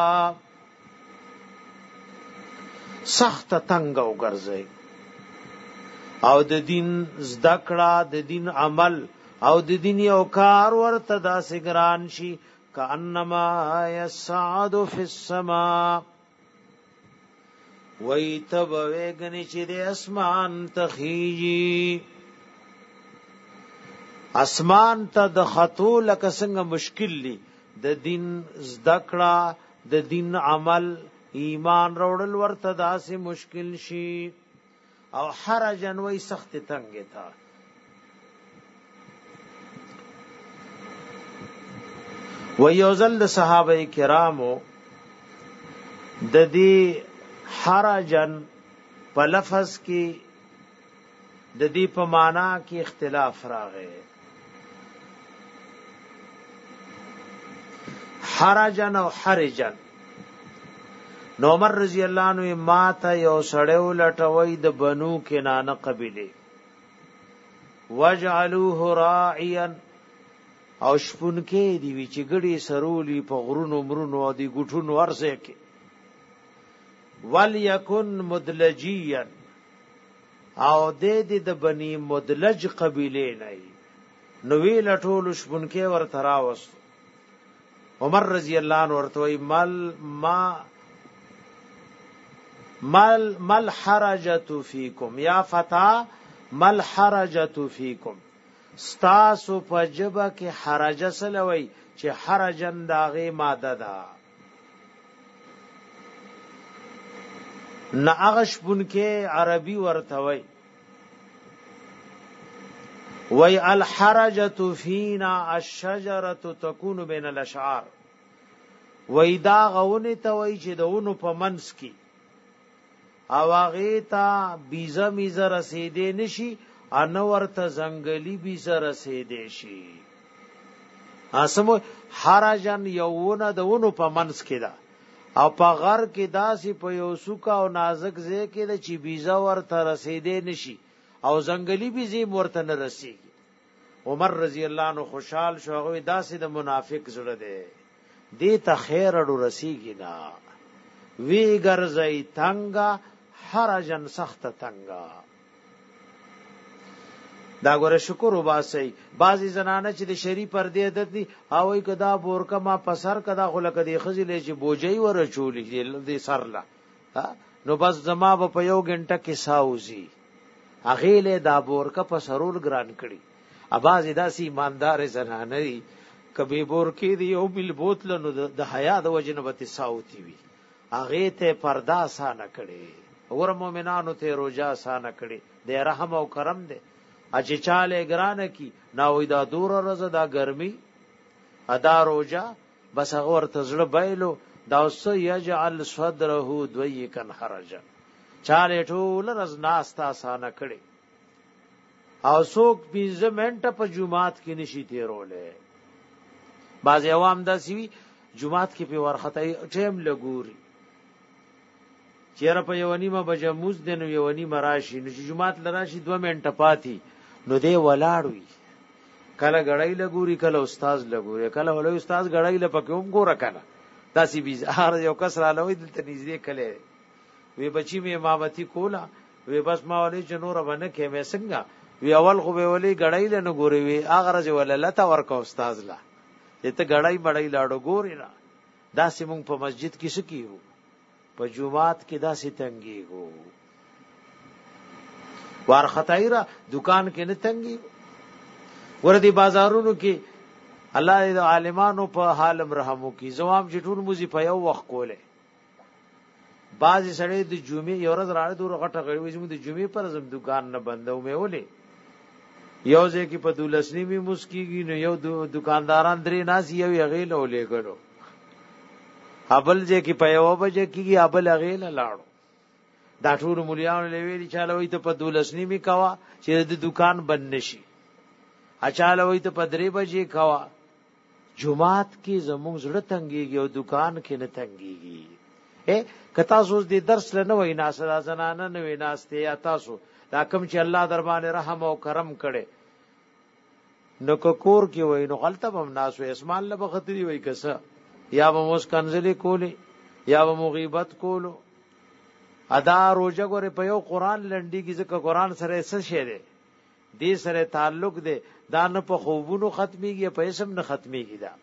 وګرځي او د دین زدکړه د دین عمل او د دین یو کار ورته داسې ګران شي کانما یصعد فی السماء ویتبویگنی چې د اسمان تخیجی اسمان ته د خطو لکه څنګه مشکل لی د دین زدکړه د دین عمل ایمان وروړل ورته داسې مشکل شي او حرجن وی سخت تنگ تا و یوزل صحابه کرامو د دې حرجن په لفظ کې د دې په معنا کې اختلاف راغی حرجن او حرجن نو عمر رضی الله عنه ما ته یو سړیو لټوي د بنو کنانه قبیله وجعلوه راعيا او شپون کې دی وی چې ګړي سرولي په غرونو مرونو او دی ګټونو ورسه کې وليكن مدلجيا او د بني مدلج قبیله نه نو وی لټول شپون کې ورته راوست عمر رضی الله عنه ورته مل حرجت فیکم یا فتا مل حرجت فیکم ستاسو په جبه کې حرج سلوي چې حرجن داغه ماده ده نه اغش بن کې عربي ورتوي وی الحرجه فینا الشجره تكون بین الاشعار وی دا غونه ته وی چې دونو په منس کې او هغه ته بیزه میزه رسیدې نشي ان ورته زنګلی بیزه رسیدې شي اسمو حرجن یوونه دونو په منس کې دا او په غر کې داسې په یو سوکا او نازک ځای کې د چې بیزه ورته رسیدې نشي او زنګلی بیزه ورته نه رسیږي عمر رضی الله عنه خوشحال شو هغه داسې د منافق زړه دی دې ته خیر اړو رسیږي نه وی ګرځي تنگا حرجن سخت تنگا دا ګوره شکر وباسي بعضی زنانه چې د شری پردې عادت دي او وي کدا بورکا ما پسر کدا خلک دي خزلې چې بوجي ور چولې دې سرلا نو بس زما په یو غنټه کې ساوزي اغه له دا بورکا په سرول ګران کړي اباز داسې ایماندار زنانه دي کبي بورکې دی او بل بوتل نو د حیا د وجنه به ساوتی وي اغه ته پردا سانه کړي اور مومنانو ته روزه سانه کړي د رحم او کرم دی اچ چاله ګرانه کی ناوې دا دور رزه دا ګرمي ادا روزه بس هغه ورته زړه بایلو دا وس یجعل صدره دویکن حرج چاله ټول رز ناستا سانه کړي او څوک 20 منټه په جمعات کې نشي تیرولې بعض عوام دا سی جمعات کې په ورخته ټیم لګوري چیرې په یو نیمه بجموز دنو یو نیمه راشي نو جمعات لراشي 2 منټه پاتې نو دې ولاړوي کله غړای لګوري کله استاد لګوري کله ولې استاد غړای لپکوم ګوره کنه داسې بيزار یو کس را لوي دلته نږدې کله وی بچی می امامتی کولا وی بس ما ولې جنور باندې کې مې څنګه وی اول خو به ولې غړای له نو ګوري وی اغه رځ وللته ورکو استاد لا ته غړای بړای لاړو ګوري نه داسې مونږ په مسجد کې سکیو په جمعات کې داسې تنګيګو وار خطایره دکان کې نه تنګي وردی بازارونو کې الله دې عالمانو په حالم رحمو کې زوام جټون موزي په یو وخت کوله بعضی سړی د جمعې یو ورځ راړې دوه غټه غړي زموږ د جمعې پر زم دکان نه بندو مې ولې یو ځکه په دولسنی می مسکیږي نو یو دکانداران درې ناس یو غیل ولې ګړو ابل ځکه په یو بجې کېږي ابل غیل لاړو دا ټول مليان لوي چاله وي ته په دولسنی می کوا چې د دکان بند نشي اچاله وي ته په 3 بجې کوا جمعات کې زموږ زړه تنګيږي او دکان کې نه تنګيږي کتا سوز دې درس لنه وای ناسره زنانه نه وای ناسته یا تاسو دا کوم چې الله در باندې رحم او کرم کړي نو کور کې وای نو غلطه بم ناس وای اسمان له بخطري وای کسه یا به موس کنزلي کولی یا به مغیبت کولو ادا روزه غره په یو قران لنډي کې ځکه قران سره څه شی دی دې سره تعلق دی دا نه په خوبونو ختميږي په اسم نه ختميږي دا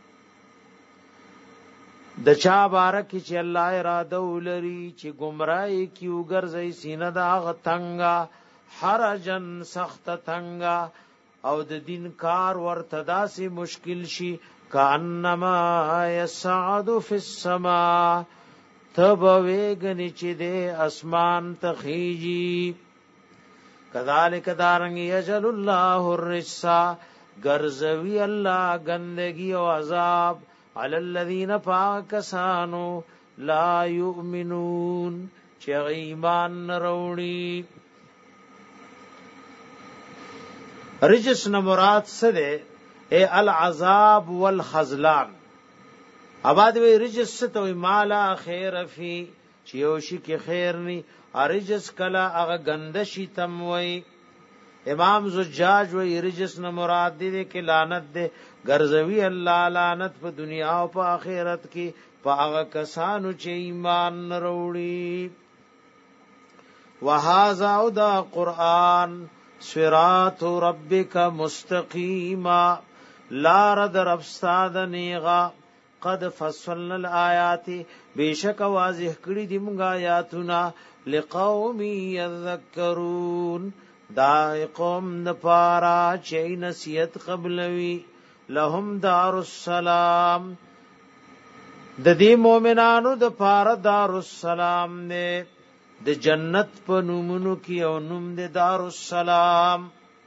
د چا بارک چې الله اراده ولري چې گمراهي کی وګرځي سینه دا غتنګا حرجن سخت تنګا او د دین کار ورته داسې مشکل شي کانما یصعد فی السما تب ویگنی چې د اسمان تخیجی کذالک دارنګ یجل الله الرجسا غرزوی الله گندگی او عذاب علی الذین فاکسانو لا یؤمنون چې ایمان نروړي رجس نه مراد څه ده اے العذاب والخذلان اباد وی رجس ته مالا خیر فی چیوشی کی خیر نی ارجس کلا اغه گندشی تم وی امام زجاج وی رجس نه مراد دې کې لعنت ده غرزوی الله لعنت په دنیا او په آخرت کې په هغه کسانو چې ایمان وروړي وهذا دا قران صراط ربک مستقیما لا رد رب استاد نیغا قد فصلنا الآیات بیشک واضح کړي دي موږ آیاتنا لقوم یذکرون دا قوم د پارا چې نصیحت قبلوي لهم دار السلام د دې مؤمنانو د پارا دار السلام نه د جنت په نومونو کې او نوم د دار السلام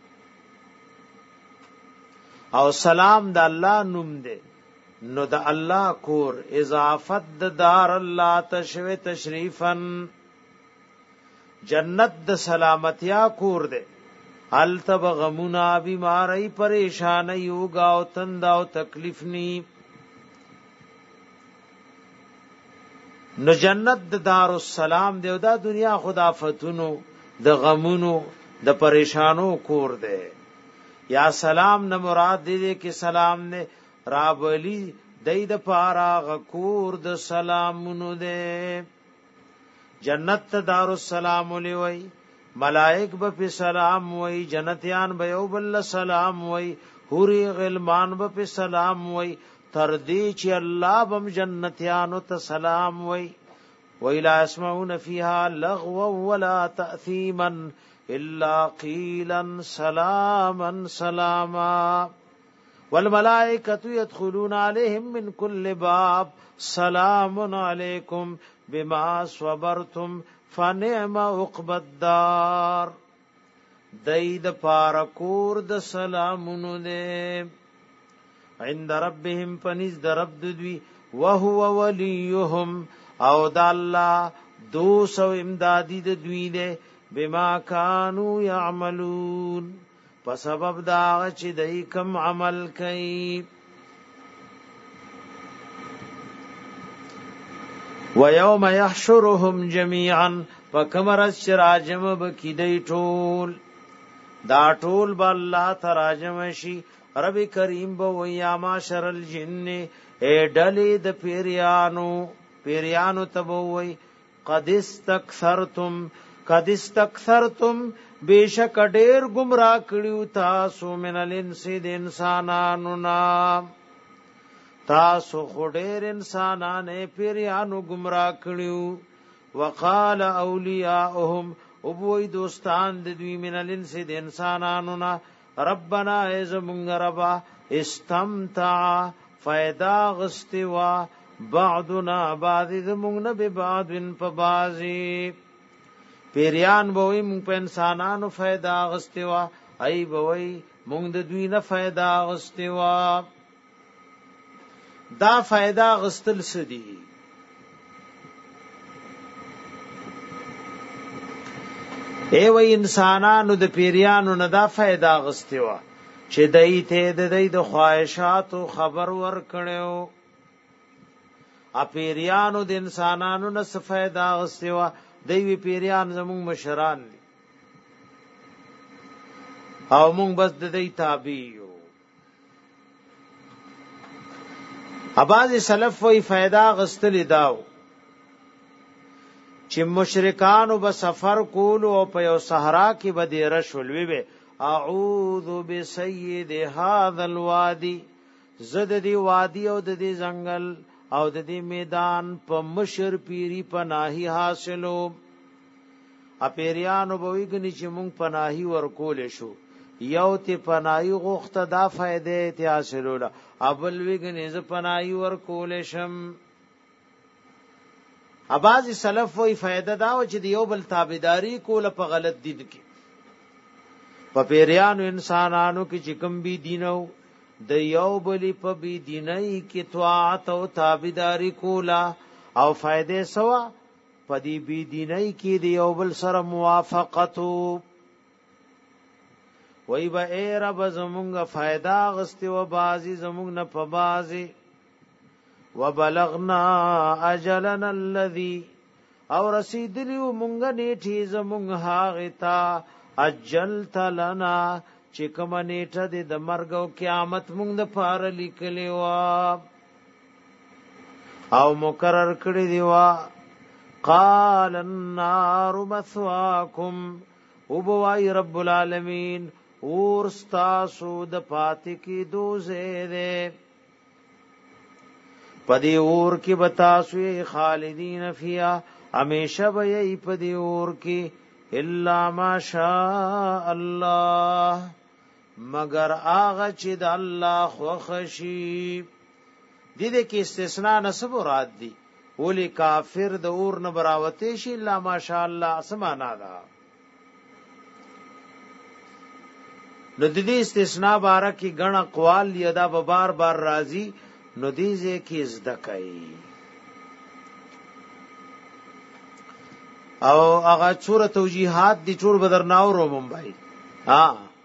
او سلام د الله نوم دی نو د الله کور اضافت د دار الله تشوی تشریفن جنت د سلامتیا کور دی التب غمنا بیماری پریشانی یوگا او تندا او تکلیف نی نو جنت د دار السلام دی او دا دنیا خدافتونو د غمونو د پریشانو کور دی یا سلام نه مراد دی کې سلام نه رابلی دای د پارا غکور د سلامونو دے جنت دار السلام لوی ملائک به سلام وی جنتیان به یو بل سلام وی حوری غلمان به سلام وی تر دې چې الله بم جنتیان ته سلام وی ویلا اسمعون فیها لغوا ولا تأثیما الا قیلا سلاما سلاما والملائکۃ يدخلون علیہم من کل باب سلام علیکم بما صبرتم فنعم عقبى الدار دید پارکور د سلامونو دے عند ربهم پنځ درب دوی وهو وليهم او د الله دوست او امدادی د دوی دے بما كانوا يعملون په سبب دا چې دای کوم عمل کوي ويوم يحشرهم جميعا فكمر الشراجم بكدي ټول دا ټول به الله تراجم شي رب کریم بو یا معاشر الجن اے ډلې د پیریانو تبوي قد استكثرتم بیشک ډېر گمراه کړیو تاسو منل انسان انسانانو نام تاسو خډیر انسانانه پیریانو گمراه کړیو وقال اولیاءهم ابوی دوستان د دوی منل انسانانو نا ربنا ازمون ربا استمتع فیدا غستوا بعضنا بعض زمون به بعض په بعضی پیریان بوئی مونږ په انسانانو فائدہ غستوا ای بوئی مونږ د دوی نه فائدہ غستوا دا فائدہ غستل سدي ای وای انسانانو د پیریانو نه دا فائدہ غستوا چې دای ته د خواهشات خبر ور کړو ا پیریانو د انسانانو نه څه فائدہ غستوا دوی پیریان زمون مشران دي او مونږ بس د دې تابع یو اباظ سلف وی فائدہ غستل داو چې مشرکان وب سفر کول او په یو صحرا کې بدیره شولوي به اعوذ بسید هذا الوادي زد دی وادي او د دې ځنګل او د دې میدان په مشر پیری پناهي حاصلو اپیریانو بوېګنی چې مونږ پناهي ورکول شو یو ته پناهي غوښته دا فائدې ته حاصلو ابل وېګنی ز پناهي ورکول شم اباظ سلف وی فائدہ دا و چې یو بل تابعداري کول په غلط دین کې په پیریانو انسانانو کې چې کوم بي دینو د یو بلی په بی دینای کې طاعت او تابعداري کولا او فائدې سوا په دی بی دینای کې د یو بل سره موافقت وای به ای رب زمونږه فائدہ غستې و بازي زمونږ نه په بازي وبلغنا اجلنا الذي او رسیدلی مونږه نیټه زمونږ هاغه تا اجلت لنا چې کوم نیټه د مرګ او قیامت مونږ د پاره لیکلی و او مقرر کړی دی وا قال النار مثواكم وبوای رب العالمین اور استاسو د پاتې کی دوزه ده پدی اور کی بتاسوی خالدین فیا ہمیشہ بی پدی اور کی الا ما شاء الله مگر آغا چې د الله خوښي دې کې استثناء نسب مراد دي ولی کافر د اور نه براوته شي الا ماشاء الله سمانا دا نو د دې استثناء باره کې غن اقوال یدا به بار بار راضي نو دې ځکه زده کوي او هغه څوره توجیهات دي ټول بدرناو رو ممبئی ها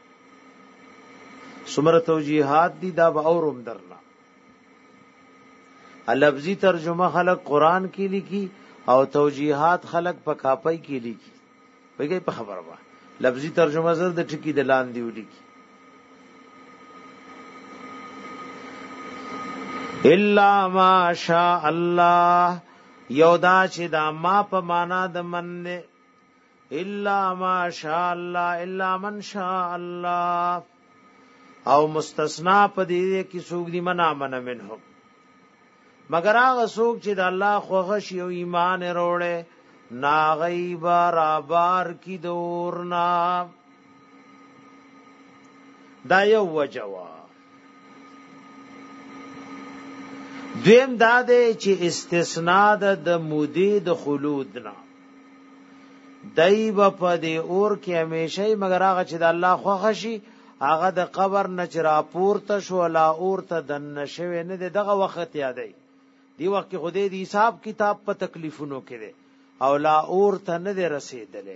سمره توجیهات دي دا به اورم درنا لفظی ترجمه خلق قران کی لکھی او توجیهات خلق په کاپای کی لکھی وایي په خبره وا لفظی ترجمه زر د ټکی د لاندې ولیکي الا ما شاء الله یودا چې دا ما په معنا د من نه الا ما شاء الله الا من شاء الله او مستثنا په دې کې څوک دی منا من منهم مگر هغه څوک چې د الله خوښ او ایمان وروړي ناغي برابر کی دورنا دا یو وجوا دویم دا دی چې استثناء د مودې د خلود نه دایو په دې اور کې همیشه مگر هغه چې د الله خوښ شي هغه د قبر نه چې راپورته شو لا اور ته دن شوی نه دغه وخت یادای دی وخت کې خدای دی حساب کتاب په تکلیفونو کې دی او لا اور ته نه رسیدلې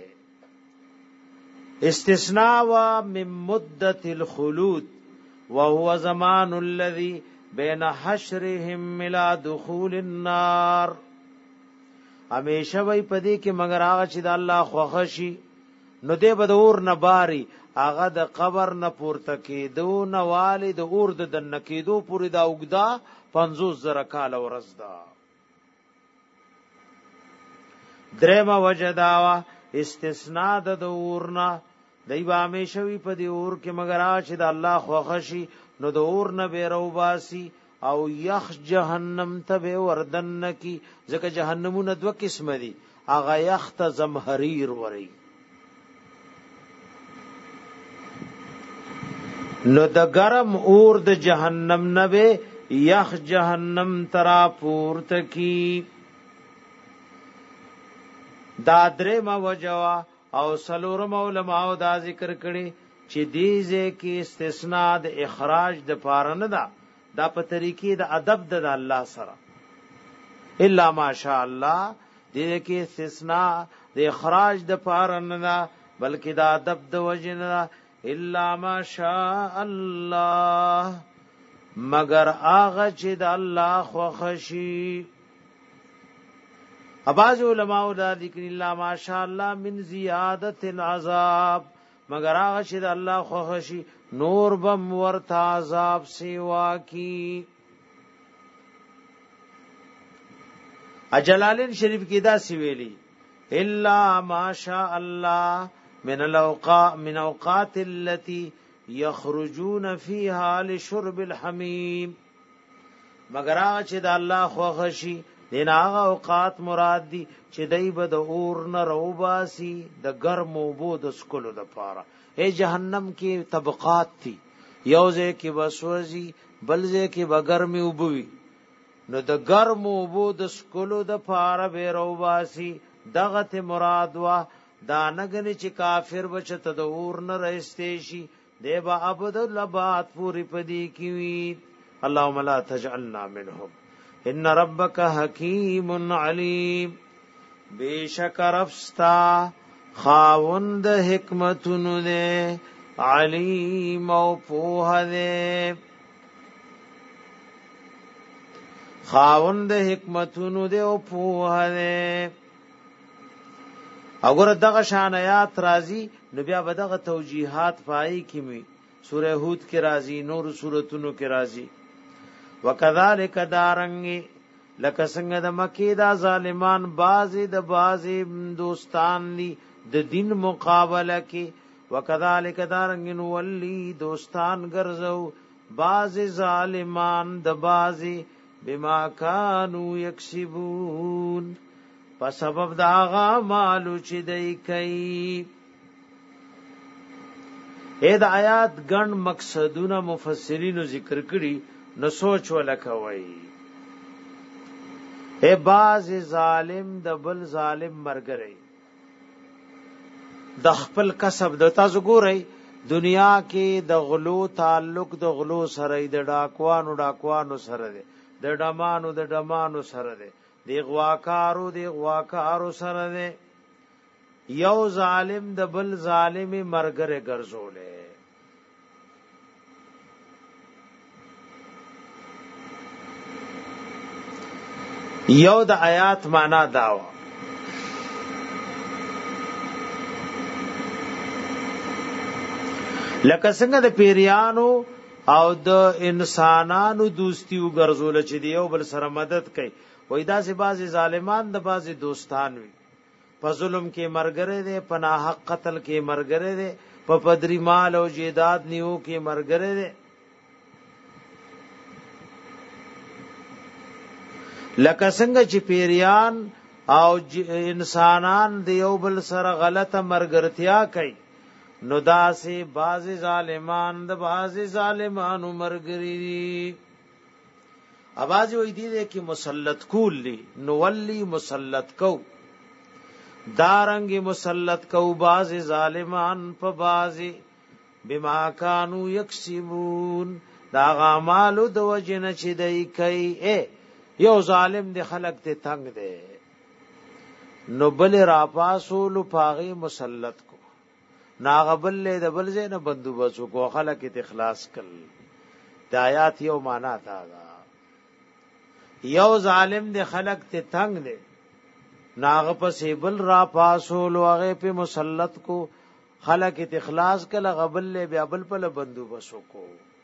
استثناء و من مدت الخلود وهو زمان الذي بين حشرهم الى دخول النار همیشه وای پدې کې مگر هغه چې د الله خوښ شي نو دې بدور نه باري هغه د قبر نه پورته کېدو نه والي د اور د دن کېدو پورې دا وګدا 50,000 کال ورځدا درېما وجداوا استثناء د اورنا دایو همیشه وی په دې اور کې مگر هغه چې د الله خوښ شي نو د اور نه بیرو باسي او یخ جهنم ته به وردن کی ځکه جهنمونه دوه قسم دي هغه یخ ته زمهریر وري نو د ګرم اور د جهنم نه به یخ جهنم ترا پورته کی دا درې ما وجوا او سلورم علماء دا ذکر کړي چې دیزه کې استثناء د اخراج د پاره نه دا په طریقې د ادب د الله سره الا ماشاء الله دیزه کې استثناء د اخراج د پاره نه دا بلکې د ادب د وجه نه الا ماشاء الله مگر هغه چې د الله خوښي اباظ علماء دا ذکر الا ماشاء الله من زیادت العذاب مگر هغه چې د الله خوښي نور بم ورته عذاب سیوا کی اجلالین شریف کې دا سی ویلي الا ماشاء الله من اوقات التي يخرجون فيها لشرب الحميم مگر هغه چې د الله خوښي دین هغه اوقات مراد دي چې دای به د اور نه روباسي د ګرمو بو د سکلو د پاره اے جهنم کې طبقات دي یوځه کې بسوځي بلځه کې بګرمي وبوي نو د ګرمو بو د سکلو د پاره به روباسي دغه ته مراد وا دا نګنی چې کافر بچته د اور نه رهستې شي دیبا ابد لبات پوری پدی کیوی اللهم لا تجعلنا منهم ان ربک حکیم علیم بیشک رفستا خاوند حکمتونو دے علیم او پوه دے خاوند حکمتونو دے او پوه دے اگر دغه شان آیات راضی نو بیا بدغه توجیهات پای کیمی سوره هود کې راضی نور سوراتونو کې راضی وکذالک دارنګ لکه څنګه د مکی دا ظالمان بازي د بازي دوستان دي د دین مقابله کې وکذالک دارنګ ولی دوستان ګرځو بازي ظالمان د بازي بما كانوا يكسبون په سبب دا غمالو چې دای کوي. د آیات ګڼ مقصدونه مفسرینو ذکر کړي، نو سوچ ولکوي. باز ظالم د بل ظالم مرګري د خپل کسب د تاسو ګورئ دنیا کې د غلو تعلق د غلو سره د ډاکوانو سره دی، د ډمانو سره دی، د غواکارو سره دی. یو ظالم د بل ظالم مرګره ګرځولې. یو د آیات معنا داوا لکه څنګه د پیریانو او د انسانانو دوستی وګرځول چې یو بل سره مدد کوي. وای دا سي بعضي ظالمان د بعضي دوستان وي، په ظلم کې مرګره دي، په ناحق قتل کې مرګره دي، په پدری مال او جیداد نیو کې مرګره دي. لکه څنګه چې پیریان او انسانان د یو بل سره غلطه مرګرتیا کوي، نو داسې بعضی ظالمان د بعضی ظالمانو مرګري دي. اوازي وې دي کې مسلط کولی نو ولی مسلط کو دارنګي مسلط کو بعضی ظالمان په بعضی بما كانوا يكسبون دا غمالو د وجنه چې دای کوي. یو ظالم دی خلق ته تنگ دی نو بل را پاسول پاغي مسلط کو، ناغبل له د بل زینه بندوبس کو، خلق ته اخلاص کړ. د آیات یو معنا تا یو ظالم دی خلق ته تنگ دی، ناغ پسې بل را پاسول هغه په مسلط کو، خلق ته اخلاص کړ، غبل له بیا بل په بندوبس کو.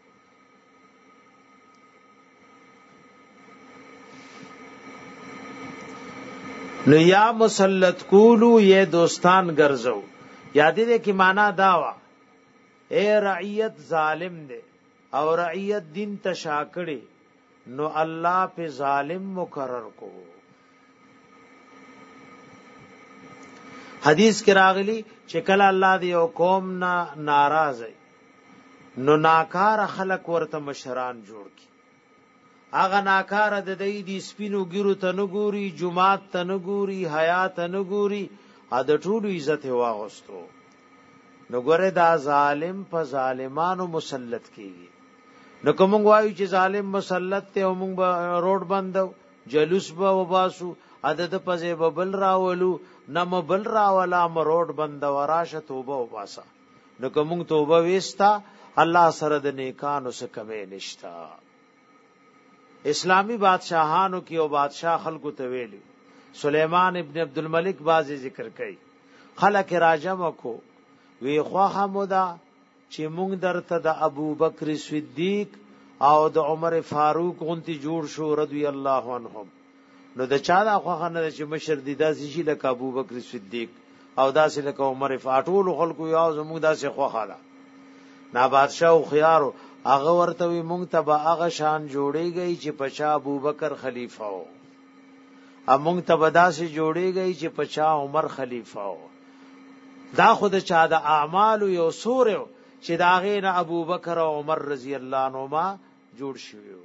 نو یا مسلط کولو یہ دوستان ګرځو. یادې دې کې معنا داوا رعیت ظالم دے او رعیت دین تشاکړي، نو الله په ظالم مقرر کو. حدیث کې راغلی چې کله الله دې یو قوم ناراض نو ناکار خلق ورته مشران جوړ کی. اغه ناکار د دې د سپینو ګیرو ته نګوري، جمعات ته نګوري، حیات ته نګوري، ا د ټولو عزت واغستو. نو ګوره دا ظالم په ظالمانو مسلط کیږي. نو کوم وایو چې ظالم مسلط ته موږ به روډ بندو، جلوس به وباسو، عدد پځه ببل راولو، نم بل راولا مروډ بندو، راشه توبه وباسا. نو کوم توبه وستا الله سره د نیکانو څخه کمې نشتا. اسلامی بادشاہانو کی او بادشاہ خلقو تویلی سلیمان ابن عبد الملک بازی ذکر کئی خلق راجم کو وی خواہ مودا چې مونږ درته د ابو بکر صدیق او د عمر فاروق غونتی جوړ شو رضی الله عنهم. نو د چا دا خواہ نه چې مشر دی داسې شي لکه ابو بکر صدیق او داسې لکه عمر فاروق خلقو یو زموږ داسې خواہ لا نا بادشاہ او خيارو هغه ورته وي مونږ ته به هغه شان جوړیږي چې پچا ابوبکر خلیفہ او مونږ ته به داسې جوړیږي چې پچا عمر خلیفہ او. دا خود چا د اعمال یو سور چې دا غینه ابوبکر او عمر رضی الله عنهما جوړ شوی.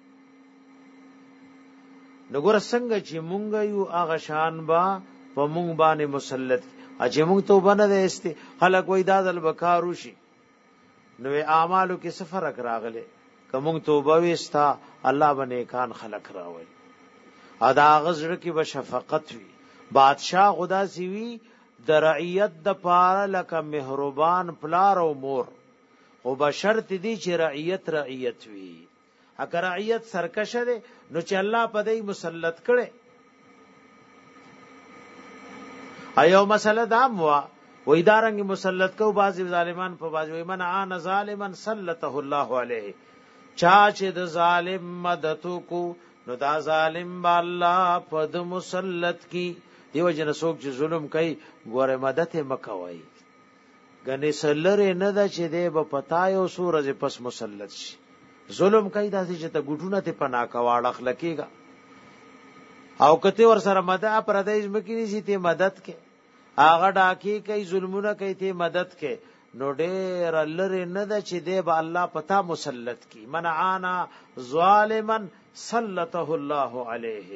نګور څنګه چې مونږ یو هغه شان با په مونږ باندې مسلط اجه مونږ ته باندې است خلک وای دا دل بکارو شي. نو اعمالو کې سفر راغله کوم توبه وستا الله باندې کان خلق راوي ادا غزر کې به شفقت وي. بادشاہ خدا سی وی د رعیت د پاره لکه مهربان پلار او مور، او بشرط دي چې رعیت وي. اگر رعیت سرکشه ده نو چې الله په دې مسلط کړي. ایو مسله دا مو و ادارنګ مسلط کو بعضی ظالمان په بعضی من عان ظالما سلطه الله علیه. چا چې د ظالم مدد کو نو دا ظالم با الله په مسلط کی. دیو جن څوک چې ظلم کوي ګوره مدد مکوي، غني سلره نه دا چې دی په پتا یو سورج پس مسلط شي. ظلم کوي داسې چې ته ګټونه ته پنا کواړه خلکېګا او کته ور سره مدد پردیس مکینی سي ته مدد کې هغه ډاکی کوي ظلمونه کوي ته مدد کې نو ډېر لری نه د چې دی به الله پتا مسلط کی منعانا ظالما سلطه الله علیه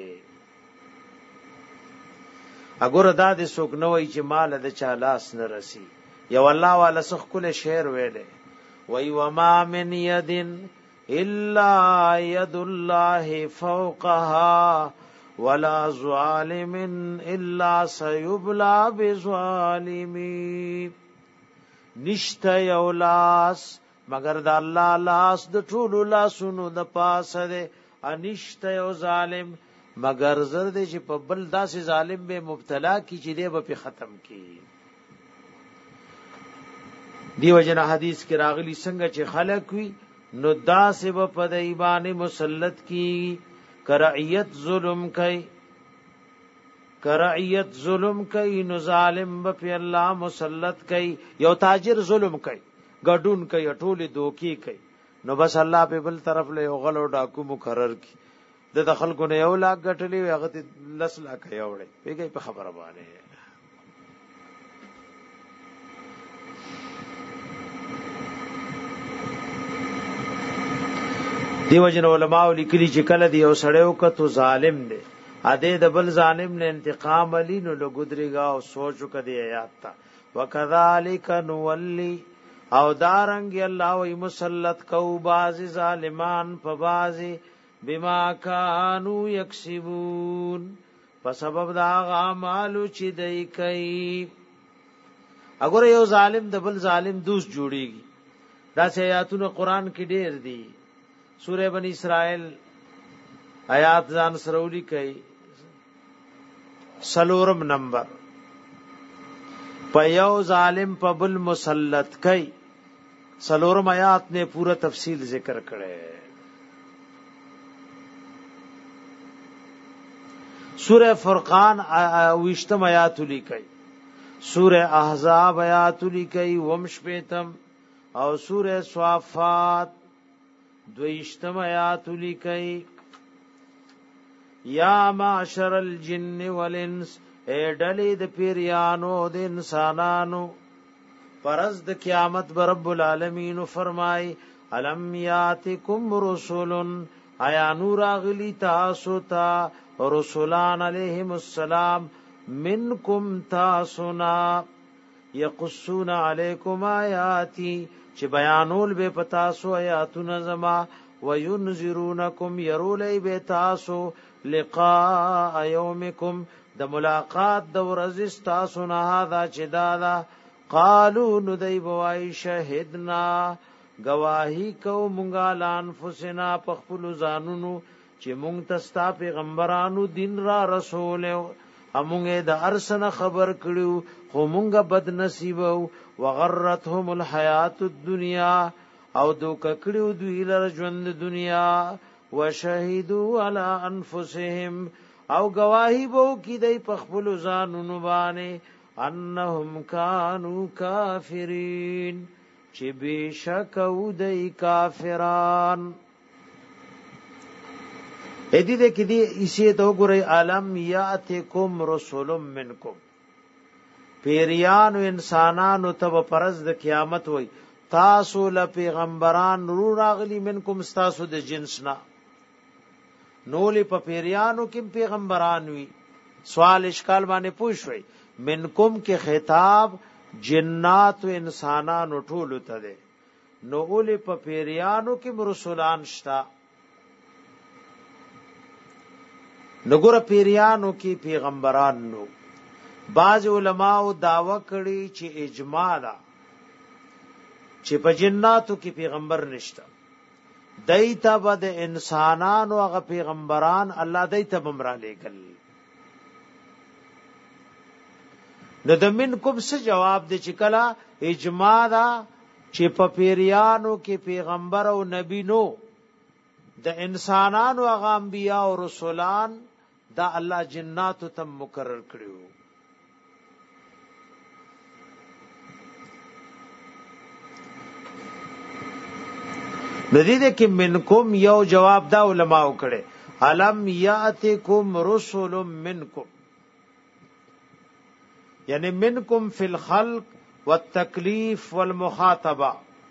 اګور دا د سوک نوې چې مال د چا لاس نه رسی یو الله والا سخ کله شعر ویلې وای وما من ید الا ید الله فوقها ولا ظالم الا سيبلى بظالمي نشته یو لاس مگر د الله لاس د ټولو لاسونو د پاسه ده انشته یو ظالم مگر زر دې چې په بل داسې ظالم به مبتلا کی چې دې به ختم کی دیو جن حدیث کې راغلی څنګه چې خلق وي نو داسې به په دای باندې مسلط کی کرعیت ظلم کوي نو ظالم به الله مسلط کوي یو تاجر ظلم کوي ګډون کوي ټوله دوکي کوي نو بس الله په بل طرف له غلو ډاکو مقرر کی د خلکو نه یو لاک غټلی هغه 10 لاک یوړي پیګي په خبره باندې دیو جن علماء لیکلي چې کله دی یو سړیو کته ظالم دی اده د بل ظالم نه انتقام علی نو لګودريګا او سوچو کدی آیات تا وکذالک نولی او دارنګ الله وی مسلط کو باز ظالمان فبازی بما كانوا یکسبون په سبب دا اعمال چې دای کوي اگر یو ظالم د بل ظالم دوست جوړیږي دا سه آیاتونه قران کې ډېر دي سورہ بنی اسرائیل آیات ځان سرولی کوي سلورم نمبر په یو ظالم په بل مسلط کوي سلورم آیات نے پورا تفصیل ذکر کړي سورہ فرقان وشتم آیات لیکي سورہ احزاب آیات لیکي ومشپیتم او سورہ صافات دویشتم آیات لیکي یا معاشر الجن والانس اے ډلې د پیریانو د انسانانو پرز د قیامت رب العالمین فرمای الم یاتکم رسول آیا نور اغلی تاسو ته رسولان علیهم السلام منکم تاسنا یقصون علیکم آیاتی چې بیانول به پتا سو آیاتنا زما وینذرونکم يرولی به تاسو لقاء یومکم د ملاقات د ورځ تاسو نه دا چې دا قالو ندی بوای شهدنا گواہی کو مونږه لانفسنا پخپل ځانونو چې مونږ تستا پیغمبرانو دین را رسول همغه د ارسنه خبر کړو خو مونږه بد نصیب وغرتهم الحیات الدنیا او دوک کړو دوی لر ژوند دنیا وشهدوا علی انفسهم او گواہی بو کی دای پخپل ځانونو باندې انهم کانوا کافرین چې بشک او دای کافران ادي دې کې دې اسی ته وګورئ عالم یاتکم رسول منکم پیریان او انسانانو ته پرز د قیامت وای تاسو له پیغمبران رو راغلی منکم تاسو د جنسنا نولې په پیریانو کې پیغمبران وی سوال اشکال باندې پوښوي منکم کې خطاب جنات او انسانانو ټول ته ده نو اولې په پیریانو کې رسولان شتا نګور پیریانو کې پیغمبران نو بعض علماء داوا کړي چې اجماع ده چې په جناتو کې پیغمبر نشته دایته بد انسانانو هغه پیغمبران الله دایته بمرا لګل نو د منکم څه جواب دی چې کلا اجماع ده چې په پیریانو کې پیغمبر او نبی نو د انسانانو هغه انبیا او رسولان دا الله جناتو تم مقرر کړیو ندیده کې منکم یو جواب دا علماء کړي علم یاتکم رسل منکم یعنی منکم فی الخلق والتکلیف والمخاطبه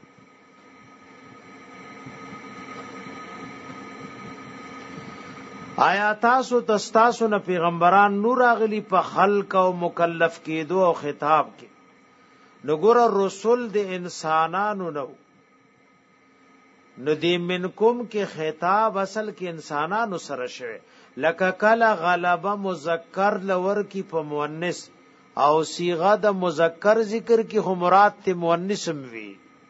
آیا تاسو تستاسو نه پیغمبران نور اغلی په خلق او مکلف کېدو او خطاب کې نګور رسول د انسانانو نو ندی منکم کې خطاب اصل کې انسانانو سره شوه لکه کله غلبه مذکر لور کی په مؤنث او صيغه د مذکر ذکر کی هم مراد ته مؤنث وي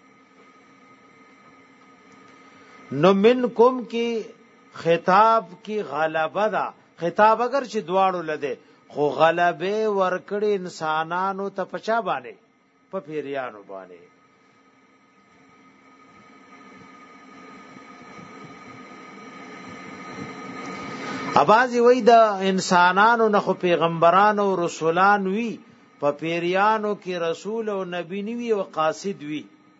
نو منکم کی خطاب کی غلبه دا خطاب اگر چې دواړو لده خو غلبه ورکړي انسانانو ته پچا باندې په پیریانو باندې ابازي وای د انسانانو نه خو پیغمبران او رسولان وی په پیریانو کې رسول او نبی نیوی او قاصد وی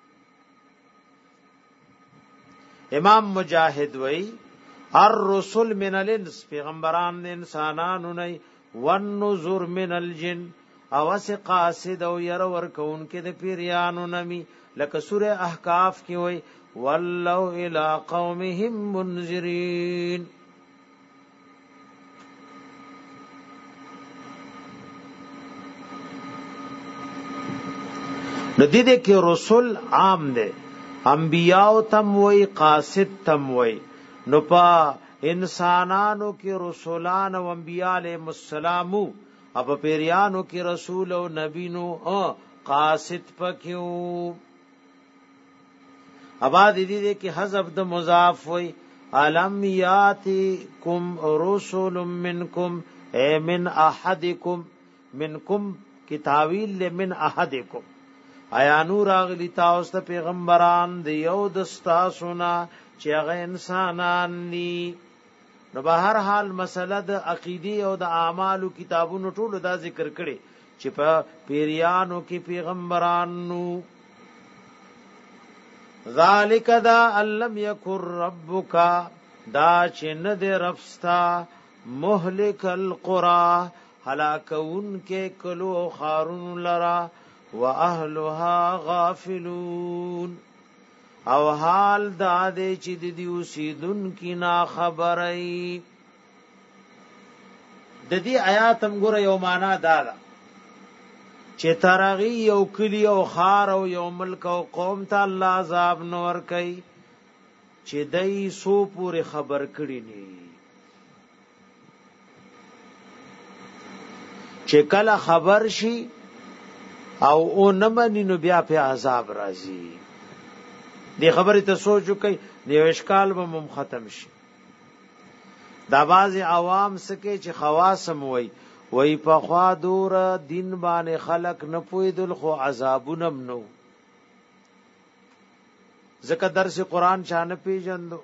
امام مجاهد وی الرسل من الانس پیغمبران انسانانو نه والنذر من الجن او اس قاصد او ير ورکون کې د پیریانو نمی لکه سوره احقاف کې وی ولو الى قومهم منذرین ندیده کې رسول عام دے انبیاء تم وی قاصد تم وی نو پا انسانانو کې رسولان او انبیاء علیہ السلام اب پیریانو کې رسول او نبی نو قاصد پکیو اباد دې کې حذف د مضاف وی علم یاتکم رسول منکم اے من احدکم منکم کی تعویل من احدکم آیا نور اغلی تاسو ته پیغمبران دی یو دستا سنا چې هغه انسانان دي نو به هر حال مسله د عقیده او د اعمالو کتابونو ټولو دا ذکر کړي چې په پیریانو کې پیغمبرانو ذالک دا علم یکر ربک دا چې نه د ربستا مهلک القرى هلاکون کې کلو خارون لرا واهلها غافلون او حال دا دې چې د دې اوسیدون کی نا خبرای د دې آیات هم ګره یو معنا دا ده چې ترغی یو کلی او خار او یو ملک او قوم ته الله عذاب نور کوي چې دای سو پورې خبر کړي ني چې کله خبر شي او او نمنی نو بیا په عذاب راځي دی خبره ته سوچ کوي دی اشکال به مم ختم شي دا باز عوام سکه چې خواصم وای په خوا دور دین باندې خلق نه پویدل خو عذابونم نو زکه درس قران چانه پیجندو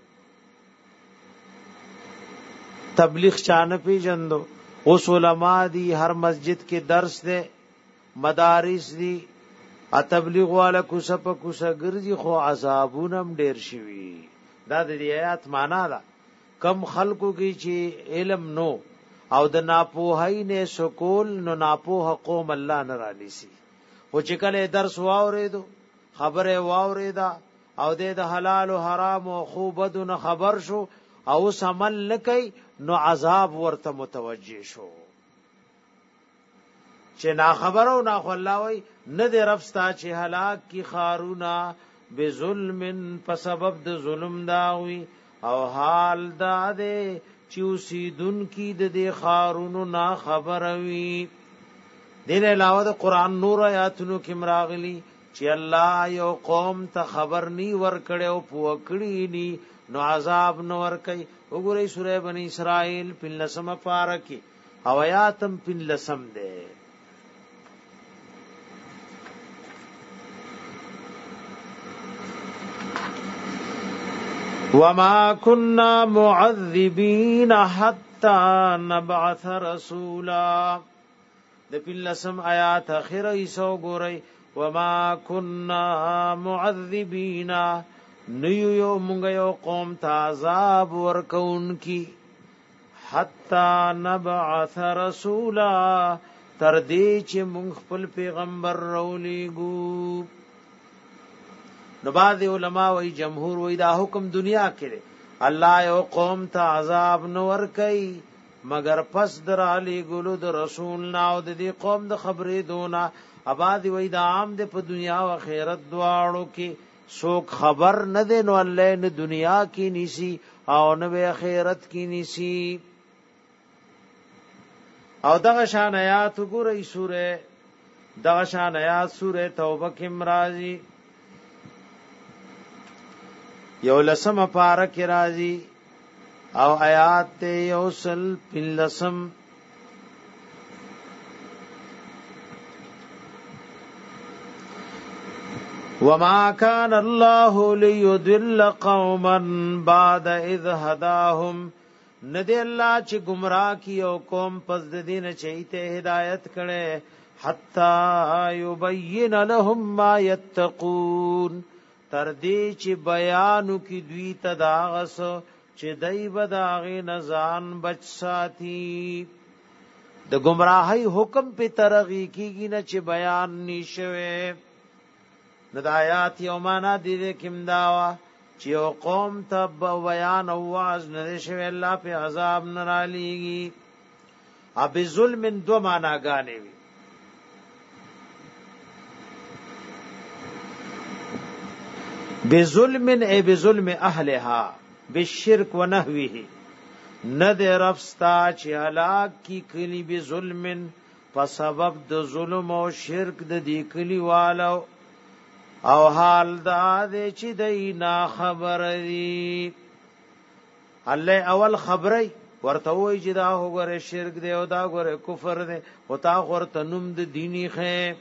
تبلیغ چانه پیجندو اوس علما دی هر مسجد کې درس ده مدارس دی تبلیغ والا کوسه په کوسه ګرځي خو عذابونم ډیر شوی دا د آیات معنا ده کم خلقو کې چې علم نو او د ناپوهی نه سکول نو ناپوه قوم الله نه را لسی او چې کله درس واورېدو خبره واورېدا او د حلال او حرام او خوبد نه خبر شو او عمل نکي نو عذاب ورته متوجه شو چې نا خبرو نا خلاوي نه د رفستا چې هلاک کی خارونا بظلم په سبب د ظلم داوي او حال دا دے چوسیدن کی د خارونو نا خبروي دین علاوه د قران نور آیاتونو کې مراغلی چې الله یو قوم ته خبر نی ور کړو پوکړی نی نو عذاب نو ور کوي وګورئ سورې بنی اسرائیل پنځم پاره کې او آیاتم پنځم ده وما كنا معذبين حتى نبعث رسولا د پلسم آیات اخر ایسو ګورئ وما كنا معذبين نیو یو مونږ یو قوم ته عذاب ورکون کی حتا نبعث رسولا تر دې چې مونږ خپل پیغمبر راولېګو. نو بعض علما وی جمهور وی دا حکم دنیا کې الله یو قوم ته عذاب نو ور کوي مگر پس در علی ګلو د رسول ناو د دې قوم د خبرې دونا. اباد وی دا عام د په دنیا او آخرت دواړو کې څوک خبر نه دی نو الله نه دنیا کې نیسی او نه آخرت کې نیسی. او دغه شان آیات وګورئ سوره دغه شان آیات سوره توبه کې مرাজি یو لسم پارا کی راضی او آیات تے یوصل پلسم. وما كان الله ليضل قوما بعد اذ هداهم ندی الله چې گمراه کیو قوم پس د دین چیته ہدایت کړي حتا یبین لهم ما یتقون تر دې چې بیانو کی دوی تداغس چې دای بداغه نزان بچ ساتي. د گمراهی حکم په ترغی کیږي نه چې بیان نشوي. د آیات یو معنا دې کوم داوا چې یو قوم ته بیان او واعظ نه شوي الله په عذاب نه رالېږي. اب ظلم دو معنا غانې وي. بظلم ای بظلم اهلها بالشرك ونحوه ند رفستا چې هلاک کی کلی بظلم په سبب د ظلم او شرک د دې کلی والو او حال دا دې چې دای نه خبر دی. الله اول خبري ورته وای چې دا وګوره شرک دی او دا وګوره کفر دی او تا ورته نوم د دینی خې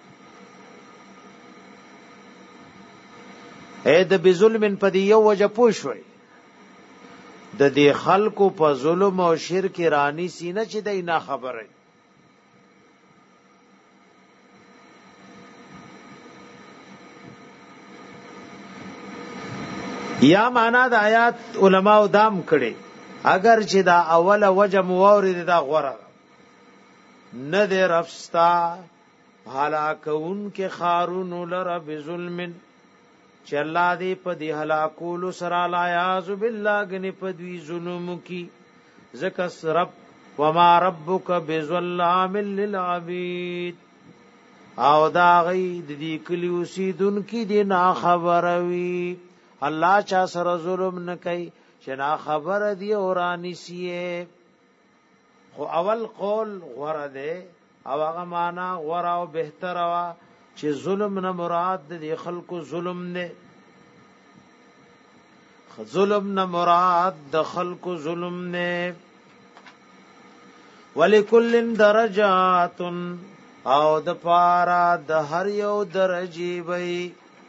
اې د بظلم په دی یو وجه پوښوي د دې خلکو په ظلم او شرک رانی سینه چې دای نه خبره. یا معنا د آیات علماء دام کړي اگر چې دا اوله وجه مورید دا غوړه نه د رفستا هلاکون کې خارون لر بظلم چې الله دې په دې هلاکولو سره لا یاذ بالله غنی په دې ظلم کې زکه رب وما ربک بظلام للعبید او دا غي دې کلی اوسیدون کې دې نا خبروي. الله چا سره ظلم نه کوي چې نا خبر دی اورانی سیه. خو اول قول غره ده او هغه معنا غره او بهتر وا چې ظلم نه مراد دی خلکو ظلم نه. ظلم نه مراد د خلکو ظلم نه. ولکل درجات او د پارا د هر یو درجه وي.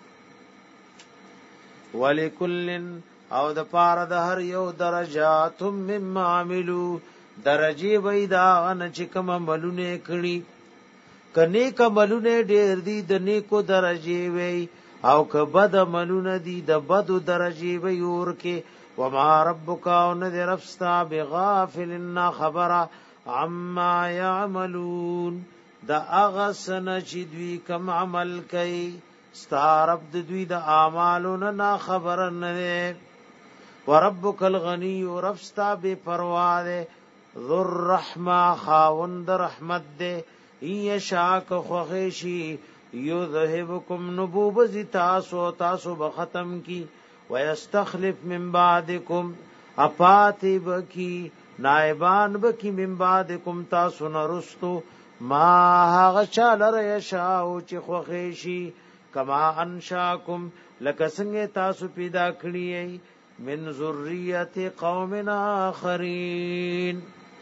ولکل او د پاره د هر یو درجات مما عملو درجه وای دا ان چې کوم عملونه کړي کني کوم عملونه ډېر دي د نیکو درجه وای او که بد عملونه دي د بدو درجه وای ورکه. وما ربک ان رفستا بغافل خبر عما يعملون دا اغسن چې دوی کوم عمل کوي ستارب د دوی د اعمالونو نا خبر نه. وربک الغنی رفستا بے پروا دے ذو الرحمہ خاوند رحمت دے یشاک خوخیشی یذهبکم نبوبزی تاسو بختم کی ویستخلف من بعدکم اپاتی بکی نائبان بکی من بعدکم تاسو نرستو ما هغه چاله یشاو چې خوخیشی کما انشاکم لکه څنګه تاسو پیدا کړی من ذریه قوم آخرین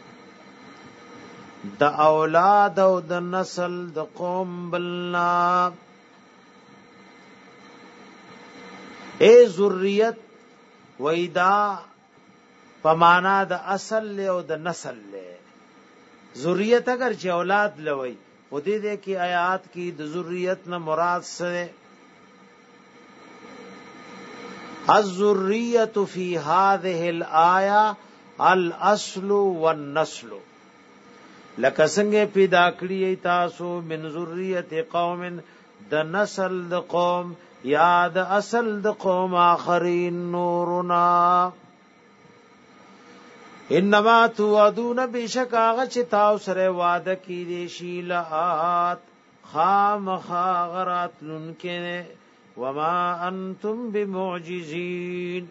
د اولاد او د نسل د قوم بلنا. اے ذریت وېدا پمانا د اصل او د نسل له ذریت اگر چې اولاد لوي و دې کې آیات کې د ذریت نه مراد سره الذریه فی هذه الايه الاصل والنسل، لکه څنګه پیدا کړی تاسو من ذریه قوم د نسل د قوم یا د اصل د قوم آخرین نورنا. انما توعدون بشک هغه چې تاسو سره وعده کړی شی لات خامخغرات لنکه وما انتم بمعجزین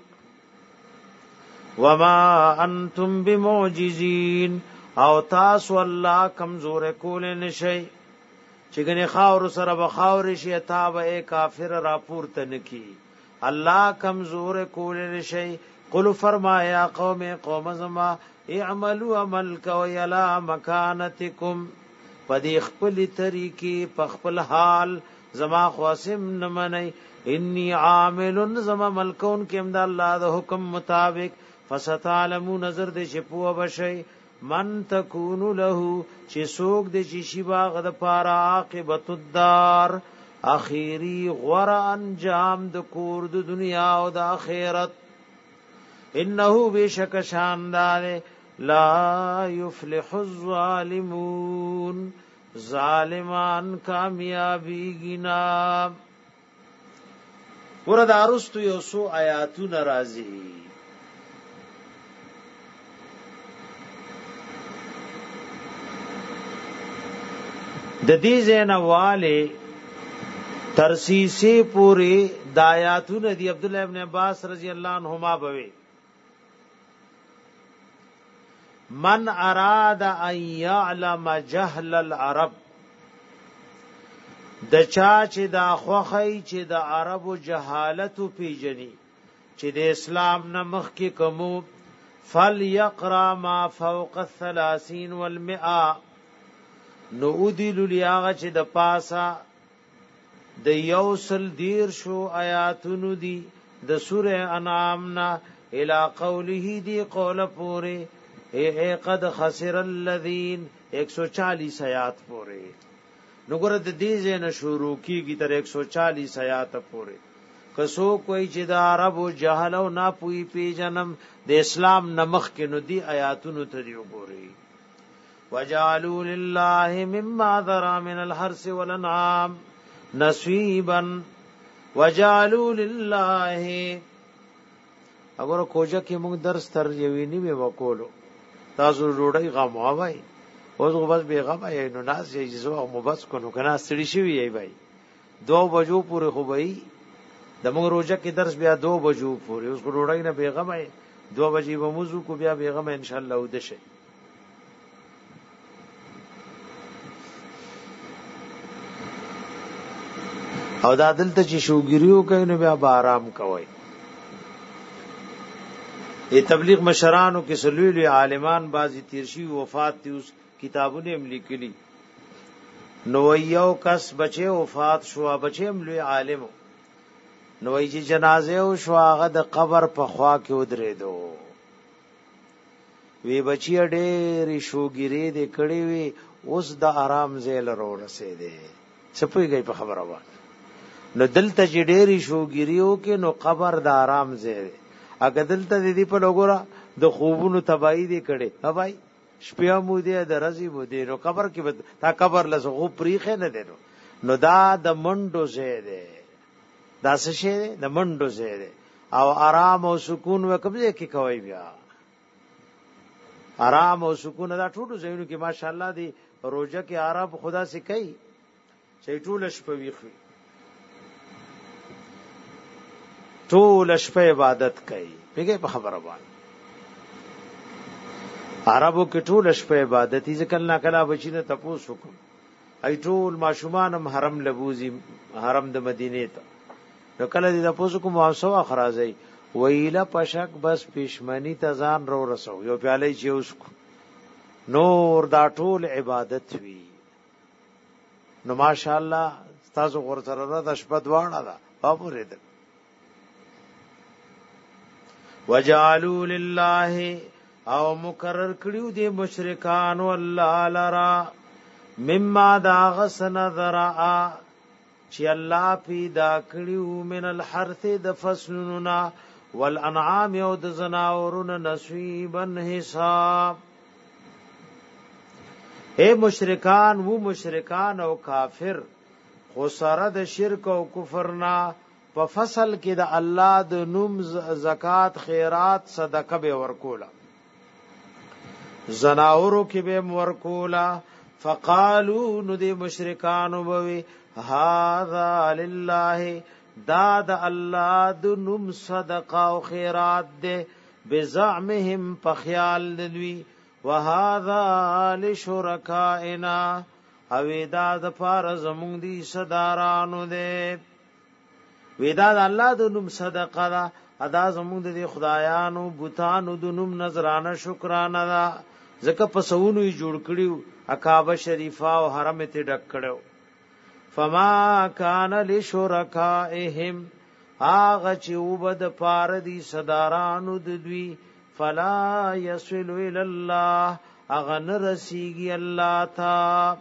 او تاسو الله کمزور کول نشئ چې ګنې خاور سره بخاور شي تاب اے کافر را پورته نکی الله کمزور کول نشئ. قل فرمایا قوم زما اعملوا عمل کوي الا مکانتکم پدې خپل طریقې په خپل حال زما خواسم نه منئ انی عامل زما ملکون کې امد الله د حکم مطابق فستعلموا نظر دې شپو بشي من تکون له چې سوق دې چې شی باغ د پارا عاقبت الدار اخیری غور انجام د کور د دنیا او د آخرت. انه بشک شاندار لا یفلح الظالمون ظالمان کامیابی گنا. وردا ارستو یو سو آیاتو ناراضی د دې زینواله ترسیسی پوری دایاتو ندی عبد الله ابن عباس رضی الله عنهما بوي من اراد ان يعلم جهل العرب د چا چې دا خوخی چې د عربو جهالت پیجنی چې د اسلام نه مخ کې کومو فليقرا ما فوق 30 والمئه نو ادل لیاغه چې د پاسا د یوسل دیر شو آیاتونو دی د سوره انعام نا الی قوله دی قول پوره اے قد خسر الذین 140 آیات پوره نو ګره د دې زنه شروع کیږي تر 140 آیات پوره. کسو کوئی چې د عربو جهل او ناپوهی پیجنم د اسلام نمخ کې نو دی آیاتونو ته دی وګوري. وجعلوا لله مما ذرا من الحرث والانعام نصيبا وجعلوا لله. اگر کوجه کې موږ درس تر یویني به وکولو تاسو ډوډۍ غمو وای اوس غو بس به غم یې نو ناس یې زو مبس کو نو کنه ستړي شي وی بھائی 2 بجو پورې خو وای د موږ روزه کې درس بیا 2 بجو پورې اوس ډوډۍ نه به غم یې 2 بجې به موضوع کو بیا به غم ان شاء الله ودشه. او دا دلته چې شوګریو کوي نو بیا به آرام کوي. ای تبلیغ مشرانو کې سلوی عالمان بازی تیرشی وفات تی اوس کتابونه هم لیکلي نو یو کس بچي وفات شو بچي هم لوی عالم نو چې جنازه او شو هغه د قبر په خوا کې ودرېدو وی بچي ډېر شوګری دې کړي وی اوس د آرام زیل ورو رسیدې چپويږي په خبره وای نو دلته چې ډېر شوګریو کې نو قبر د آرام زیل اګه دلته دې په لګورا د خوبونو تباہی دې کړي هاي شپیا مو دې درځي مو دې نو قبر کې تا قبر لزغو پریخه نه دینو نو دا د منډو زه دې دا څه شي د منډو زه دې او آرام او سکون وکبه کې کوي بیا آرام او سکون دا ټولو زینو کې ماشاءالله دې روزه کې آرام خدا سي کوي چې ټول شپه ویخي ټول شپه عبادت کوي پیګه په خبره باندې عربو کې ټول شپه عبادت یې ځکه نه کلا بچینه تاسو کوم ای ټول ماشومان هم حرم لبوزي حرم د مدینه ته نو کله دې تاسو کوم واسو اخرازي ویلا پشک بس پښمنی ته ځان رو رسو یو پیاله چې اوس نور دا ټول عبادت وی نو ماشاءالله تاسو غور سره د شپه دواړه دا بابو رید وجعلوا لله او مقرر کړیو دي مشرکان والله لرا مما دا غسن ذرا چې الله پیدا کړیو من الحرث د فصلنا والانعام او د زناورن نصیبا حساب. اے مشرکان وو مشرکان او کافر خو سره د شرک او کفرنا په فصل کې د الله د نوم زکات خیرات صدقه به ورکولا زناورو کې به ورکولا. فقالو نو د مشرکان وبوي هاذا لله دا د الله د نوم صدقه او خیرات ده بزعمهم په خیال دوی وهذا لشرکائنا او دا د فار زمون دي صدارانو ده ودا د الله د نوم صدقه ده ادا زمون د خدایانو بوتانو د نوم نظرانه شکرانه ده زکه په سونو جوړ کړیو اکابه شریفه او حرم ته ډک کړو. فما کان لشرکائهم آغا چی وبد پار دی صدارانو ددوی فلا یصل الاللہ اغن رسیگی اللہ تا.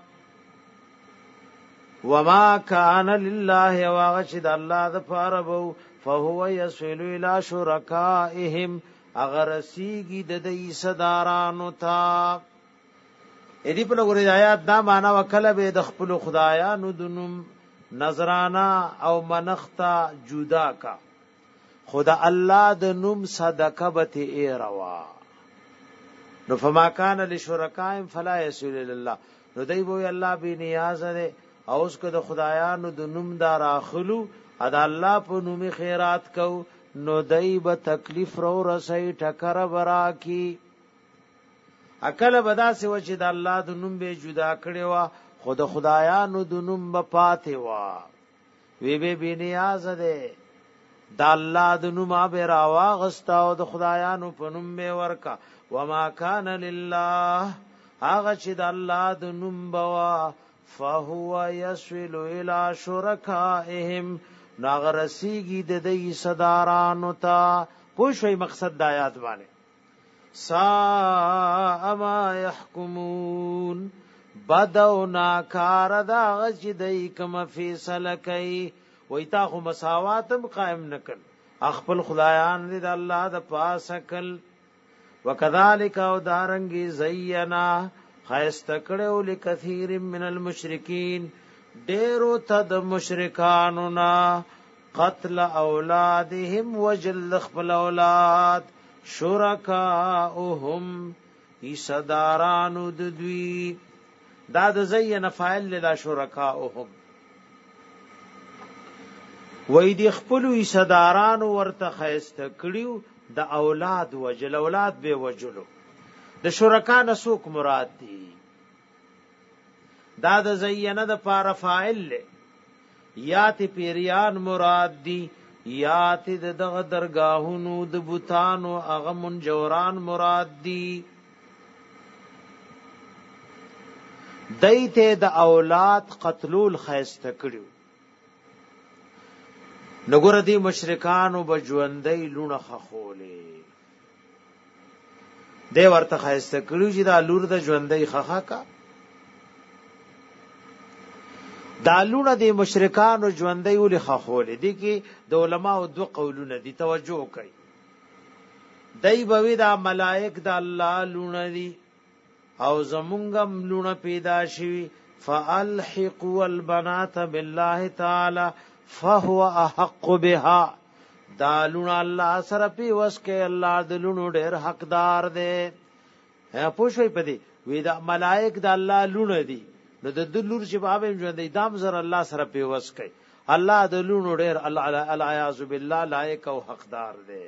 وما کان للہ واغا چی دا اللہ دا پار بو فهو یصل الى شرکائهم اغا رسیگی ددی صدارانو تا. ایدی په لګوري آیات دا معنا وکله به د خپل خدایانو د نوم نظرانا او منختا جدا کا خدا الله د نوم صدقه به ای روا. نو فما کان لشرکائهم فلا یسول لله نو دی وی الله به نیاز ده او اس کو د خدایانو د نوم دار اخلو ادا الله په نوم خیرات کو نو دی به تکلیف رو رسي ټکر برا کی اکل بدا سی وچی د الله د نوم به جدا کړي وا خود خدایانو د نوم به پاتې وا وی به بنیاز ده د الله د نوم به راوا غستا او د خدایانو په نوم به ورکا. وما کان لله هغه چې د الله د نوم بوا فهو يسل الى شرکائهم ناغرسیږي د دې صدارانو ته. پوښوي مقصد د آیات باندې سا ما يحكمون بدو ناکار دا غج دی کم فیصله کوي وای تا خو مساواتم قائم نکل خپل خدایان دې د الله د پاسکل. وکذالک او دارنګي زینا خاستکړو لکثیر من المشرکین ډیرو تد مشرکانو نا قتل اولادهم وجل خپل اولاد شرکاؤهم ایصدارانو ددوی دا د زین فاعل لا شرکاؤهم وای دی خپل ایصدارانو ورته خیست کړیو د اولاد وجل اولاد به وجلو. د شرکا نسوک مراد دی دا د زینه د پار فاعل له یات پیریان مراد دی یات دغه درگاہونو د بوتانو هغه منجوران مراد دی. دایته د اولاد قتلول خیسته کړیو نګور دی مشرکانو بجوندای لونه خخولې دی ورته خیسته کړیو چې دا لور د ژوندۍ خخا کا دالونه د مشرکانو ژوندۍ ولې خخولې دي کې د علماو دو قولونه دي توجه کوي. دای بوي دا ملائک د الله لونه دي او زمونږم لونه پیدا شي فالحقوا البنات بالله تعالی فهو احق بها دالونه الله سره پی وس کې الله د لونو ډېر حقدار دی. پوښوي پدې وی دا ملائک د الله لونه دي نو د دلور چې بابم ژوندې دام زر الله سره پیوس کوي الله د لونو ډېر العیاذ بالله لایق او حقدار دی.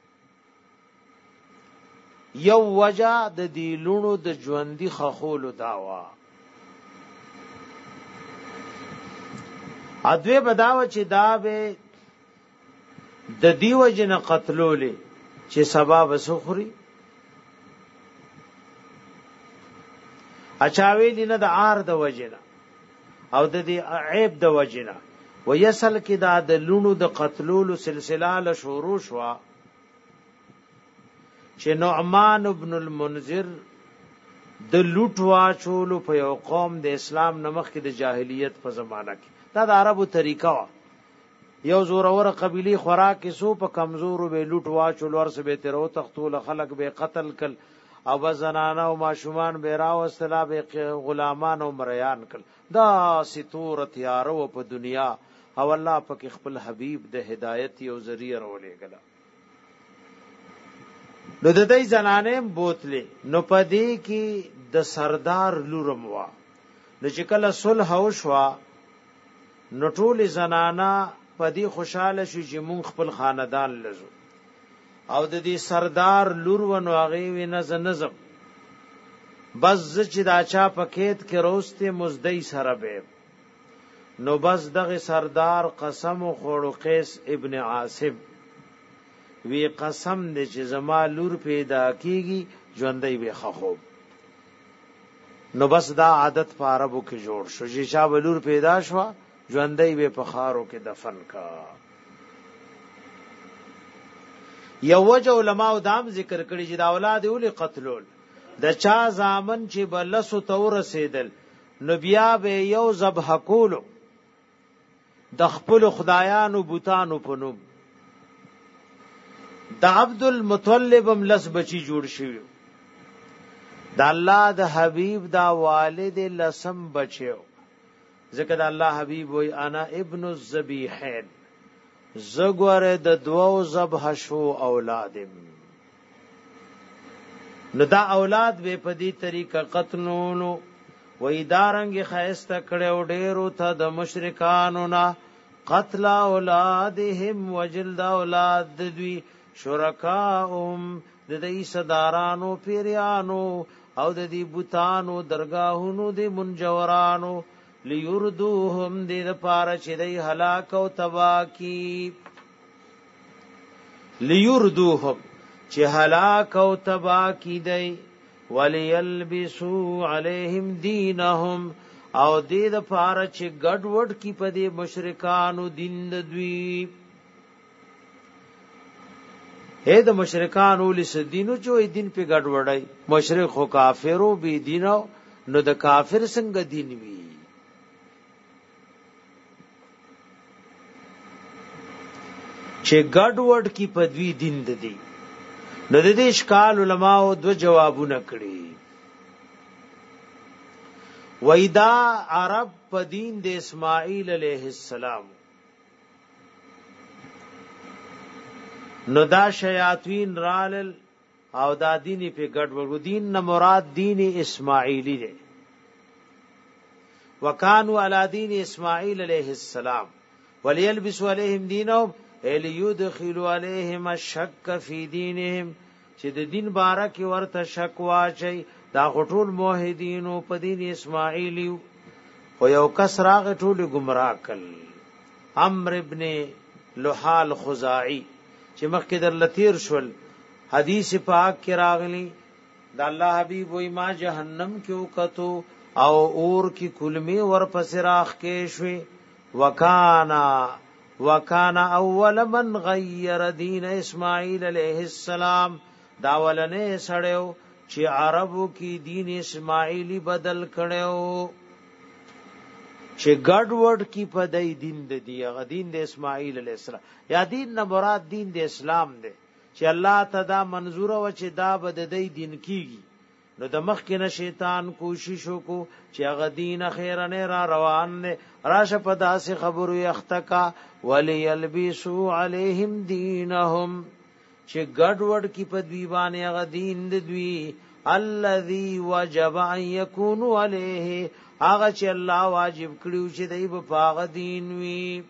یو وجہ د دې لونو د ژوندۍ خخول داوا ادوی بداو چې دا به د دیو جن قتلولې چې سبب سخري اچاوی دینه د عار د وجنه او د دې عیب د وجنه ويسل کې دا د لونو د قتلولو سلسله له شروع شو چې نعمان ابن المنذر د لوټ واچولو په یو قوم د اسلام نمخ کې د جاهلیت په زمانہ کې دا د عربو طریقه وا. یو زورور قبیلی خوراک سو په کمزورو به لوټ واچول ورس به تیرو تختول خلق به قتل کل او بزنانه او ماشومان به راو سلا به غلامان او مریان کل. دا ستور تیارو په دنیا او الله پاک خپل حبیب د هدایت یو ذریعہ ورولېګل. نو د دې زنانې بوتلې نو پدې کې د سردار لورم وا. نو چې کله صلح او شوا نو ټول زنانا پدې خوشاله شو چې مونږ خپل خاندان لزو او د دې سردار لور ونو هغه وینځ نظم بس چې دا چا پکېت کې روسته مزدی سره به. نو بس دغه سردار قسم خوړو قیس ابن عاصم وی قسم دې چې زما لور پیدا کیږي ژوندۍ به خخوب. نو بس دا عادت په عربو کې جوړ شو چې چا لور پیدا شو ژوندۍ به په خارو کې دفن کا. یو وجه علماء دام ذکر کړي چې دا اولاد ولې قتلول د چا زامن چې بلسو تور رسیدل نو بیا به یو ذبح کولو د خپل خدایانو بوتانو په نوم. د عبد المطلب ملس بچی جوړ شوی د الله د حبیب دا والد لسم بچو ځکه د الله حبیب وای انا ابن الذبیحین زګوره د دوو ذبح شو اولادم. نو دا اولاد به په دې طریقه قتلونو وای دارنګ خیسته کړو ډیرو ته د مشرکانو نا قتل اولادهم وجلد اولاد دوی شرکاهم د دې صدارانو پیرانو او د دې بوتانو درگاهونو د منجورانو لیردوهم دې لپاره چې دې هلاک او تباہ کی. لیردوهم چې هلاک او تباہ کی دی وليلبسوا عليهم دینهم او دې لپاره چې ګډوډ کی په دې مشرکانو دین دوی. اې د مشرکانو لس دینو چې دین په ګډوډای مشرک خو کافرو بي دینو نو د کافر څنګه دین وی. چې ګډوډ کی پدوی دین ددی نو د دې اشکال علماء دو جوابونه کړي. وېدا عرب په دین د اسماعیل علیه السلام نو دا شیاطین رالل او دا دین په ګډوډ دین نه مراد دین اسماعیلی دی. وکانو علی دین اسماعیل علیه السلام وليلبسوا عليهم دینهم ليدخلوا عليهم الشك في دينهم چې د دین بارک ورته شک واچي. دا غټول موحدینو په دین اسماعیلی او یو کس راغ ټول گمراه کړ. عمرو ابن لحال خزاعی چې مخکې در لتیر شول حدیث پاک کې راغلی د الله حبیب وای ما جهنم کې وکتو او اور کی کلمی ور پس راخ کې شوي. وکانا اول من غیر دین اسماعیل علیہ السلام دا ولنه سړیو چې عربو کی دین اسماعیلی بدل کړو چې ګډوډ کی په دای دین د دی غ دین د اسماعیل علیہ السلام یا دین نه مراد دین د اسلام دی چې الله تعالی منظور او چې دا بد دی دین کیږي. نو د مخ کې نه شیطان کوشش وکړو چې هغه دین خیر نه را روان نه راشه په داسې خبرو یختکا وليلبسوا عليهم دینهم چې ګډوډ کی په دوی باندې هغه دین د دوی الذي وجب ان يكون عليه هغه چې الله واجب کړیو چې دای په هغه دین وی.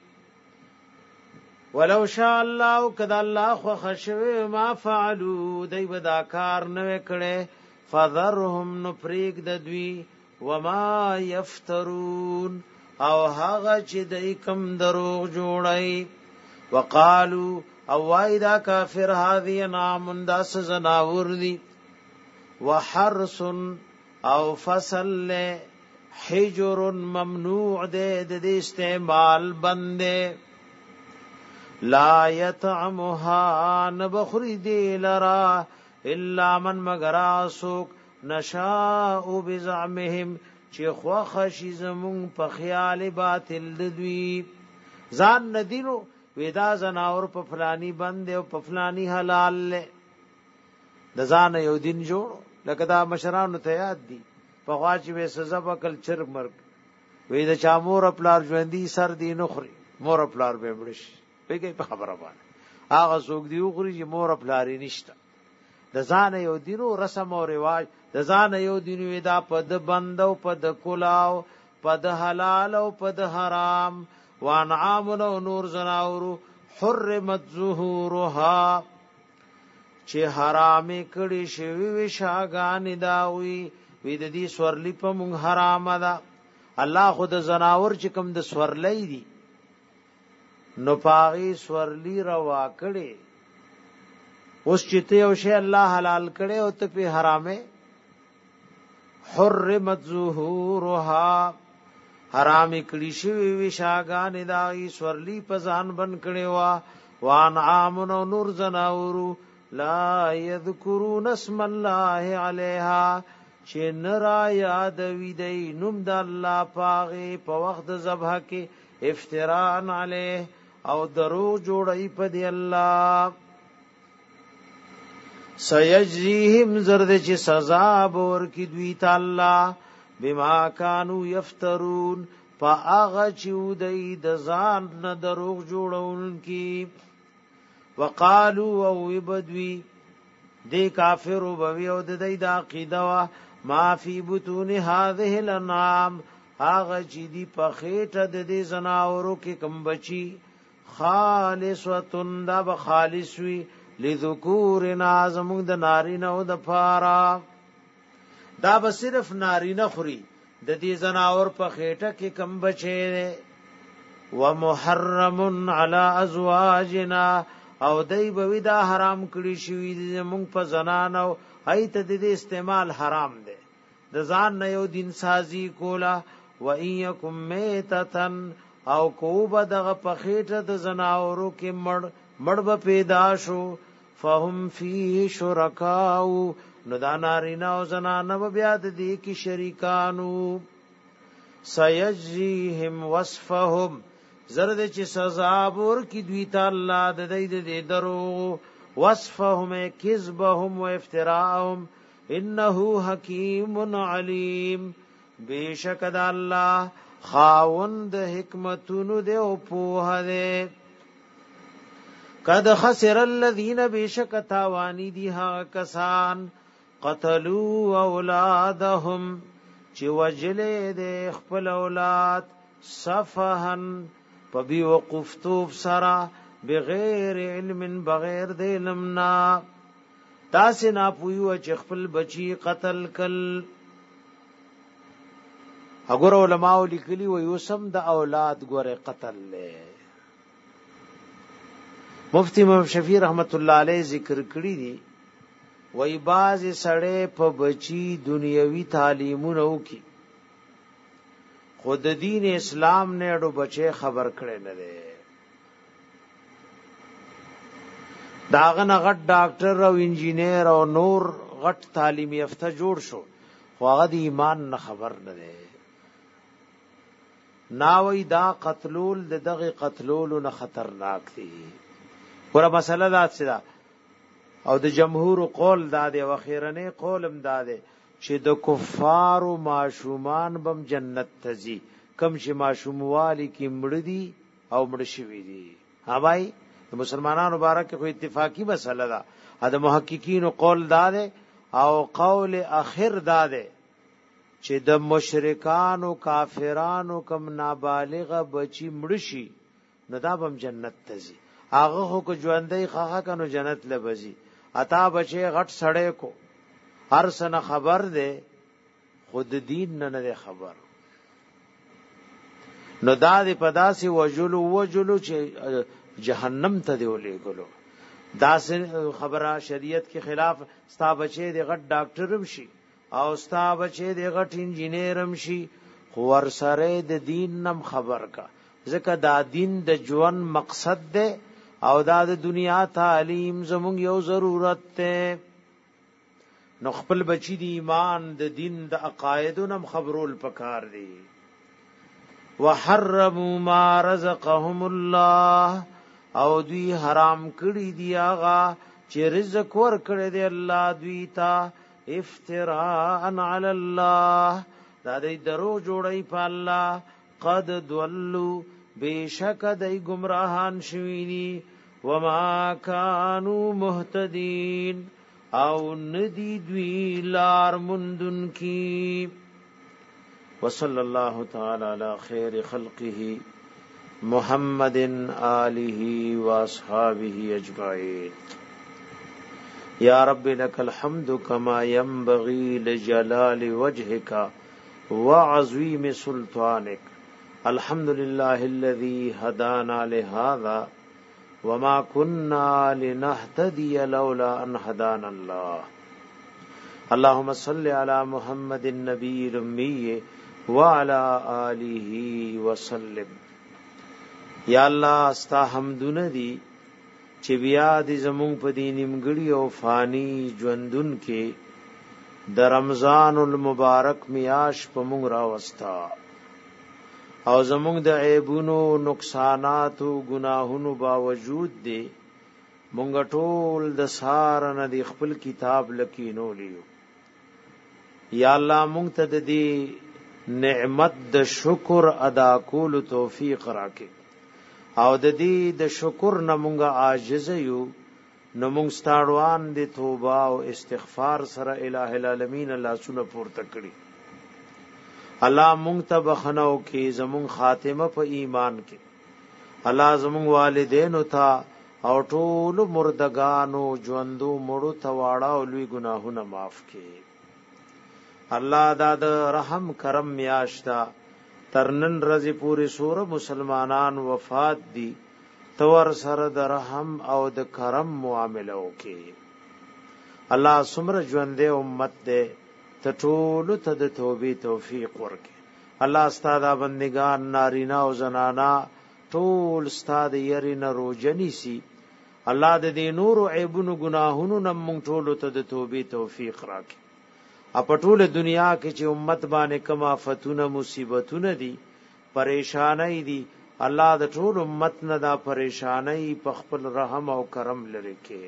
ولو شاء الله کذا الله خو خشوه ما فعلوا دای ودا کار نه کړي فذرهم نفریق د دوی وما يفترون او هغه چې دای کم دروغ جوړای. وقالو او وایدا کافر هذه نام داس زناور دی وحرس او فصل حجر ممنوع دے د استعمال بندے لا يطعمها نبخری دی لرا الا من مگر اسوک نشاء بزعمهم چې خوخه شي زمون په خیال باطل دوی ځان ندینو ودا زناور په فلانی بند او په فلانی حلال له د ځان یو دین جوړ لکه دا مشرانو ته یاد دي په واجب سزا وکل چرګ مرګ وې د چا مور خپلار ژوندۍ سر دی نو خوري مور خپلار به مړش پیګي په خبره باندې هغه څوک دی خوري چې مور خپلاری نشته د ځان یو دینو رسم او رواج د ځان یو دینو دا په د بندو په د کلاو په د حلال او په د حرام وانعام او نور زناورو حرمت ظهورها چې حرام کړي شوی وشاګان داوي وې د دې سورلی په مونږ حرام ده الله خود زناور چې کوم د سورلې دي نو پاغي سورلی روا کړي اوس چې ته یو شی الله حلال کړي او ته په حرامه حرمت ظهورها حرام کړي شوی وشاګان داوي سورلی په ځان بن کړي وا وانعام نور زناورو لا یذکرون اسم الله علیها چې نرا یاد وی دی نوم د الله پاغه په وخت ذبح کې افتراء علیه او درو جوړی په دی الله سيجزيهم زرد چې سزا بور کی دوی تعالی بما كانوا يفترون فاغه چودای د ځان نه دروغ جوړون کی وقالو او بدوی دی کافر او بوی او د دې د عقیده وا ما فی بطون هذه الانعام هغه چې دی په خېټه د دې زناورو کې کم بچي خالصتن دا به خالص وی لذکورنا زمون د نارینه او د فارا دا به صرف نارینه خوري د دې زناور په خېټه کې کم بچي ومحرم علی ازواجنا او دای بوی دا حرام کړی شوی زمون په زنانو ایت د دې استعمال حرام دی د ځان نه یو دین سازی کولا و ایکم میتتن او کوب دغه په خېټه د زناورو کې مړ به پیدا شو فهم فی شرکاو نو دا نارینا او زنانه بیا د دې کې شریکانو سیجزیهم وصفهم زرد چې سزا ور کی دوی تعالی د دې درو وصفهم کذبهم و افتراءهم انه حکیم علیم بیشک د الله خاوند حکمتونو دې او په دې قد خسر الذين بیشک تاوانی دي ها کسان قتلوا اولادهم چې وجلې دې خپل اولاد صفهن پبی وقفتوب سرا بغیر علم بغیر د علمنا تاسو نه پویو چې خپل بچی قتل کل اگر علماء لیکلی و یوسم د اولاد ګوره قتل له مفتی محمد شفیع رحمت الله علیه ذکر کړی دی وای باز سړی په بچی دنیوي تعلیمونه وکي خود دین اسلام نے اډو بچے خبر کړي نه دي داغه غټ ډاکټر او انجینیر او نور غټ تعلیمي یافته جوړ شو خو هغه د ایمان نه خبر نه دي ناوی دا قتلول دغه قتلول نه خطرناک دي ګوره مسله دا څه او د جمهور قول دا دی او اخیرنه قولم دا دی چې د کفار او معشومان بم جنت تزي کم چې معشوموالی کې مړ دي او مړ شوی دي ها بھائی د مسلمانانو مبارک خو اتفاقی مسله ده د محققین قول دا دی او قول اخر دا دی چې د مشرکان او کافرانو کم نابالغ بچی مړ شي نو دا بم جنت تزي هغه خو کو ژوندۍ خاخه کنو جنت لبزي عطا بچي غټ سړې کو هر سنه خبر ده خود دین نه خبر نو دا دې پداسي وجلو چې جهنم ته دی ولې ګلو دا خبره شریعت کې خلاف ستا بچي دې غټ ډاکټرم شي او ستا بچي دې غټ انجینیرم شي خو ور سره د دین نم خبر کا ځکه دا دین د ژوند مقصد ده او دا د دنیا تعلیم زموږ یو ضرورت ته نو خپل بچی دی ایمان د دین د عقایدونم خبرول پکار دی. وحرموا ما رزقهم الله او دوی حرام کړی دی هغه چې رزق ور کړی دی الله دوی ته افتراء علی الله دا دې درو جوړی په الله. قد ضلوا بیشک دای گمراهان شوینی وما كانوا مهتدین او ندی دوی لار مندن کی. وصلی اللہ تعالی علی خیر خلقه محمد آلہ واصحابہ اجمعین. یا رب لك الحمد كما ينبغي لجلال وجهك وعظيم سلطانك. الحمد لله الذي هدانا لهذا وما كنا لنهتدي لولا ان هدانا الله. اللهم صل على محمد النبي الأمي وعلى آله وسلم. یا الله استا حمدونه دي چې بیا دې زمونږ په دې نیمګړي او فانی ژوندون کې د رمضان المبارک میاش په مونږ راوستا او زمونږ د عیبونو نقصانات او گناهونو باوجود دې مونږ ټول د سار نه د خپل کتاب لکینو لیو. یا الله مونږ ته د دې نعمت د شکر ادا کول توفیق راکې او د دې د شکر نه مونږه عاجز یو. نو مونږ ستاړوان دي توبه او استغفار سره الٰه العالمین الله سونه پورته کړی. الله مونږ ته بخنو کې زمون خاتمه په ایمان کې. الله زمون والدینو ته او ټول مردگانو ژوندو مړو ته واړه او لوی ګناهونه معاف کړي. الله دا د رحم کرم میاشتا ترنن رضی پوری سور مسلمانان وفات دي تور سره د رحم او د کرم معاملو کې. الله سمره ژوندې امت دې ته ټول ته د توبې توفیق ورکړي. الله ستاد بندگان نارینا او زنانا ټول ستاد يرینه روجنی سي. الله د دې نور او عیبونو گناهونو نم مونږ ټول ته د توبې توفیق راکړي. اپټول دنیا کې چې امت باندې کما فتونه مصیبتونه دي پریشانای دي الله د ټول امت نه دا پریشانای په خپل رحم او کرم لري کې.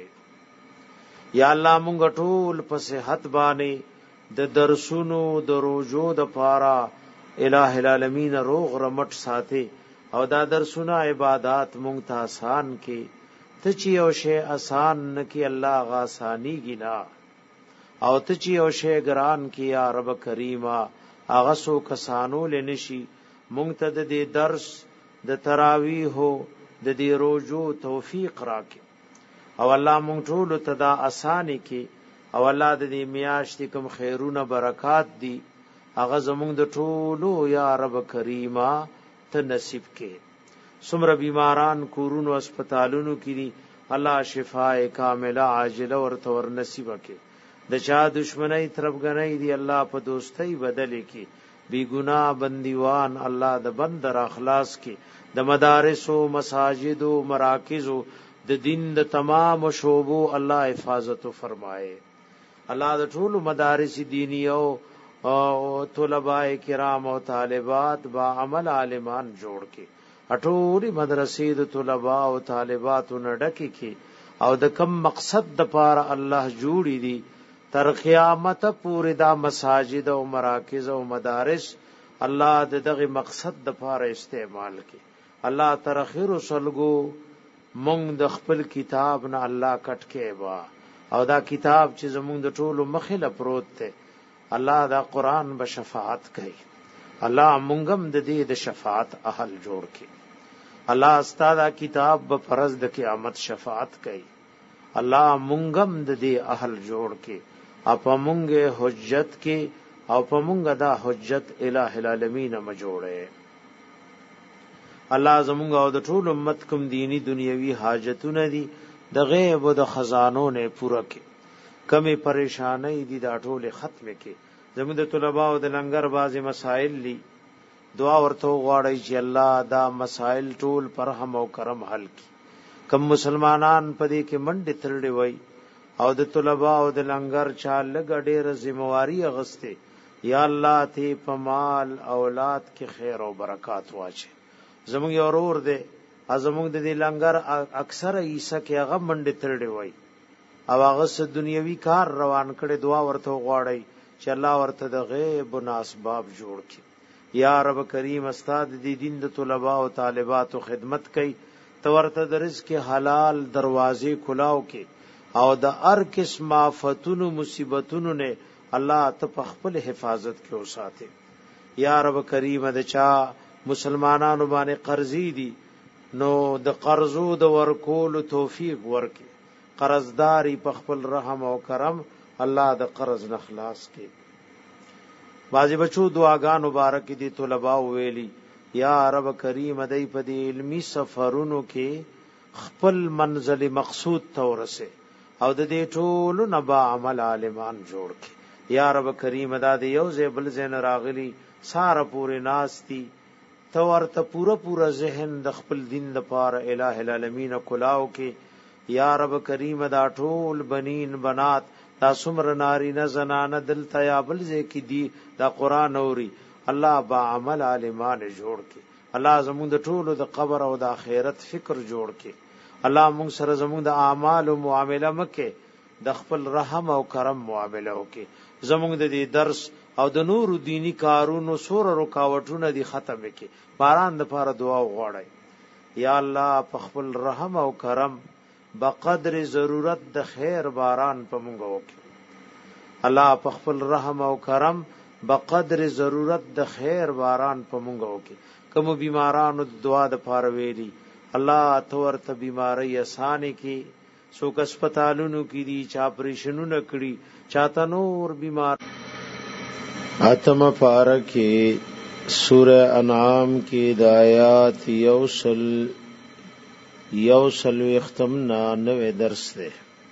یا الله مونږ ټول په صحت باندې د درسونو د روزو د پاره الٰه العالمین روغ رمټ ساتي او دا درسونه عبادت مونږ ته آسان کې. ته چې یو شی آسان نکي الله غا آسانی گینا او ته چې یو شی ګران کی یا رب کریما هغه سو کسانو لنشي. مونږ ته د دې درس د تراویح د دې روزو توفیق راکې او الله مونږ ټول ته دا آسانی کی او الله د دې میاشتې کوم خیرونه برکات دي هغه زمونږ د ټولو یا رب کریما ته نصیب کې. څومره بیماران کورونو هسپتالونو کې دي الله شفاء کامله عاجله ورته ور نصیب کې. د چا دشمنی طرفګنۍ دی الله په دوستۍ بدل کی. بی گناہ بندیوان الله د بندر اخلاص کی. د مدارس او مساجد او مراکز د دین د تمام شعبو الله حفاظت فرمائے. الله د ټول مدارس دینیو او طلباء کرام او طالبات با عمل عالمان جوړ کی. اټوري مدرسې د طلباء او طالبات نډکی کی او د کم مقصد د پاره الله جوړی دی تر قیامت پورې دا مساجد او مراکز او مدارس الله دغه مقصد د پاره استعمال کی. الله تر اخر سلګو مونږ د خپل کتاب نه الله کټ کې وا او دا کتاب چې زمونږ د ټولو مخله پروت ته الله دا قران به شفاعت کوي. الله مونږم د دې د شفاعت اهل جوړ کی. الله استاد کتاب به فرض د قیامت شفاعت کوي. الله مونږم د دې اهل جوړ کی. اپا مونږه حجت کې او په مونږه دا حجت الٰه العالمین ما جوړه. الله زمونږ او د ټول امت کوم دینی دنیوي حاجتونه دي د غیب او د خزانو نه پوره کې. کمې پریشانې دي دا ټول ختم کې. زموږ د طلباء او د لنګر بازي مسائل دي دعا ورته غواړي چې الله دا مسائل ټول پر رحم او کرم حل کړي. کم مسلمانان په دې کې منډه ترړې وای او د طلباء او د لنګر چا لګ ډېر ذمہواری اغسته یا الله ته په مال اولاد کې خیر او برکات واچي زموږ یو ورور دی زموږ د لنګر اکثر عیسی کې هغه منډه ترډي وای او هغه س دنیوي کار روان کړي دعا ورته غواړي چې الله ورته د غیب او اسباب جوړ کړي یا رب کریم استاد دې دین د طلباء او طالبات خدمت کوي تو ورته د رزق حلال دروازې کلاو کې او د هر قسم آفتونو مصیبتونو نه الله ته په خپل حفاظت کې اوساته یا رب کریم د چا مسلمانانو باندې قرضې دي نو د قرضو د ورکول توفیق ورکي قرضداري په خپل رحم او کرم الله د قرض نه خلاص کړي بازي بچو دعاګان مبارک دي طلباء ویلي یا رب کریم دای په دې علمی سفرونو کې خپل منزل مقصود تورسه او د دې ټولو نبا عمل عالمان جوړ کړي یا رب کریم دا دې یو زبل زین راغلی ساره پورې ناستی تو ورته پورا ذهن د خپل دین لپاره الٰه العالمین کلاو کې یا رب کریم دا ټول بنین بنات دا سمر ناری نه زنانه دلته یا بل ځکه دی دا قران اوري الله با عمل عالمان جوړ کې الله زموږ د ټولو د قبر او د آخرت فکر جوړ کې الله موږ سره زموږ د اعمال او معامله مکه د خپل رحم او کرم معامله وکي زموږ د دې درس او د نور دینی کارونو سور رکاوټونه دي ختم وکي باران د پاره دعا وغواړي یا الله په خپل رحم او کرم بقدر ضرورت د خیر باران په مونږ وکي الله په خپل رحم او کرم بقدر ضرورت د خیر باران په مونږ وکي کوم بیمارانو دعا د پاره ویلي الله تور ته بیماری اسانه کی څوک هسپتالونو کې دي چا اپریشنونه کړي چاته نور بیمار اتم پارکه سورہ انعام کی آیات یوصل اختمنا نوے درس دے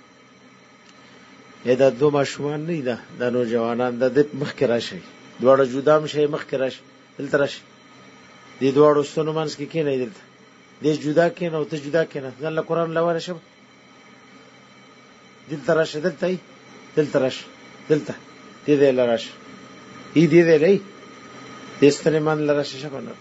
دا دو ماشومان نه ده د نوجوانان د مخکې راشي دواړه جدا مشه مخکې راشي دلته راشي دې دواړو ستونو منځ کې کېنه دلته دې جدا کېنه او ته جدا کېنه الله قرآن لواره شب دلته راشي دلته راشي دلته دې لراشي دې لري دې ستنه من لراشي شبنه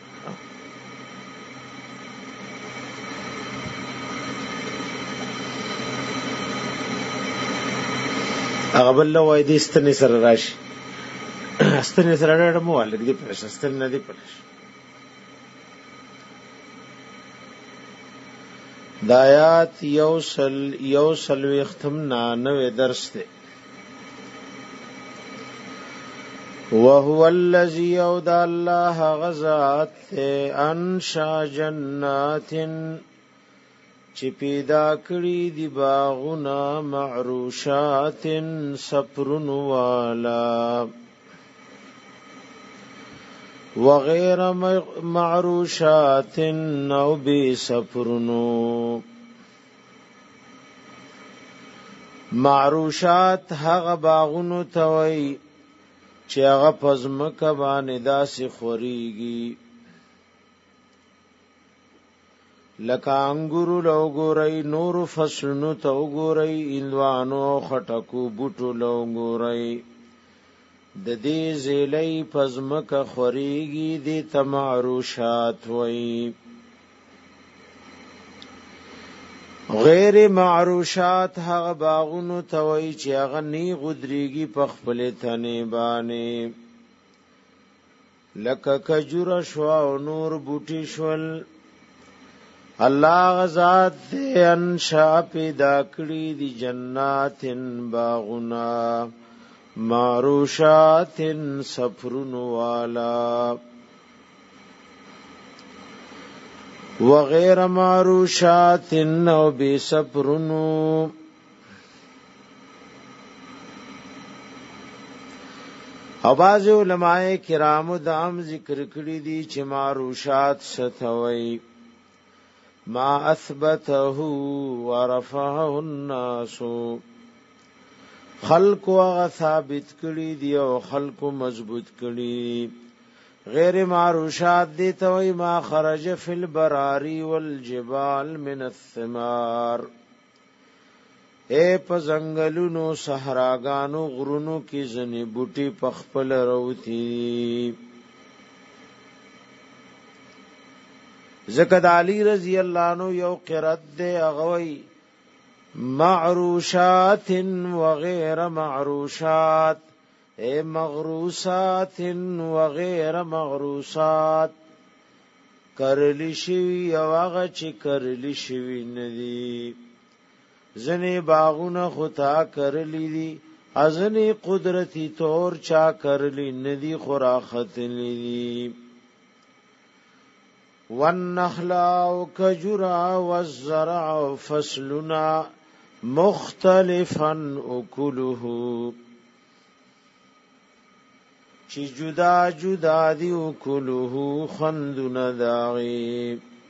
هغه بل وای دې ستنه سره راشي ستنه سره راډه مو ولګ دې پرش ستنه دې پرش دایات یوصل ختمنا نوې درس ته وهو الذي يود الله غزات انشا جنات چې پیدا کړی دی باغونه معروشات سپرن والا وغیر معروشات او بی سپرنو معروشات هغه باغونو توي چې هغه پزمکه باندې داسې خوريږي لکه انګورو لوګوري نور فصلونو ته وګوري اندوانو خټکو بوټو لوګوري د دې زیلې پزمکه خوريږي د تمعروشات وای غیر معروشات هغه باغونو ته وای چې هغه نی غدريږي په خپل تنه باندې لکه کجوره شو او نور بوټي شول الله غزاد دې انشا پیدا کړی دی جناتن باغنا معروشات سفرن والا وغیر معروشات او بی سفرن او بعض علماء کرام دام ذکر کړی دي چې معروشات ستوي ما اثبته ورفعه الناس خلق و ثابت کړي دی او خلق مضبوط کړي غیر معروشات دي توي ما خرج في البراري والجبال من الثمار اے په زنګلونو صحراګانو غرونو کې ځنې بوټي پخپل روتی. زکد علی رضی اللہ عنہ یو قرات دے اغوی معروشات وغیر معروشات، اے مغروسات وغیر مغروسات، کرلی شوی او هغه چې کرلی شوی ندی. ځنې باغونه خطا کرلی دي، ازنی قدرتی طور چا کرلی ندی خراختلی دي. والنخل وكجرا والزرع فصلنا مختلفا اكله، چی جدا جدا دی اکله خندنا داغی.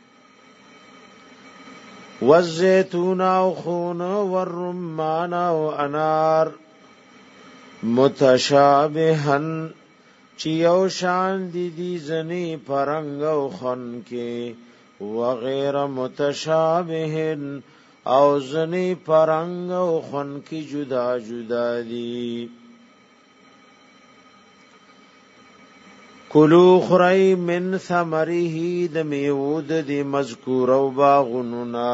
والزیتون وخون والرمان وانار متشابهن، چی یو شان دی زنی پرنگ و خن کے، وغیر متشابهن او زنی پرنگ و خن کی جدا جدا دی. کلو خری من ثمره د میود دی مذکور او باغننا.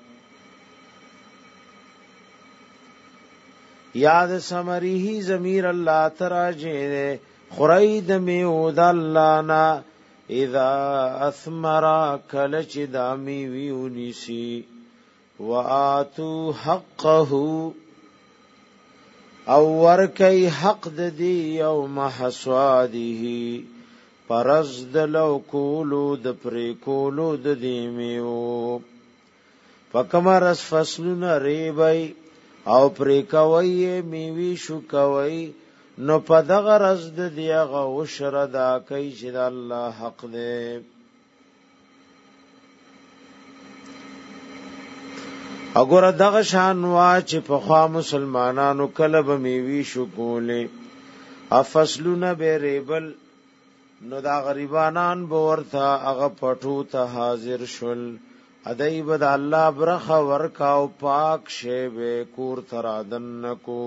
یاد ثمره ضمیر اللہ تراجے خری د میود اللہ نا، اذا اثمرا کلچ دامی ویونیسی، وآتو حقه او ورکی حق دی یوم حصاده، پرز دلو کولو د پری کولو د دیمیو. فکمرس فصلون ریبی او پری کوئی میوی شو کوئی، نو پدغ رزد دیغا وشر دا کئی چید اللہ حق دے. اگر دغ شانوا چی پخوا مسلمانانو کلب میوی شو کولے، افصلون بے ریبل، نو دا غریبانان بورتا اغا پټو تا حاضر شل، ادائی بد اللہ برخ ورکاو پاک شیبے کور ترادن نکو.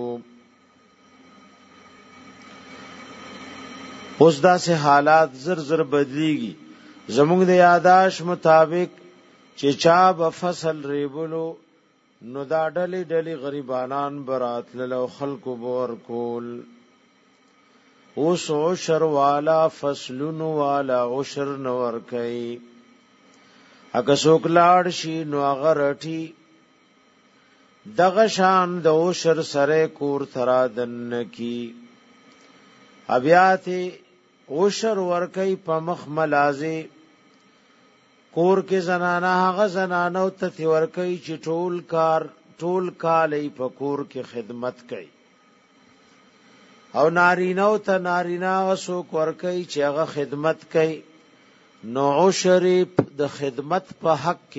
اس دا سے حالات زر زر بدلیگی. زمونگ دا یاداش مطابق چچا بفصل ریبلو، نو دا ڈلی ڈلی غریبانان برات للو خلق بور کول. اوس عشر والا فصلون والا عشر نور کئی، اگه سوک لاړ شي نو هغه رټي دغه شان د عشر سره کور ترا دن کی. ابیات عشر ور کئی په مخ ملازه کور کې زنانا هغه زنانو ته ور کئی چې ټول کالې په کور کې خدمت کئی، او نارینو ته نارینا وسو ورکي چې هغه خدمت کوي. نو عشر د خدمت په حق کې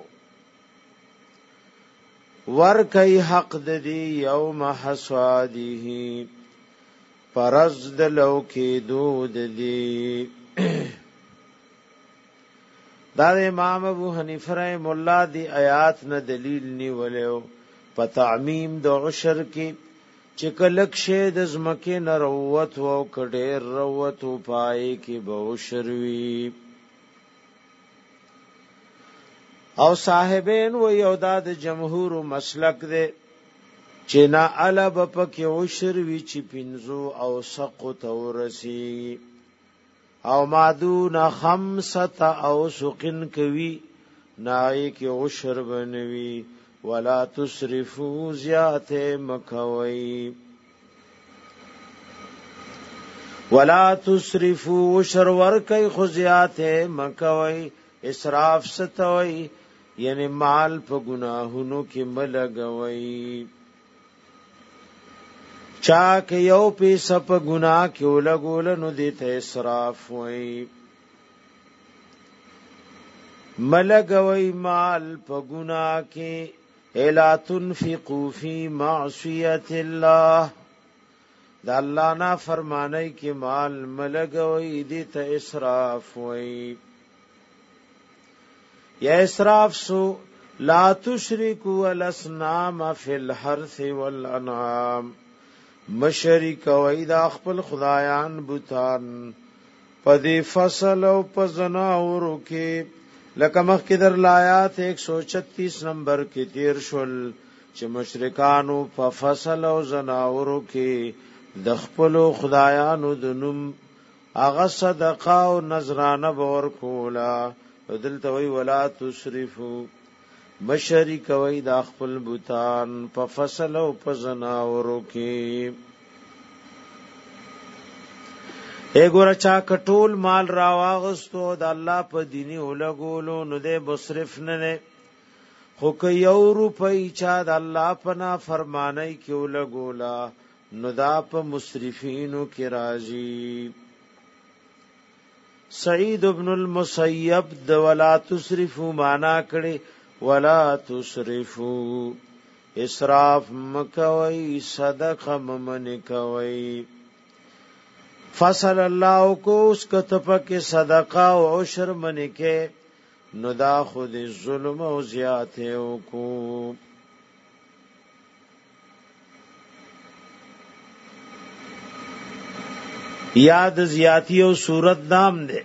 ورکي حق د دی یوم حصاده، فرض د لو کې دود دی. دا امام ابو حنیفه رحم الله دی آیات نه دلیل نیولیو په تعمیم د عشر کې، چې کلک شه د زمکه نروت او کډیر روت او پای کې بوشروي. او صاحبین و یودا د جمهور مسلک دے چې نا علب پکې عشروي چې پینزو او سقو تورسی، او مادون خمسه او سقن کوي نای کې عشر بنوي. ولا تسرفوا زیات مکوي، ولا تسرفوا عشر ورکي خزیات مکوي. اسراف ستوي یعنی مال په گناهونو کې ملګوي. چا کې یو پیسه په گناه کې ولګول نو دې ته اسراف وای. ملګوي مال په گناه کې، الا تنفقوا فی معصیت الله، دا الله نا فرمانای کې مال ملګوي دې ته اسراف وای. یا اسراف سو لا تشركوا الاسنام فی الحرث والانعام مشرک وای دا خپل خدایان بوتان پدی فصل او پزناورو کې لکه مخکې در لایات 136 نمبر کې تیر شول چې مشرکانو په فصل او زناورو کې د خپل خدایانو د نوم هغه صدقه او نذرانه باور کولا دلته وی ولا تسرفوا مشرک وای دا خپل بوتان په فصل او په زناورو کې اګور چا کټول مال راواغستو د الله په دیني ولګولو نو دې مصرف نه خو که یو روپۍ چا د الله په نافرمانی کې ولګولا نو دا په مسرفینو کې راځي. سعید ابن المسیب د ولا تسرفو معنا کړي ولا تسرفو اسراف مکوي صدقه ممن کوي فصل الله کو اس کتب کې صدقه او عشر من کې نو دا خود ظلم او زیاته او کو یاد زیاتی او صورت نام دے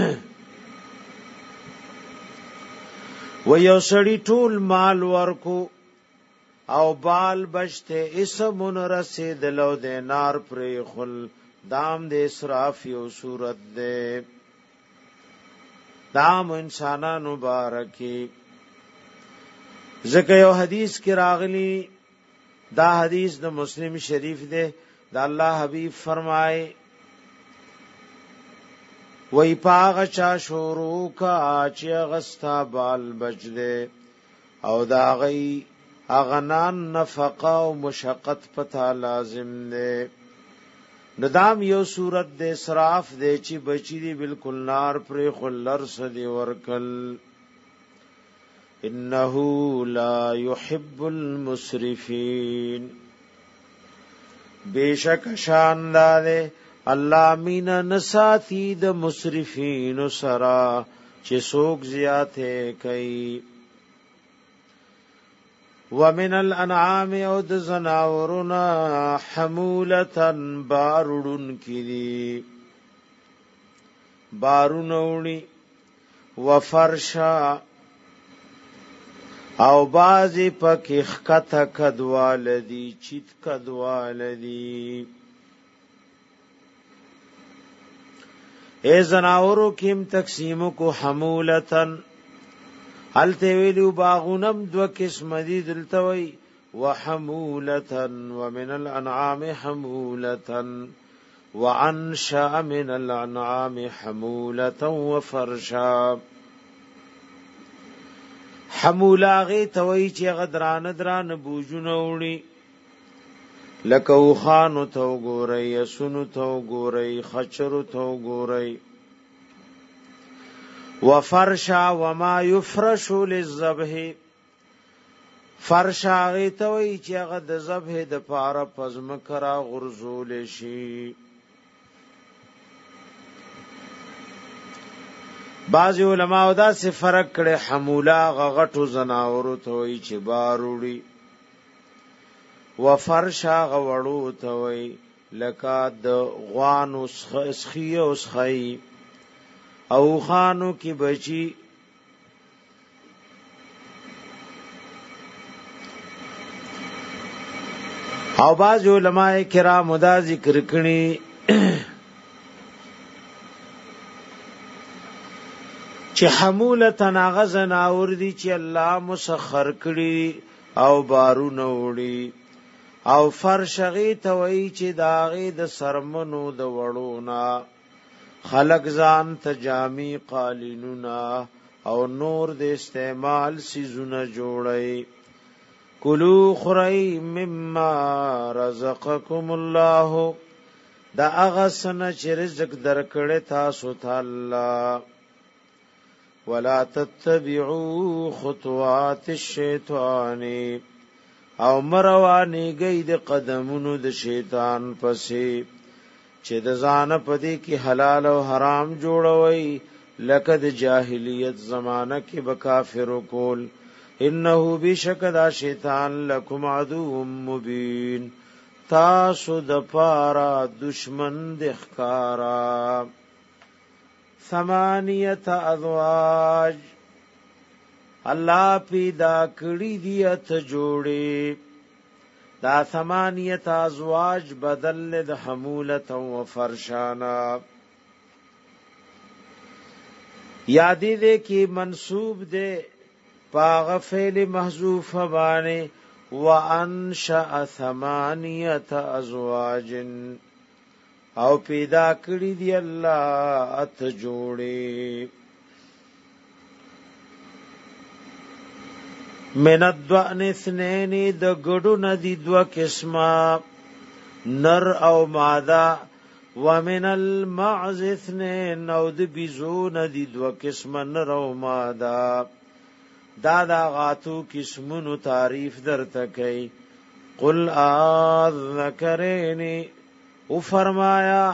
و یو سړی ټول مال ورکو او بال بچته اسمون رسیدلو دینار پرې خل دام دے اسراف یو صورت دے دام انسانانو بارکی ذکر یو حدیث کی راغلی دا حدیث دا مسلم شریف دے دا اللہ حبیب فرمائے وی پاغ چا شروع کا آچی غستا بال بچ دے او دا غی اغنان نفقہ و مشقت پتا لازم دے ندام یو صورت دے اسراف دے چی بچی دی بالکل نار پر خلر سدی ورکل انہو لا يحب المسرفین بے شک شاندارے اللہ مینا نساتی د مسرفین سرا چی سوک زیاتے کئی ومن الانعام او د زناورنا حمولتن بارودن کی دی بارونوڑی وفرشا او بازی پکی خکت کدوالدی چیت کدوالدی اے زناورو کیم تقسیمو کو حمولتن حلتے ویلیو باغونم دو قسم دی دلتوی وحمولتن ومن الانعام حمولتن وعنشا من الانعام حمولتن وفرشا حمولا غی توی چی غدران دران بوجونوڑی لکو خانو تو گوری اسونو تو گوری خچرو تو گوری وفرشا وما يفرش للذبح فرشا غیتوی چې هغه د ذبح د پاره پزمکرا غرزول شي. بعض علماء دا سے فرق کړي حمولا غټو زناورو ته وی چې باروړي وفرشا غوړو ته وی لکه د غوانو سخیو سخی او خانو کی بچی او باز علماء کرام دا ذکر کړي چې حمولتن غزن اور دي چې الله مسخر کړي او بارونه وړي او فرشغی توي چې داغه د سرمنو د وړونا خلق ځان تجامی قالینونا او نور د استعمال سيزونه جوړي. کلو خری مما رزقکم الله دا هغه سنه چې رزق درکړې تاسو ته الله. ولا تتبعوا خطوات الشیطان او مروانی گئی د قدمونو د شیطان پسې چې د ځان پدې کې حلال او حرام جوړوي لکه د جاهلیت زمانہ کې بکافر کول انه بشکدا شیطان لکم عدو مبین تاسو د پارا دشمن د ښکارا. ثمانیت ازواج الله پیدا کړی دی ته جوړې دا ثمانیت ازواج بدل د حمولت او فرشانا یادی دے کی منصوب دے پاغ فعل محذوف بانے وانشأ ثمانیت ازواج او پیدا کړی دی الله ات جوړې من الضأن اثنين د ګډو ندی دو قسمه نر او ماده ومن المعز اثنين او د بيزو ندی دو قسمه نر او ماده دا غاتو قسمونو تعریف درته کوي. قل اذکرین او فرمایا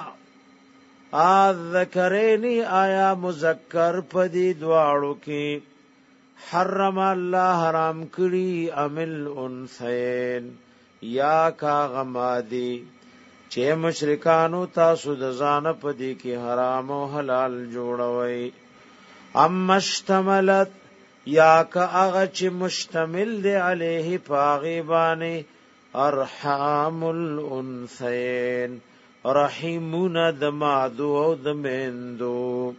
اذکرین آیا مذکر پدی دواړو کې حرم الله حرام کړي امل انثین یا کا غمادی چې مشرکانو تاسو د ځان پدی کې حرام او حلال جوړوي. اما اشتملت یا کا هغه چې مشتمل دی علیه پاغیبانه ارحام الانثین رحیمون د مادو او د میندو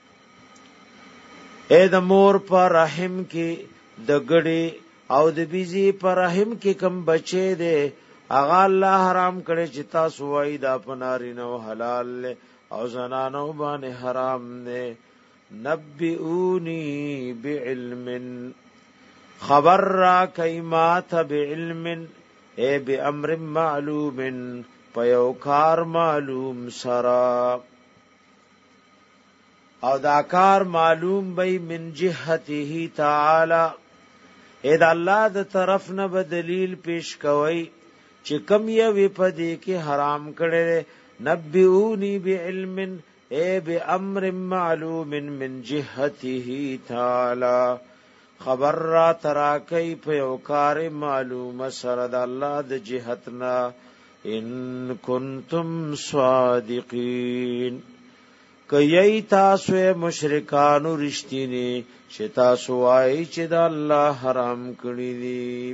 اے د مور پر رحم کې د ګړي او د بیزی پر رحم کې کم بچي دي اغا الله حرام کړي چې تاسو وای دا پناری نو حلال او زنانو باندې حرام نه. نبئونی بعلم خبر را کایمات بعلم اے بامر معلوم پیوکار معلوم سرا او دا کار معلوم بی من جهته تعالی اے دا اللہ دا طرف نه بدلیل پیش کوي چې کم یوی پدې کې حرام کړي. نبئونی بعلم اے بامر معلوم من جهته تعالی خبر را تراکی پیوکار معلوم سره د الله د جهتنا ان کنتم صادقین کئی تاسو مشرکانو رشتینی چې تاسو وای چې د الله حرام کړی دي.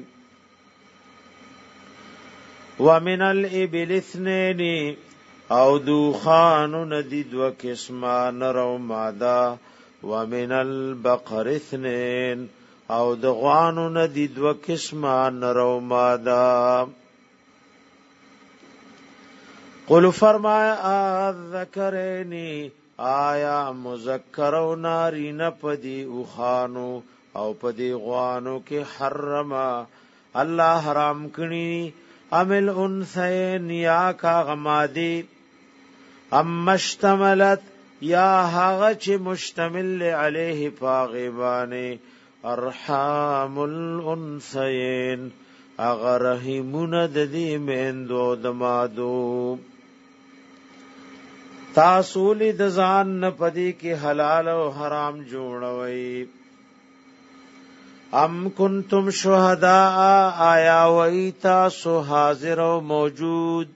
ومن الابل اثنين او دوخانو ندی دو قسمه نر او ماده. ومن البقر اثنين او دغوانو ندی دو قسمه نر او ماده. قل فرمایا الذکرین آیا مذکر او نارینه پدی اوخانو او پدی غوانو کې حرم الله حرام کړي امل انثین یا کا غمادی ام مشتملت یا هغه چې مشتمل علیه پاغبانه ارحام الانثین اگر رحمون د دې مندو د مادو تاسو لید ځان نه پدی کې حلال او حرام جوړوي. ام کنتم شهداء آیا وای تاسو حاضر او موجود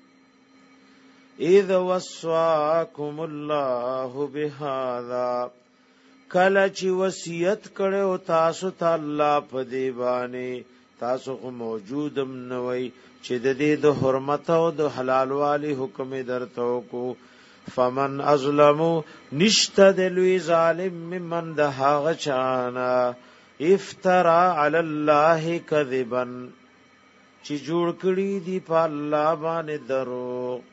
اذ وصاکم الله بهذا کله چې وصیت کړو تاسو ته الله په دی باندې تاسو خو موجودم نوئ چې د دې د حرمت او د حلال والی حکم درته کو. فمن ازلمو نشته د لوی ظالم ممن د هغه چانا افترا علی الله کذبا چې جوړ کړي دی په الله باندې درو.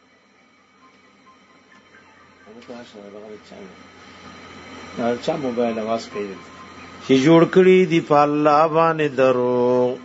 چا موبایل आवाज کوي چې جوړ کړي دی په الله باندې درو.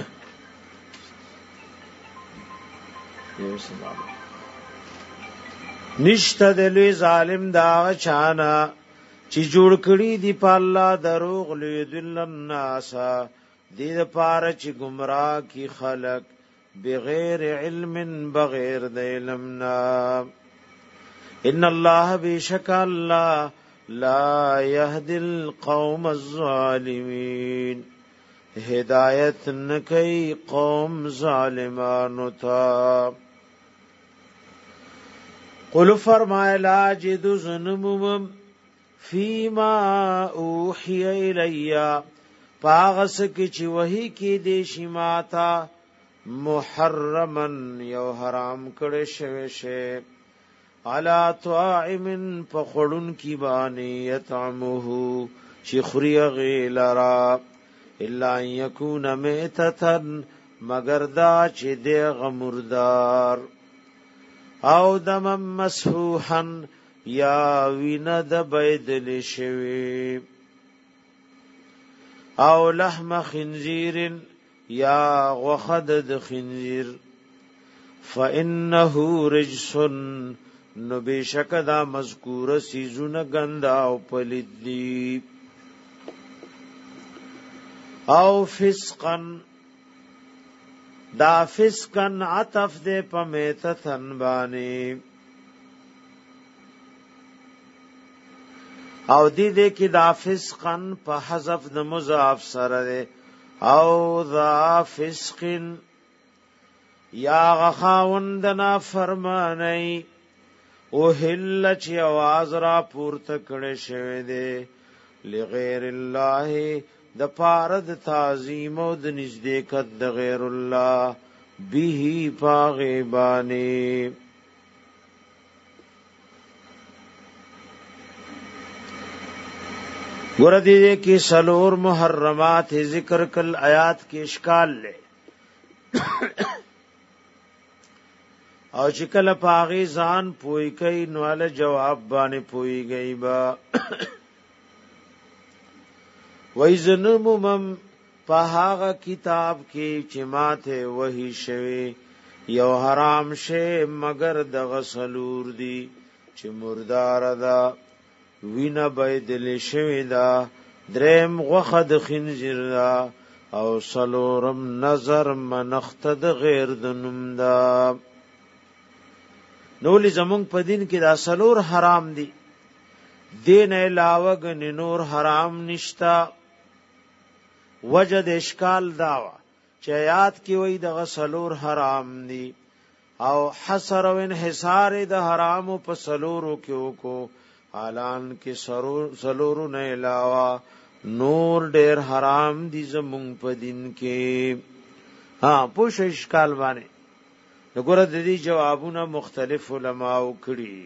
نشته د لوی ظالم دا چانا چې جوړ کړي دی په الله دروغ لیدل الناس دې لپاره چې گمراه کی خلق بغیر علم بغیر د علمنا. ان الله بشک الله لا يهدي القوم الظالمين هدایت نکي قوم ظالمانو تا. قل فرمائے لا جدو ظنمم فیما اوحی الیا پاغس کی چی وحی کی دیشی ماتا محرمن یو حرام کڑے شوے شے علا طاعم پخڑن کی بانی یطعمہو چی خری غیلرا الا ان یکون میتتن مگر دا چی دیغ مردار او دمم مسفوحا یا ویند بیدل شوی او لحم خنزیر یا غخد خنزیر فإنه رجس نو بیشک دا مذکور سیزون گندا او پلید دی او فسقن دا فسقن عطف دے پمیتتن بانی او دی کی دا فسقن پا حذف د مضاف سره دے او دا فسقن یا غخاوندنا فرمانی او هل چی آواز را پورت کڑے شوی دے لغیر اللہ د پارد تعظیم او د نزدېکت د غیر الله به پاغبانی. ګور دې کې سلور محرمات ذکر کل آیات کې اشکال لے او چې کله پاغي ځان پوي کوي نو له جواب باندې پوي گئی با وَإِذْنُمُمْ پہاغ کتاب کی چماتے وہی شوی یو حرام شے مگر دغ سلور دی چی مردار دا وین بیدل شوی دا درم غخد خنزیر دا او سلورم نظر منختد غیر دنم دا. نولی زمونگ پا دین کی دا سلور حرام دی دین علاوہ گنی نور حرام نشتا. وجد اشکال داوا چیات کی وی د غسلور حرام دی او حصر و انحصار د حرام په سلورو کیو کو حالان کی سلورو نه علاوه نور ډیر حرام دی زمون په دین کې. ها پوښ اشکال باندې وګوره د دې جوابونه مختلف علما وکړي.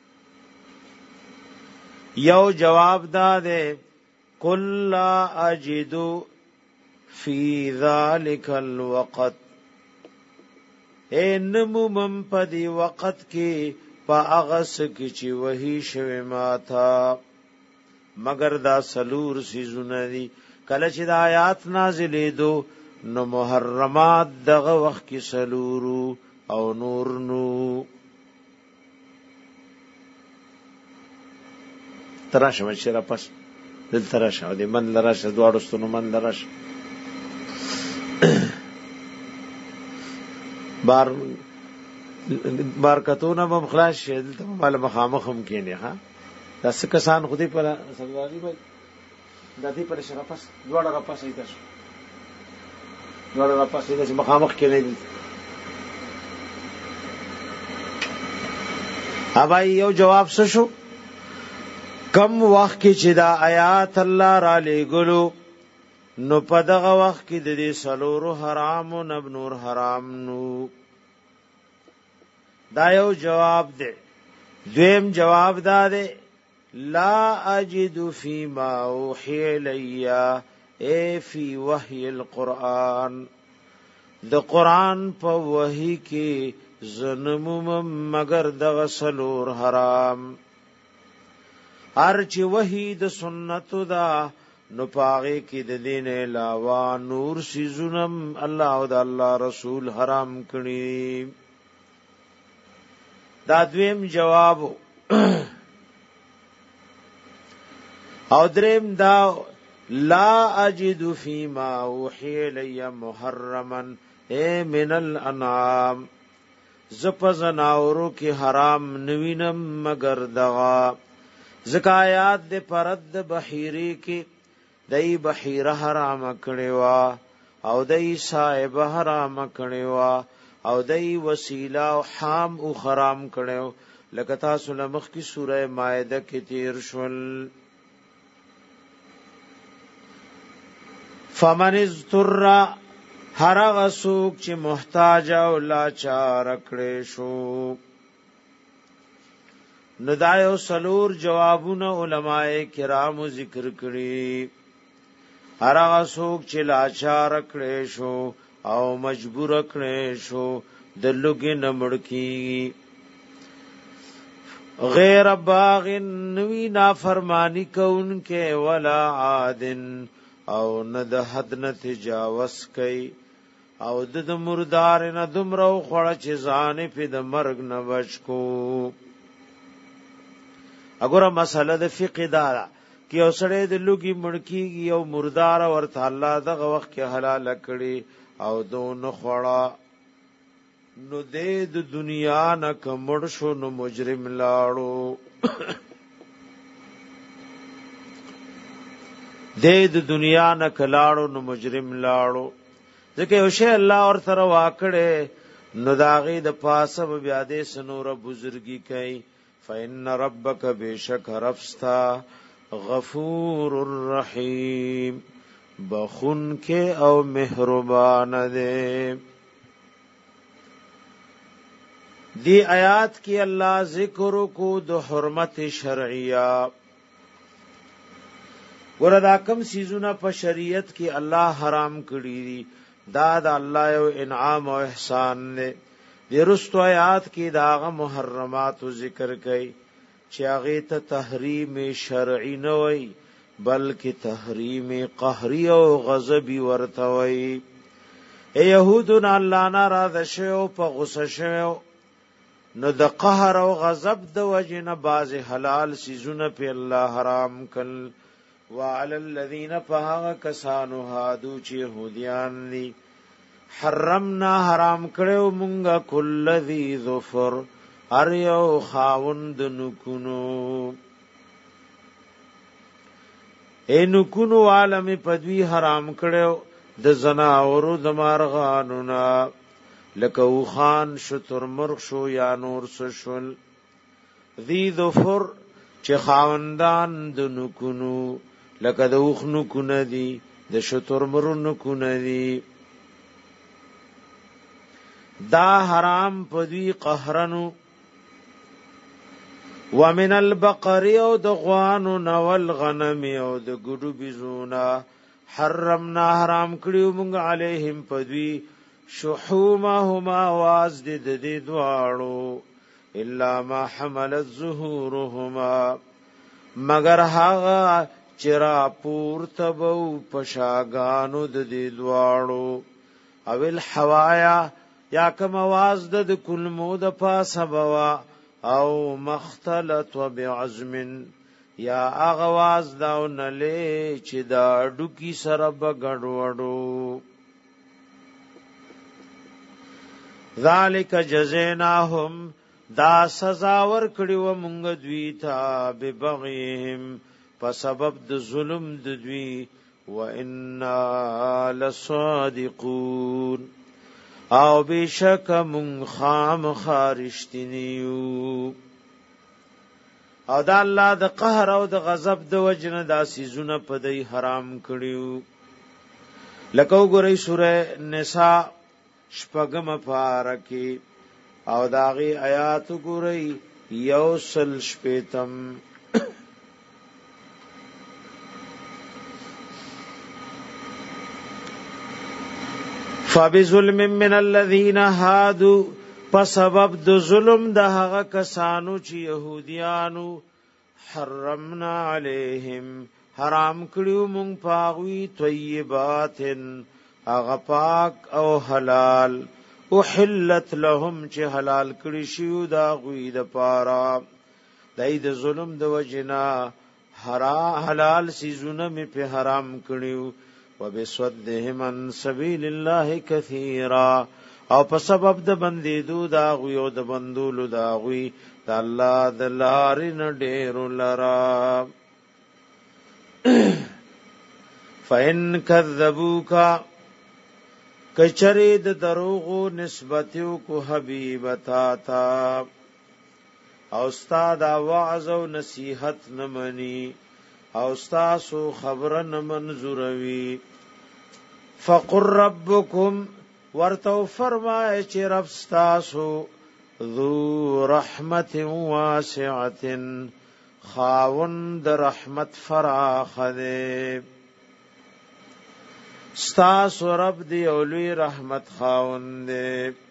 یو جواب دا ده قل لا اجدو فی ذالک الوقت اینمو من پدی وقت کی پا اغس کی چی وحی شوی ماتا مگر دا سلور سیزون دی. کلچ دا آیات نازلی دو نو محرمات دغ وقت کی سلورو او نور نو. تراش مچی را پس دل تراش او دی من لراش دوارستونو من لراش بار کتونه بم خلاص شه دلته مال مخامخم کینی ها داس کسان خودی پر سلواری بھائی دادی پر شرفس دوړه را پاسې تاسو دوړه را پاسې د مخامخ کینی دي. اوبای یو جواب څه شو کم وخت کې چې دا آیات الله را لګلو نو په دغه وخت کې د دې سلورو حرام او نور حرام نو. دا یو جواب دی. دویم جواب دا دی لا اجد فيما اوحي الي اي في وحي القران د قران په وحي کې زنمم مگر دغه سلور حرام هر چې وحي د سنتو دا نو پاغه کې د دین علاوه نور سيزونم الله او د الله رسول حرام کړی. دا دویم جواب. او دریم دا لا اجد فيما اوحي الي محرما اي من الانعام زپزناورو کی حرام نوینم مگر دغا زکایات د پرد بحیری کې دای بحیره حرام کړي وا او دای صاحب حرام کړي وا او دای وسیله او حام او حرام کړي لکه تاسو لمخ کی سوره مائده کې تیر شول. فمن اضطر هر غسوک چې محتاج او لاچار کړي شو. ندایو سلور جوابونه علماء کرام ذکر کړي. هر غسوک چې لاچار کړي شو او مجبور کړي شو د لوګي نمړکی غیر باغ نوی نافرمانی کونکه ولا عادن او نه د حد نه تجاوز کوي او د مردار نه دمرو خوړه چې ځان په د مرګ نه بچو. اګوره مسله د فقه دا کې اوسړه د لوګي مړکیږي او مردار ورته الله دغه وخت کې حلال کړي او دون خوړه نو د دنیا نه کمړ شو نو مجرم لاړو د دنیا نه کلاړو نو مجرم لاړو ځکه یو شی الله اور سره واکړي نو داغي د پاسه بیا دې سنور بزرګي کوي. فإن ربک بیشک ربستا غفور الرحیم بخون کے او مہربان دے. دی آیات کی اللہ ذکر کو دو حرمت شرعیہ وردا کم سیزونا په شریعت کی اللہ حرام کړی دي دا د الله یو انعام او احسان نه. د رستو آیات کی داغه محرمات ذکر کړي چې هغه ته تحریم شرعی نه وای بلکې تحریم قهری او غضبی ورته وای. يهودون الله ناراضه شو په غصه شو نو د قهر او غضب د وجنه باز حلال سيزونه په الله حرام کړ. وعلى الذين فها كسانو هادو چې يهوديان دي حرمنا حرام کړو مونږه کل ذی ظفر ار یو خاوند نکونو نکونو عالم پدوی حرام کړو د زناورو د مارغانو نا لکه وخان شتر مرغ شو یا نور سشل. ذی ظفر چې خاوندان د نکونو لکه د وخ نکونه دي د شتر مرغ نکونه دي دا حرام پدوی قهرنو. ومن البقر او د غوانو نول غنم او د ګډو بزونا حرمنا حرام کړیو مونږ علیهم پدوی شحومهما واز د دواړو الا ما حملت ظهورهما مگر هغه چرا پورته بو پشاګانو د دواړو او الحوایا یا کم آواز د کلمو د پاسه بوا او مختلط و بعزم یا اغواز داو نلی چې دا ډوکی سره بغړوړو. ذالک جزیناهم دا سزا ور کړي و مونږ دوی ته ببغیهم په سبب د ظلم د دوی و انا لصادقون او بشک من خام خارشتنیو. او دا الله د قهر او د غضب د وجنه دا سيزونه په دای حرام کړیو. لکه وګورئ سوره نساء شپږم پارکی او داغي آیات وګورئ یوسل شپیتم. فبظلم من الذين هادوا فسبب د ظلم د هغه کسانو چې يهوديانو حرمنا عليهم حرام کړیو مونږ پاغوي طيبات هغه پاک او حلال احلت لهم چې حلال کړی شیو دا غوی د پارا دای د ظلم د وجنا حلال سيزونه می په حرام کړیو وبصدهم عن سبيل الله كثيرا او په سبب د بندیدو دا غوی او د بندولو دا غوی د الله د لارې نه ډېر لرا. فإن كذبوکا کچری د دروغو نسبتیو کو حبیبتا تا او استاد وعظ او نصیحت نمنی او استاسو خبر نمنظوروی. فقر ربکم ورتو فرمائے چی رب ستاسو ذو رحمت واسعت خاوند رحمت فراخ دے. ستاسو رب دی اولوی رحمت خاوند دے.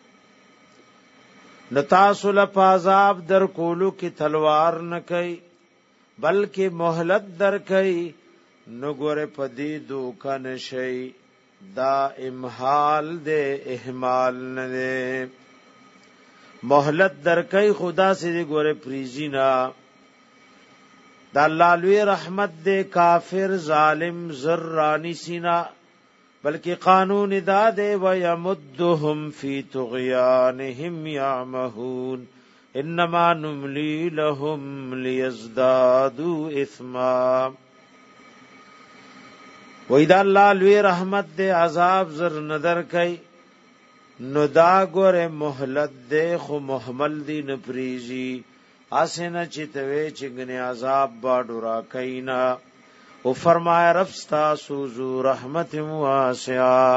نتاسو لپازاب در کولو کی تلوار نکئی بلکہ مہلت در کئی نگور پدی دوکا نشئی دا امحال دے احمال ندے. مہلت در کئی خدا سے دی گورے پریزینا دا اللہ لوی رحمت دے کافر ظالم ذرانی سینا بلکہ قانون دا دے وَيَمُدُّهُمْ فِي طُغْيَانِهِمْ يَعْمَهُونَ انما نملی لهم لیزدادوا اثما. ویدا اللہ لوی رحمت دے عذاب زر ندر کئی نو دا گور محلت دے خو محمل دی نپریزی آسینا چیتوے چگنے عذاب باڑو را کئینا. او فرمایا رفستا سوزو رحمت واسعا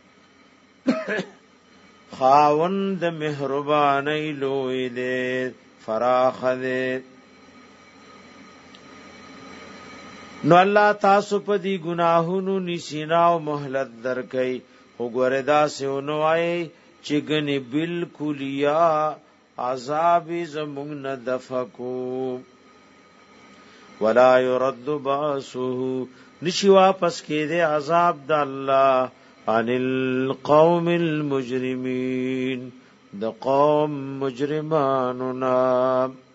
خاوند مہربانی لوی دے فراخ دے. نو اللہ تاسو پا دی گناہونو نسینا و محلت در کئی او گوردا سے انو آئے چگن بالکلیا عذاب زمون ندفکو ولا يرد باسه نشی واپس کے دے عذاب دا اللہ عن القوم المجرمین دا قوم مجرماننا.